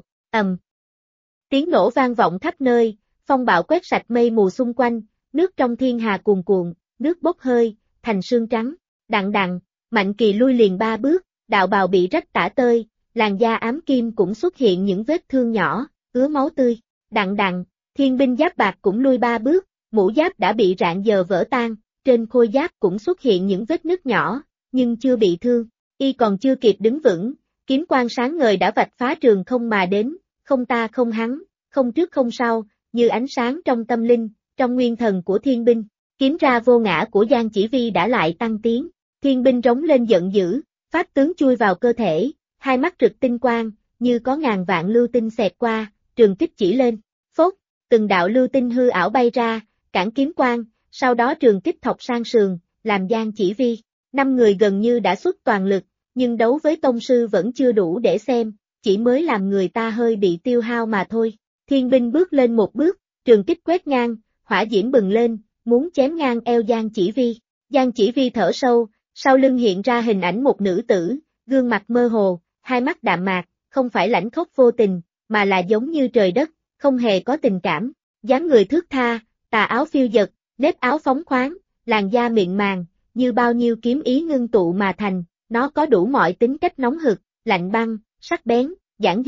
Tiếng nổ vang vọng khắp nơi, phong bạo quét sạch mây mù xung quanh, nước trong thiên hà cuồn cuộn, nước bốc hơi, thành sương trắng, đặng đặng, Mạnh Kỳ lui liền 3 bước, đạo bào bị rách tả tơi, làn da ám kim cũng xuất hiện những vết thương nhỏ, ứa máu tươi, đặng đặng, thiên binh giáp bạc cũng lui 3 bước, mũ giáp đã bị rạn dờ vỡ tan, trên khôi giáp cũng xuất hiện những vết nứt nhỏ, nhưng chưa bị thương, y còn chưa kịp đứng vững, kiếm quang sáng ngời đã vạch phá trường không mà đến, không ta không hắn, không trước không sau, như ánh sáng trong tâm linh, trong nguyên thần của thiên binh, kiếm ra vô ngã của Giang Chỉ Vi đã lại tăng tiến, thiên binh rống lên giận dữ, pháp tướng chui vào cơ thể, hai mắt rực tinh quang, như có ngàn vạn lưu tinh xẹt qua, trường kích chỉ lên, phốt, từng đạo lưu tinh hư ảo bay ra, cản kiếm quang, sau đó trường kích thọc sang sườn, làm Giang Chỉ Vi, 5 người gần như đã xuất toàn lực, nhưng đấu với tông sư vẫn chưa đủ để xem, chỉ mới làm người ta hơi bị tiêu hao mà thôi. Thiên binh bước lên một bước, trường kích quét ngang, hỏa diễm bừng lên, muốn chém ngang eo Giang Chỉ Vi. Giang Chỉ Vi thở sâu, sau lưng hiện ra hình ảnh một nữ tử, gương mặt mơ hồ, hai mắt đạm mạc, không phải lãnh khốc vô tình, mà là giống như trời đất, không hề có tình cảm. Dáng người thướt tha, tà áo phiêu dật, nếp áo phóng khoáng, làn da mịn màng, như bao nhiêu kiếm ý ngưng tụ mà thành, nó có đủ mọi tính cách nóng hực, lạnh băng, sắc bén, giản dị,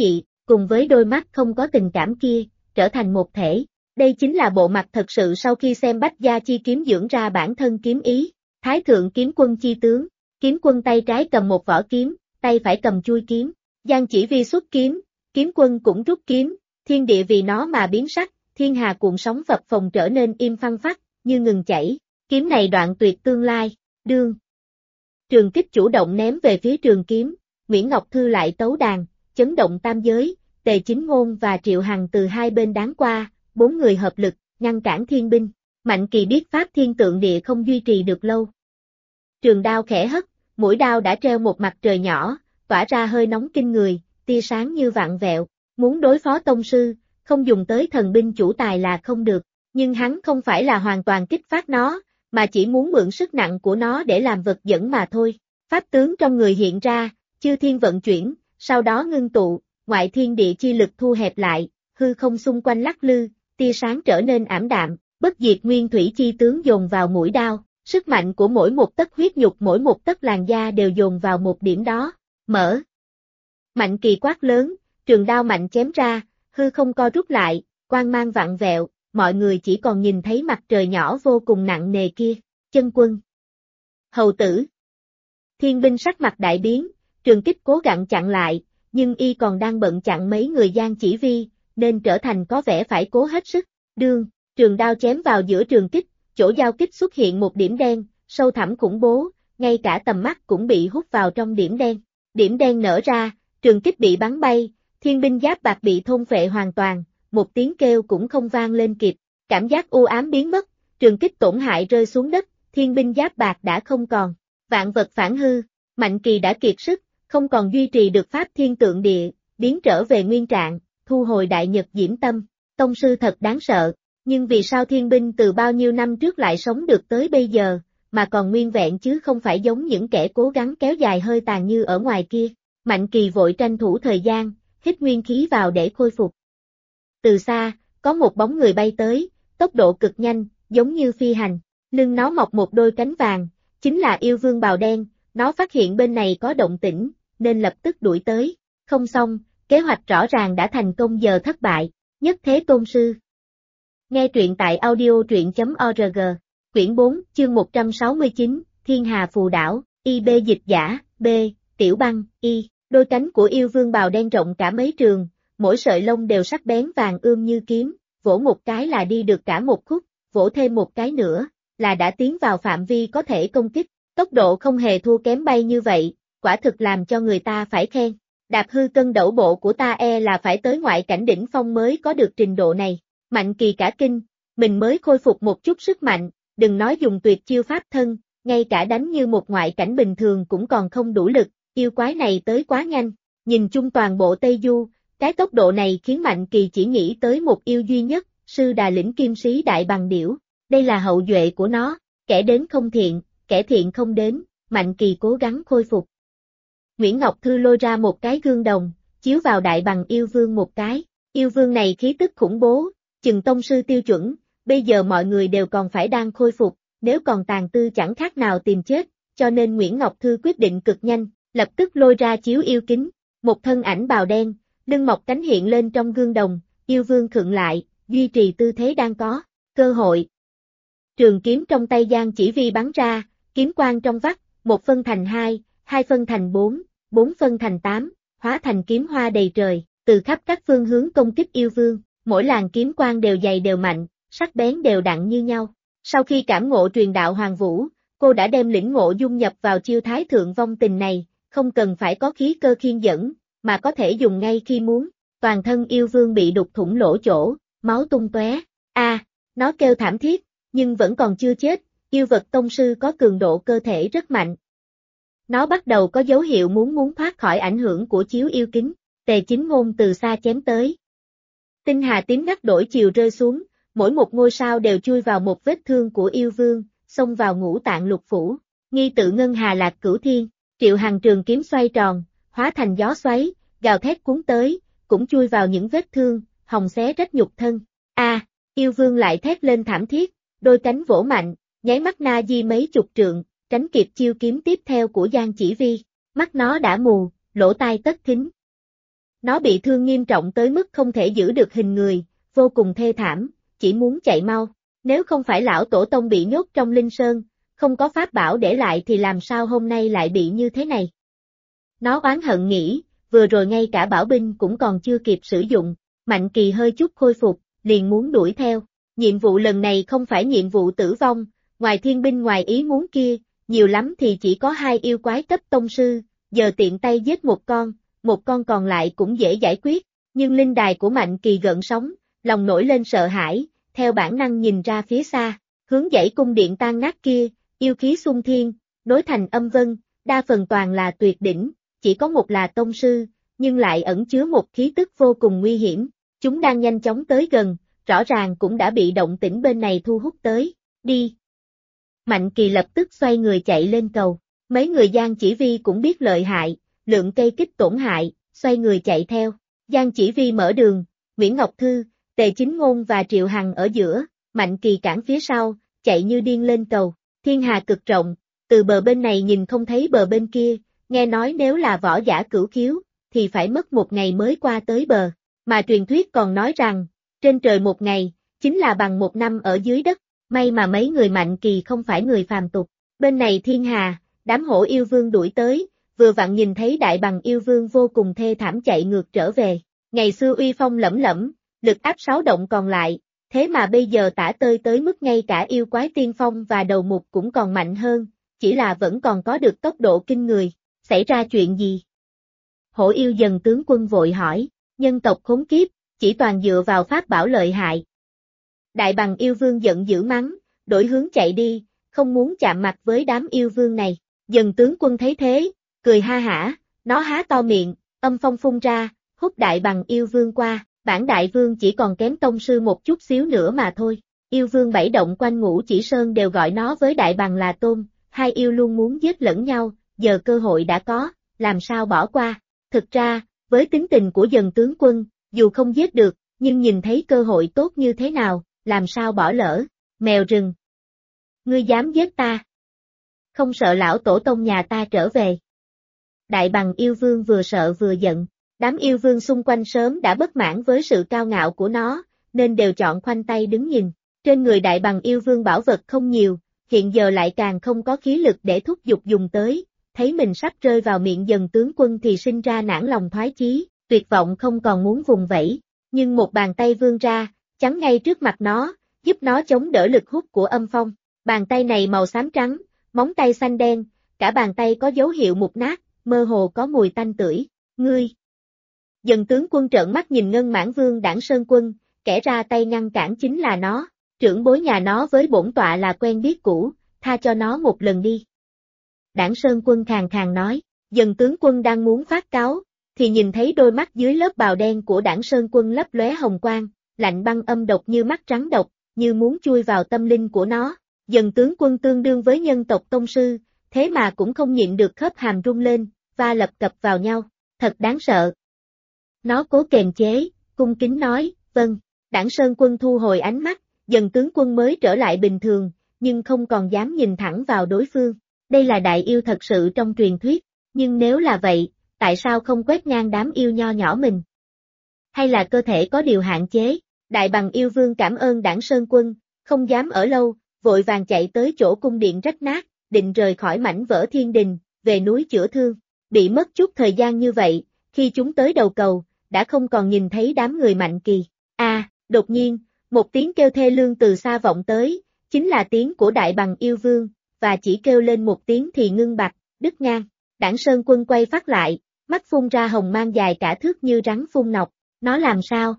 cùng với đôi mắt không có tình cảm kia, trở thành một thể. Đây chính là bộ mặt thật sự sau khi xem Bách Gia Chi kiếm dưỡng ra bản thân kiếm ý. Thái thượng kiếm quân chi tướng, kiếm quân tay trái cầm một vỏ kiếm, tay phải cầm chuôi kiếm. Giang Chỉ Vi xuất kiếm, kiếm quân cũng rút kiếm, thiên địa vì nó mà biến sắc, thiên hà cuộn sóng phập phồng trở nên im phăng phắc, như ngừng chảy. Kiếm này đoạn tuyệt tương lai, đương. Trường Kích chủ động ném về phía trường kiếm, Nguyễn Ngọc Thư lại tấu đàn, chấn động tam giới, Tề Chính Ngôn và Triệu Hằng từ hai bên đán qua, 4 người hợp lực, ngăn cản thiên binh. Mạnh Kỳ biết pháp thiên tượng địa không duy trì được lâu. Trường đao khẽ hất, mũi đao đã treo một mặt trời nhỏ, tỏa ra hơi nóng kinh người, tia sáng như vạn vẹo. Muốn đối phó tông sư, không dùng tới thần binh chủ tài là không được, nhưng hắn không phải là hoàn toàn kích phát nó, mà chỉ muốn mượn sức nặng của nó để làm vật dẫn mà thôi. Pháp tướng trong người hiện ra, chư thiên vận chuyển, sau đó ngưng tụ, ngoại thiên địa chi lực thu hẹp lại, hư không xung quanh lắc lư, tia sáng trở nên ảm đạm, bất diệt nguyên thủy chi tướng dồn vào mũi đao, sức mạnh của mỗi một tấc huyết nhục mỗi một tấc làn da đều dồn vào một điểm đó, mở. Mạnh Kỳ quát lớn, trường đao mạnh chém ra, hư không co rút lại, quang mang vặn vẹo, mọi người chỉ còn nhìn thấy mặt trời nhỏ vô cùng nặng nề kia, chân quân. Hầu tử. Thiên binh sắc mặt đại biến, Trường Kích cố gắng chặn lại, nhưng y còn đang bận chặn mấy người Giang Chỉ Vi, nên trở thành có vẻ phải cố hết sức. Đương, trường đao chém vào giữa Trường Kích, chỗ giao kích xuất hiện một điểm đen, sâu thẳm khủng bố, ngay cả tầm mắt cũng bị hút vào trong điểm đen. Điểm đen nở ra, Trường Kích bị bắn bay, thiên binh giáp bạc bị thôn phệ hoàn toàn, một tiếng kêu cũng không vang lên kịp, cảm giác u ám biến mất, Trường Kích tổn hại rơi xuống đất, thiên binh giáp bạc đã không còn, vạn vật phản hư, Mạnh Kỳ đã kiệt sức, không còn duy trì được pháp thiên tượng địa, biến trở về nguyên trạng, thu hồi đại nhật diễm tâm, tông sư thật đáng sợ, nhưng vì sao thiên binh từ bao nhiêu năm trước lại sống được tới bây giờ, mà còn nguyên vẹn chứ không phải giống những kẻ cố gắng kéo dài hơi tàn như ở ngoài kia. Mạnh Kỳ vội tranh thủ thời gian, hít nguyên khí vào để khôi phục. Từ xa, có một bóng người bay tới, tốc độ cực nhanh, giống như phi hành, lưng nó mọc một đôi cánh vàng, chính là yêu vương bào đen, nó phát hiện bên này có động tĩnh, nên lập tức đuổi tới, không xong, kế hoạch rõ ràng đã thành công giờ thất bại, nhất thế tôn sư. Nghe truyện tại audio.org, quyển 4, chương 169, Thiên Hà Phù Đảo, IB dịch giả, B, Tiểu Băng, Y, đôi cánh của yêu vương bào đen rộng cả mấy trường, mỗi sợi lông đều sắc bén vàng ươm như kiếm, vỗ một cái là đi được cả một khúc, vỗ thêm một cái nữa, là đã tiến vào phạm vi có thể công kích, tốc độ không hề thua kém bay như vậy, quả thực làm cho người ta phải khen. Đạp hư cân đẩu bộ của ta là phải tới ngoại cảnh đỉnh phong mới có được trình độ này. Mạnh Kỳ cả kinh, mình mới khôi phục một chút sức mạnh, đừng nói dùng tuyệt chiêu pháp thân, ngay cả đánh như một ngoại cảnh bình thường cũng còn không đủ lực, yêu quái này tới quá nhanh. Nhìn chung toàn bộ Tây Du, cái tốc độ này khiến Mạnh Kỳ chỉ nghĩ tới một yêu duy nhất, Sư Đà Lĩnh Kim Sĩ Đại Bằng Điểu, đây là hậu duệ của nó, kẻ đến không thiện, kẻ thiện không đến, Mạnh Kỳ cố gắng khôi phục. Nguyễn Ngọc Thư lôi ra một cái gương đồng, chiếu vào Đại Bằng yêu vương một cái, yêu vương này khí tức khủng bố, chừng tông sư tiêu chuẩn, bây giờ mọi người đều còn phải đang khôi phục, nếu còn tàn tư chẳng khác nào tìm chết, cho nên Nguyễn Ngọc Thư quyết định cực nhanh, lập tức lôi ra chiếu yêu kính, một thân ảnh bào đen, lưng mọc cánh hiện lên trong gương đồng, yêu vương khựng lại, duy trì tư thế đang có, cơ hội. Trường kiếm trong tay Giang Chỉ Vi bắn ra, kiếm quang trong vắt, một phân thành hai, hai phân thành bốn, bốn phân thành tám, hóa thành kiếm hoa đầy trời, từ khắp các phương hướng công kích yêu vương, mỗi làn kiếm quang đều dày đều mạnh, sắc bén đều đặn như nhau. Sau khi cảm ngộ truyền đạo Hoàng Vũ, cô đã đem lĩnh ngộ dung nhập vào chiêu thái thượng vong tình này, không cần phải có khí cơ khiên dẫn, mà có thể dùng ngay khi muốn. Toàn thân yêu vương bị đục thủng lỗ chỗ, máu tung tóe. Nó kêu thảm thiết, nhưng vẫn còn chưa chết, yêu vật tông sư có cường độ cơ thể rất mạnh. Nó bắt đầu có dấu hiệu muốn thoát khỏi ảnh hưởng của chiếu yêu kính, Tề Chính Ngôn từ xa chém tới. Tinh hà tím ngắt đổi chiều rơi xuống, mỗi một ngôi sao đều chui vào một vết thương của yêu vương, xông vào ngũ tạng lục phủ, nghi tự ngân hà lạc cửu thiên, Triệu Hằng trường kiếm xoay tròn, hóa thành gió xoáy, gào thét cuốn tới, cũng chui vào những vết thương, hòng xé rách nhục thân. Yêu vương lại thét lên thảm thiết, đôi cánh vỗ mạnh, nháy mắt na di mấy chục trượng, tránh kịp chiêu kiếm tiếp theo của Giang Chỉ Vi, mắt nó đã mù, lỗ tai tất thính. Nó bị thương nghiêm trọng tới mức không thể giữ được hình người, vô cùng thê thảm, chỉ muốn chạy mau. Nếu không phải lão tổ tông bị nhốt trong linh sơn, không có pháp bảo để lại thì làm sao hôm nay lại bị như thế này. Nó oán hận nghĩ, vừa rồi ngay cả bảo binh cũng còn chưa kịp sử dụng, Mạnh Kỳ hơi chút khôi phục, liền muốn đuổi theo. Nhiệm vụ lần này không phải nhiệm vụ tử vong, ngoài thiên binh ngoài ý muốn kia, nhiều lắm thì chỉ có 2 yêu quái cấp tông sư, giờ tiện tay giết một con còn lại cũng dễ giải quyết, nhưng linh đài của Mạnh Kỳ gợn sóng, lòng nổi lên sợ hãi, theo bản năng nhìn ra phía xa, hướng dãy cung điện tan nát kia, yêu khí xung thiên, nối thành âm vân, đa phần toàn là tuyệt đỉnh, chỉ có một là tông sư, nhưng lại ẩn chứa một khí tức vô cùng nguy hiểm, chúng đang nhanh chóng tới gần, rõ ràng cũng đã bị động tĩnh bên này thu hút tới, đi. Mạnh Kỳ lập tức xoay người chạy lên cầu, mấy người Giang Chỉ Vi cũng biết lợi hại, lượng cây kích tổn hại, xoay người chạy theo, Giang Chỉ Vi mở đường, Nguyễn Ngọc Thư, Tề Chính Ngôn và Triệu Hằng ở giữa, Mạnh Kỳ cản phía sau, chạy như điên lên cầu, thiên hà cực rộng, từ bờ bên này nhìn không thấy bờ bên kia, nghe nói nếu là võ giả cửu khiếu, thì phải mất 1 ngày mới qua tới bờ, mà truyền thuyết còn nói rằng, trên trời 1 ngày, chính là bằng 1 năm ở dưới đất, may mà mấy người Mạnh Kỳ không phải người phàm tục, bên này thiên hà, đám hổ yêu vương đuổi tới, vừa vặn nhìn thấy đại bằng yêu vương vô cùng thê thảm chạy ngược trở về, ngày xưa uy phong lẫm lẫm, lực áp 6 động còn lại, thế mà bây giờ tả tơi tới mức ngay cả yêu quái tiên phong và đầu mục cũng còn mạnh hơn, chỉ là vẫn còn có được tốc độ kinh người, xảy ra chuyện gì? Hổ yêu dần tướng quân vội hỏi, nhân tộc khốn kiếp, chỉ toàn dựa vào pháp bảo lợi hại. Đại bằng yêu vương giận dữ mắng, đổi hướng chạy đi, không muốn chạm mặt với đám yêu vương này, dần tướng quân thấy thế, cười ha hả, nó há to miệng, âm phong phun ra, hút đại bằng yêu vương qua, bản đại vương chỉ còn kém tông sư một chút xíu nữa mà thôi, yêu vương 7 động quanh Ngũ Chỉ Sơn đều gọi nó với đại bằng là tôn, hai yêu luôn muốn giết lẫn nhau, giờ cơ hội đã có, làm sao bỏ qua, thực ra, với tính tình của dần tướng quân, dù không giết được, nhưng nhìn thấy cơ hội tốt như thế nào, làm sao bỏ lỡ, mèo rừng. Ngươi dám giết ta? Không sợ lão tổ tông nhà ta trở về. Đại bằng yêu vương vừa sợ vừa giận, đám yêu vương xung quanh sớm đã bất mãn với sự cao ngạo của nó, nên đều chọn khoanh tay đứng nhìn. Trên người đại bằng yêu vương bảo vật không nhiều, hiện giờ lại càng không có khí lực để thúc giục dùng tới, thấy mình sắp rơi vào miệng dần tướng quân thì sinh ra nản lòng thoái chí, tuyệt vọng không còn muốn vùng vẫy, nhưng một bàn tay vươn ra, chắn ngay trước mặt nó, giúp nó chống đỡ lực hút của âm phong. Bàn tay này màu xám trắng, móng tay xanh đen, cả bàn tay có dấu hiệu mục nát, mơ hồ có mùi tanh tưởi. Ngươi! Dần tướng quân trợn mắt nhìn Ngân Mãn Vương Đảng Sơn Quân, kẻ ra tay ngăn cản chính là nó, trưởng bối nhà nó với bổn tọa là quen biết cũ, tha cho nó một lần đi. Đảng Sơn Quân khàn khàn nói, dần tướng quân đang muốn phát cáo, thì nhìn thấy đôi mắt dưới lớp bào đen của Đảng Sơn Quân lấp lóe hồng quang, lạnh băng âm độc như mắt rắn độc, như muốn chui vào tâm linh của nó. Dần tướng quân tương đương với nhân tộc tông sư, thế mà cũng không nhịn được khớp hàm rung lên, và lập cập vào nhau, thật đáng sợ. Nó cố kềm chế, cung kính nói, vâng, Đảng Sơn Quân thu hồi ánh mắt, dần tướng quân mới trở lại bình thường, nhưng không còn dám nhìn thẳng vào đối phương. Đây là đại yêu thật sự trong truyền thuyết, nhưng nếu là vậy, tại sao không quét ngang đám yêu nho nhỏ mình? Hay là cơ thể có điều hạn chế? Đại bằng yêu vương cảm ơn Đảng Sơn Quân, không dám ở lâu, vội vàng chạy tới chỗ cung điện rách nát, định rời khỏi mảnh vỡ thiên đình, về núi chữa thương. Bị mất chút thời gian như vậy, khi chúng tới đầu cầu, đã không còn nhìn thấy đám người Mạnh Kỳ. Đột nhiên, một tiếng kêu thê lương từ xa vọng tới, chính là tiếng của đại bằng yêu vương, và chỉ kêu lên một tiếng thì ngưng bặt, đứt ngang. Đảng Sơn Quân quay phát lại, mắt phun ra hồng mang dài cả thước như rắn phun nọc, nó làm sao?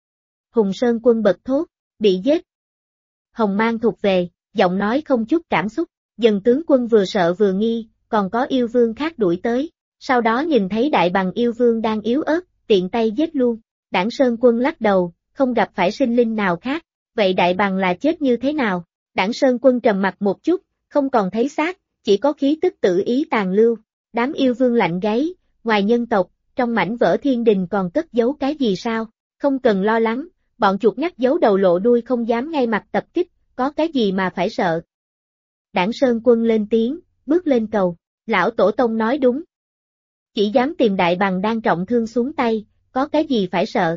Hùng Sơn Quân bật thốt, bị giết. Hồng mang thuộc về, giọng nói không chút cảm xúc, dần tướng quân vừa sợ vừa nghi, còn có yêu vương khác đuổi tới, sau đó nhìn thấy đại bằng yêu vương đang yếu ớt, tiện tay giết luôn. Đảng Sơn Quân lắc đầu, không gặp phải sinh linh nào khác, vậy đại bằng là chết như thế nào? Đảng Sơn Quân trầm mặt một chút, không còn thấy xác, chỉ có khí tức tự ý tàn lưu. Đám yêu vương lạnh gáy, ngoài nhân tộc, trong mảnh vỡ thiên đình còn cất giấu cái gì sao? Không cần lo lắng, bọn chuột nhắt giấu đầu lộ đuôi không dám ngay mặt tập kích, có cái gì mà phải sợ? Đảng Sơn Quân lên tiếng, bước lên cầu, lão tổ tông nói đúng. Chỉ dám tìm đại bằng đang trọng thương xuống tay, có cái gì phải sợ.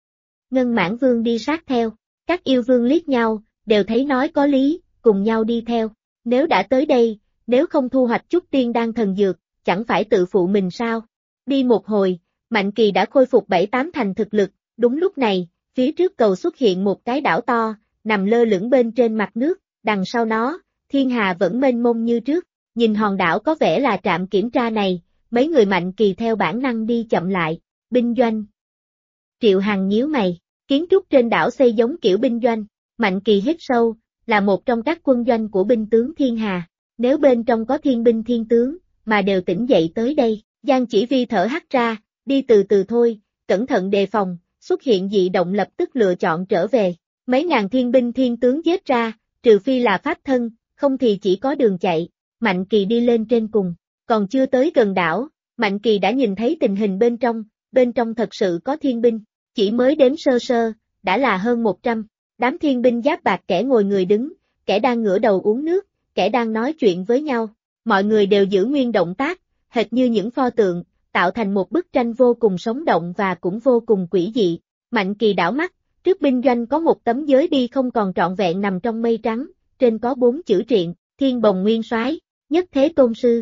Ngân Mãn Vương đi sát theo, các yêu vương liếc nhau, đều thấy nói có lý, cùng nhau đi theo. Nếu đã tới đây, nếu không thu hoạch chút tiên đan thần dược, chẳng phải tự phụ mình sao? Đi một hồi, Mạnh Kỳ đã khôi phục 7-8 thành thực lực, đúng lúc này, phía trước cầu xuất hiện một cái đảo to, nằm lơ lửng bên trên mặt nước, đằng sau nó, thiên hà vẫn mênh mông như trước. Nhìn hòn đảo có vẻ là trạm kiểm tra này, mấy người Mạnh Kỳ theo bản năng đi chậm lại. Binh doanh. Triệu Hằng nhíu mày, kiến trúc trên đảo xây giống kiểu binh doanh. Mạnh Kỳ hít sâu, là một trong các quân doanh của binh tướng thiên hà. Nếu bên trong có thiên binh thiên tướng, mà đều tỉnh dậy tới đây, Giang Chỉ Vi thở hắt ra, đi từ từ thôi, cẩn thận đề phòng, xuất hiện dị động lập tức lựa chọn trở về. Mấy ngàn thiên binh thiên tướng giết ra, trừ phi là pháp thân, không thì chỉ có đường chạy. Mạnh Kỳ đi lên trên cùng, còn chưa tới gần đảo, Mạnh Kỳ đã nhìn thấy tình hình bên trong thật sự có thiên binh, chỉ mới đếm sơ sơ, đã là hơn 100, đám thiên binh giáp bạc kẻ ngồi người đứng, kẻ đang ngửa đầu uống nước, kẻ đang nói chuyện với nhau, mọi người đều giữ nguyên động tác, hệt như những pho tượng, tạo thành một bức tranh vô cùng sống động và cũng vô cùng quỷ dị. Mạnh Kỳ đảo mắt, trước binh doanh có một tấm giới bi không còn trọn vẹn nằm trong mây trắng, trên có 4 chữ triện, Thiên Bồng Nguyên Soái, Nhất Thế Tôn Sư.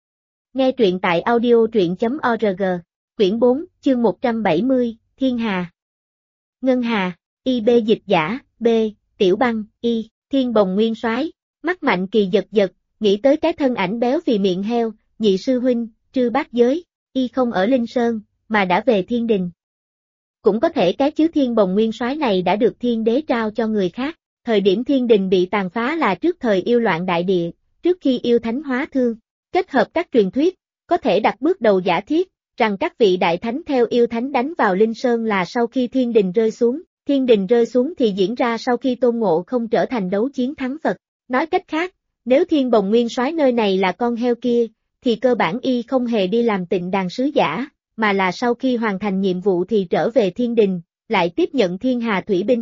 Nghe truyện tại audio.org, quyển 4, chương 170, Thiên Hà. Ngân Hà, IB dịch giả, B, Tiểu Băng, Y, Thiên Bồng Nguyên Soái. Mắt Mạnh Kỳ giật giật, nghĩ tới cái thân ảnh béo vì miệng heo, nhị sư huynh, Trư Bát Giới, Y không ở Linh Sơn, mà đã về Thiên Đình. Cũng có thể cái chứ Thiên Bồng Nguyên Soái này đã được Thiên Đế trao cho người khác, thời điểm Thiên Đình bị tàn phá là trước thời yêu loạn đại địa, trước khi yêu thánh hóa thương. Kết hợp các truyền thuyết, có thể đặt bước đầu giả thiết, rằng các vị đại thánh theo yêu thánh đánh vào Linh Sơn là sau khi Thiên Đình rơi xuống. Thiên Đình rơi xuống thì diễn ra sau khi Tôn Ngộ không trở thành đấu chiến thắng Phật. Nói cách khác, nếu Thiên Bồng Nguyên Soái nơi này là con heo kia, thì cơ bản Y không hề đi làm tịnh đàn sứ giả, mà là sau khi hoàn thành nhiệm vụ thì trở về Thiên Đình, lại tiếp nhận Thiên Hà Thủy Binh.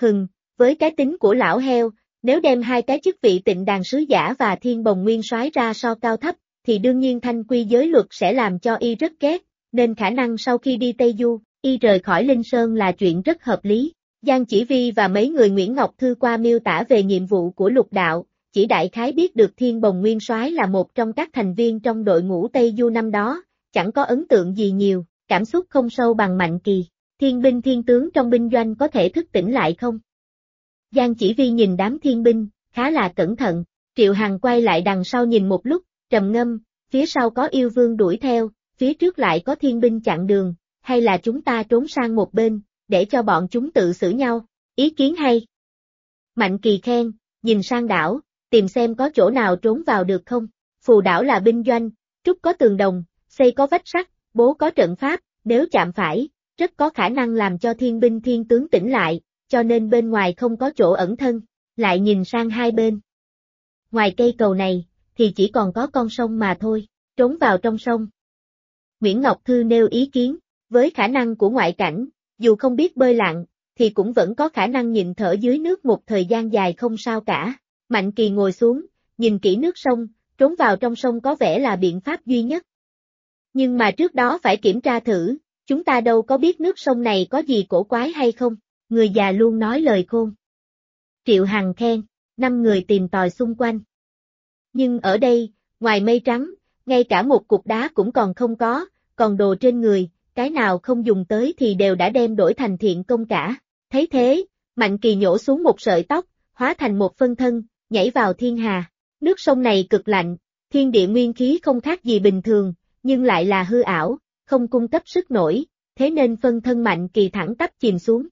Với cái tính của lão heo, nếu đem hai cái chức vị tịnh đàn sứ giả và Thiên Bồng Nguyên Soái ra so cao thấp, thì đương nhiên thanh quy giới luật sẽ làm cho Y rất ghét, nên khả năng sau khi đi Tây Du, Y rời khỏi Linh Sơn là chuyện rất hợp lý. Giang Chỉ Vi và mấy người Nguyễn Ngọc Thư qua miêu tả về nhiệm vụ của lục đạo, chỉ đại khái biết được Thiên Bồng Nguyên Soái là một trong các thành viên trong đội ngũ Tây Du năm đó, chẳng có ấn tượng gì nhiều, cảm xúc không sâu bằng Mạnh Kỳ. Thiên binh thiên tướng trong binh doanh có thể thức tỉnh lại không? Giang Chỉ Vi nhìn đám thiên binh, khá là cẩn thận. Triệu Hằng quay lại đằng sau nhìn một lúc, trầm ngâm, phía sau có yêu vương đuổi theo, phía trước lại có thiên binh chặn đường, hay là chúng ta trốn sang một bên, để cho bọn chúng tự xử nhau, ý kiến hay. Mạnh Kỳ khen, nhìn sang đảo, tìm xem có chỗ nào trốn vào được không. Phù đảo là binh doanh, trúc có tường đồng, xây có vách sắt, bố có trận pháp, nếu chạm phải, rất có khả năng làm cho thiên binh thiên tướng tỉnh lại, cho nên bên ngoài không có chỗ ẩn thân. Lại nhìn sang hai bên. Ngoài cây cầu này, thì chỉ còn có con sông mà thôi, trốn vào trong sông. Nguyễn Ngọc Thư nêu ý kiến, với khả năng của ngoại cảnh, dù không biết bơi lặn, thì cũng vẫn có khả năng nhịn thở dưới nước một thời gian dài không sao cả. Mạnh Kỳ ngồi xuống, nhìn kỹ nước sông, trốn vào trong sông có vẻ là biện pháp duy nhất. Nhưng mà trước đó phải kiểm tra thử, chúng ta đâu có biết nước sông này có gì cổ quái hay không, người già luôn nói lời khôn. Triệu Hằng khen, 5 người tìm tòi xung quanh. Nhưng ở đây, ngoài mây trắng, ngay cả một cục đá cũng còn không có, còn đồ trên người, cái nào không dùng tới thì đều đã đem đổi thành thiện công cả. Thấy thế, Mạnh Kỳ nhổ xuống một sợi tóc, hóa thành một phân thân, nhảy vào thiên hà. Nước sông này cực lạnh, thiên địa nguyên khí không khác gì bình thường, nhưng lại là hư ảo, không cung cấp sức nổi, thế nên phân thân Mạnh Kỳ thẳng tắp chìm xuống.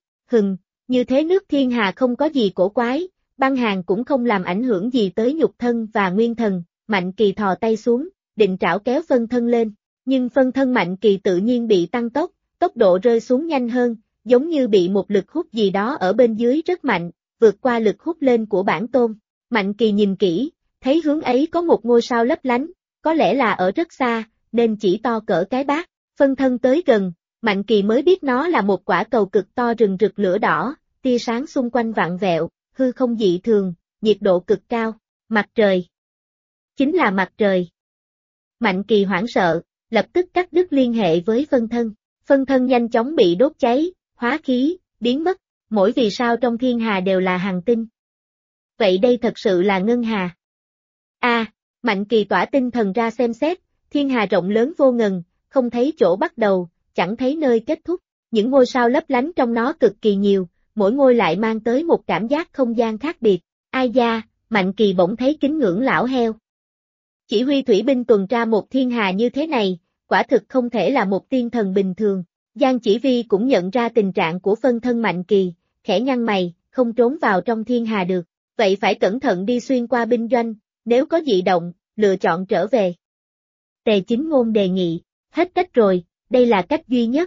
Như thế nước thiên hà không có gì cổ quái, băng hàn cũng không làm ảnh hưởng gì tới nhục thân và nguyên thần. Mạnh Kỳ thò tay xuống, định trảo kéo phân thân lên, nhưng phân thân Mạnh Kỳ tự nhiên bị tăng tốc, tốc độ rơi xuống nhanh hơn, giống như bị một lực hút gì đó ở bên dưới rất mạnh, vượt qua lực hút lên của bản tôn. Mạnh Kỳ nhìn kỹ, thấy hướng ấy có một ngôi sao lấp lánh, có lẽ là ở rất xa, nên chỉ to cỡ cái bát. Phân thân tới gần, Mạnh Kỳ mới biết nó là một quả cầu cực to rừng rực lửa đỏ, tia sáng xung quanh vặn vẹo, hư không dị thường, nhiệt độ cực cao, mặt trời. Chính là mặt trời. Mạnh Kỳ hoảng sợ, lập tức cắt đứt liên hệ với phân thân. phân thân nhanh chóng bị đốt cháy, hóa khí, biến mất, mỗi vì sao trong thiên hà đều là hành tinh. Vậy đây thật sự là ngân hà. Mạnh Kỳ tỏa tinh thần ra xem xét, thiên hà rộng lớn vô ngần, không thấy chỗ bắt đầu, chẳng thấy nơi kết thúc, những ngôi sao lấp lánh trong nó cực kỳ nhiều, mỗi ngôi lại mang tới một cảm giác không gian khác biệt. Ai da, Mạnh Kỳ bỗng thấy kính ngưỡng lão heo. Chỉ huy thủy binh tuần tra một thiên hà như thế này, quả thực không thể là một tiên thần bình thường. Giang Chỉ Vi cũng nhận ra tình trạng của phân thân Mạnh Kỳ, khẽ nhăn mày, không trốn vào trong thiên hà được, vậy phải cẩn thận đi xuyên qua binh doanh, nếu có dị động, lựa chọn trở về. Tề Chính Ngôn đề nghị, hết cách rồi, đây là cách duy nhất.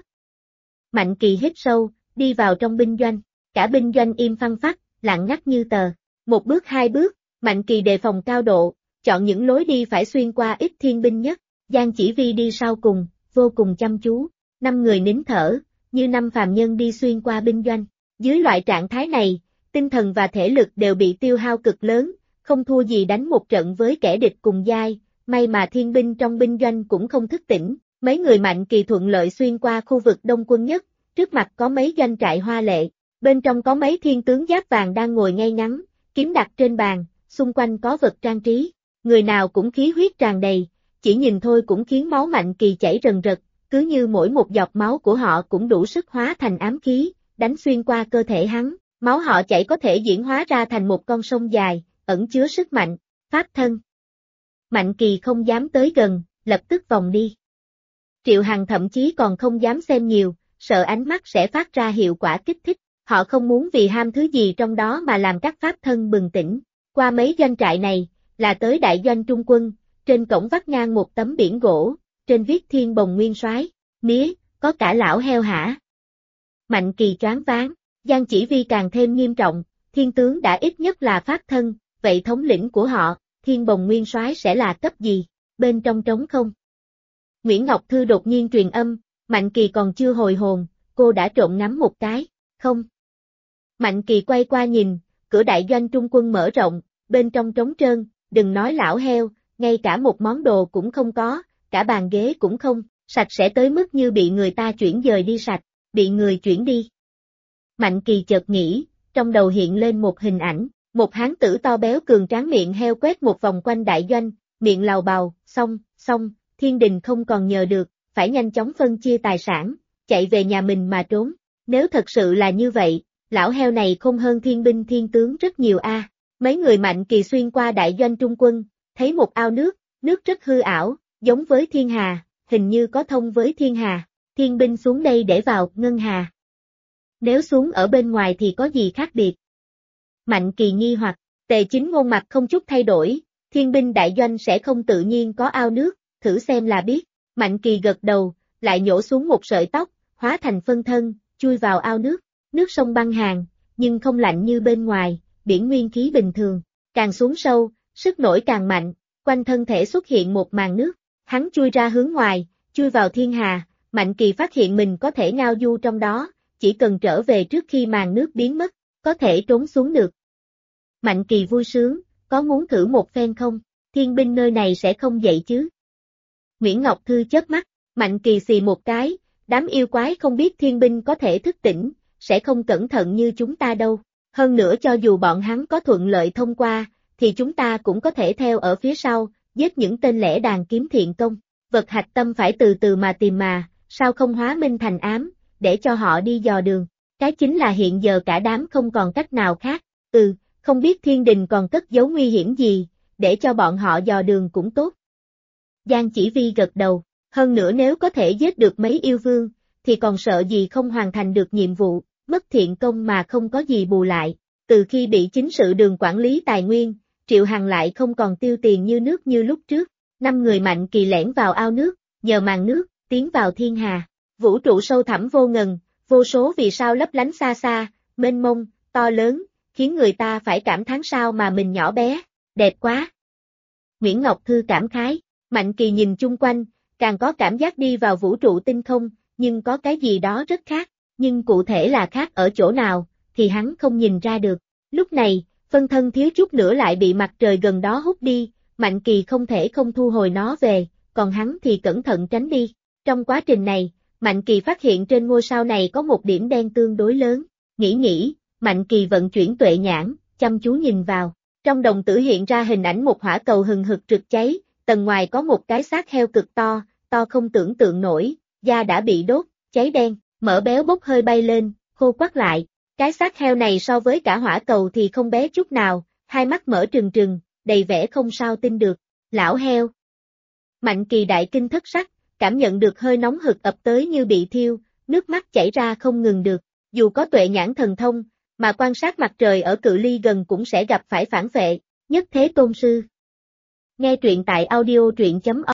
Mạnh Kỳ hít sâu, đi vào trong binh doanh, cả binh doanh im phăng phắc, lặng ngắt như tờ. Một bước hai bước, Mạnh Kỳ đề phòng cao độ, chọn những lối đi phải xuyên qua ít thiên binh nhất. Giang Chỉ Vi đi sau cùng, vô cùng chăm chú. 5 người nín thở, như 5 phàm nhân đi xuyên qua binh doanh. Dưới loại trạng thái này, tinh thần và thể lực đều bị tiêu hao cực lớn, không thua gì đánh một trận với kẻ địch cùng giai. May mà thiên binh trong binh doanh cũng không thức tỉnh. Mấy người Mạnh Kỳ thuận lợi xuyên qua khu vực đông quân nhất, trước mặt có mấy doanh trại hoa lệ, bên trong có mấy thiên tướng giáp vàng đang ngồi ngay ngắn, kiếm đặt trên bàn, xung quanh có vật trang trí, người nào cũng khí huyết tràn đầy, chỉ nhìn thôi cũng khiến máu Mạnh Kỳ chảy rần rật, cứ như mỗi một giọt máu của họ cũng đủ sức hóa thành ám khí, đánh xuyên qua cơ thể hắn, máu họ chảy có thể diễn hóa ra thành một con sông dài, ẩn chứa sức mạnh, pháp thân. Mạnh Kỳ không dám tới gần, lập tức vòng đi. Triệu Hằng thậm chí còn không dám xem nhiều, sợ ánh mắt sẽ phát ra hiệu quả kích thích, họ không muốn vì ham thứ gì trong đó mà làm các pháp thân bừng tỉnh. Qua mấy doanh trại này, là tới đại doanh trung quân, trên cổng vắt ngang một tấm biển gỗ, trên viết Thiên Bồng Nguyên Soái, mía, có cả lão heo hả? Mạnh Kỳ choáng váng, Giang Chỉ Vi càng thêm nghiêm trọng, thiên tướng đã ít nhất là pháp thân, vậy thống lĩnh của họ, Thiên Bồng Nguyên Soái sẽ là cấp gì? Bên trong trống không. Nguyễn Ngọc Thư đột nhiên truyền âm, Mạnh Kỳ còn chưa hồi hồn, cô đã trộm ngắm một cái, không. Mạnh Kỳ quay qua nhìn, cửa đại doanh trung quân mở rộng, bên trong trống trơn, đừng nói lão heo, ngay cả một món đồ cũng không có, cả bàn ghế cũng không, sạch sẽ tới mức như bị người ta chuyển dời đi sạch, bị người chuyển đi. Mạnh Kỳ chợt nghĩ, trong đầu hiện lên một hình ảnh, một hán tử to béo cường tráng miệng heo quét một vòng quanh đại doanh, miệng lào bào, xong, thiên đình không còn nhờ được, phải nhanh chóng phân chia tài sản, chạy về nhà mình mà trốn. Nếu thật sự là như vậy, lão heo này không hơn thiên binh thiên tướng rất nhiều a. Mấy người Mạnh Kỳ xuyên qua đại doanh trung quân, thấy một ao nước, nước rất hư ảo, giống với thiên hà, hình như có thông với thiên hà, thiên binh xuống đây để vào ngân hà. Nếu xuống ở bên ngoài thì có gì khác biệt? Mạnh Kỳ nghi hoặc, Tề Chính Ngôn mặt không chút thay đổi, thiên binh đại doanh sẽ không tự nhiên có ao nước, thử xem là biết. Mạnh Kỳ gật đầu, lại nhổ xuống một sợi tóc, hóa thành phân thân, chui vào ao nước. Nước sông băng hàn, nhưng không lạnh như bên ngoài, biển nguyên khí bình thường. Càng xuống sâu, sức nổi càng mạnh, quanh thân thể xuất hiện một màn nước. Hắn chui ra hướng ngoài, chui vào thiên hà, Mạnh Kỳ phát hiện mình có thể ngao du trong đó, chỉ cần trở về trước khi màn nước biến mất, có thể trốn xuống được. Mạnh Kỳ vui sướng, có muốn thử một phen không? Thiên binh nơi này sẽ không dậy chứ? Nguyễn Ngọc Thư chớp mắt, Mạnh Kỳ xì một cái, đám yêu quái không biết thiên binh có thể thức tỉnh, sẽ không cẩn thận như chúng ta đâu. Hơn nữa cho dù bọn hắn có thuận lợi thông qua, thì chúng ta cũng có thể theo ở phía sau, giết những tên lẻ đàn kiếm thiện công. Vật hạch tâm phải từ từ mà tìm mà, sao không hóa minh thành ám, để cho họ đi dò đường. Cái chính là hiện giờ cả đám không còn cách nào khác, không biết thiên đình còn cất giấu nguy hiểm gì, để cho bọn họ dò đường cũng tốt. Giang Chỉ Vi gật đầu, hơn nữa nếu có thể giết được mấy yêu vương, thì còn sợ gì không hoàn thành được nhiệm vụ, mất thiện công mà không có gì bù lại. Từ khi bị chính sự đường quản lý tài nguyên, Triệu Hằng lại không còn tiêu tiền như nước như lúc trước. 5 người Mạnh Kỳ lẻn vào ao nước, nhờ màn nước, tiến vào thiên hà. Vũ trụ sâu thẳm vô ngần, vô số vì sao lấp lánh xa xa, mênh mông, to lớn, khiến người ta phải cảm thán sao mà mình nhỏ bé, đẹp quá. Nguyễn Ngọc Thư cảm khái, Mạnh Kỳ nhìn chung quanh, càng có cảm giác đi vào vũ trụ tinh không, nhưng có cái gì đó rất khác, nhưng cụ thể là khác ở chỗ nào, thì hắn không nhìn ra được. Lúc này, phân thân thiếu chút nữa lại bị mặt trời gần đó hút đi, Mạnh Kỳ không thể không thu hồi nó về, còn hắn thì cẩn thận tránh đi. Trong quá trình này, Mạnh Kỳ phát hiện trên ngôi sao này có một điểm đen tương đối lớn. Nghĩ, Mạnh Kỳ vận chuyển tuệ nhãn, chăm chú nhìn vào. Trong đồng tử hiện ra hình ảnh một hỏa cầu hừng hực rực cháy, tầng ngoài có một cái xác heo cực to, to không tưởng tượng nổi, da đã bị đốt, cháy đen, mỡ béo bốc hơi bay lên, khô quắt lại. Cái xác heo này so với cả hỏa cầu thì không bé chút nào, hai mắt mở trừng trừng, đầy vẻ không sao tin được. Lão heo. Mạnh Kỳ đại kinh thất sắc, cảm nhận được hơi nóng hực ập tới như bị thiêu, nước mắt chảy ra không ngừng được. Dù có tuệ nhãn thần thông, mà quan sát mặt trời ở cự ly gần cũng sẽ gặp phải phản vệ. Nhất Thế Tôn Sư. Nghe truyện tại audio truyện.com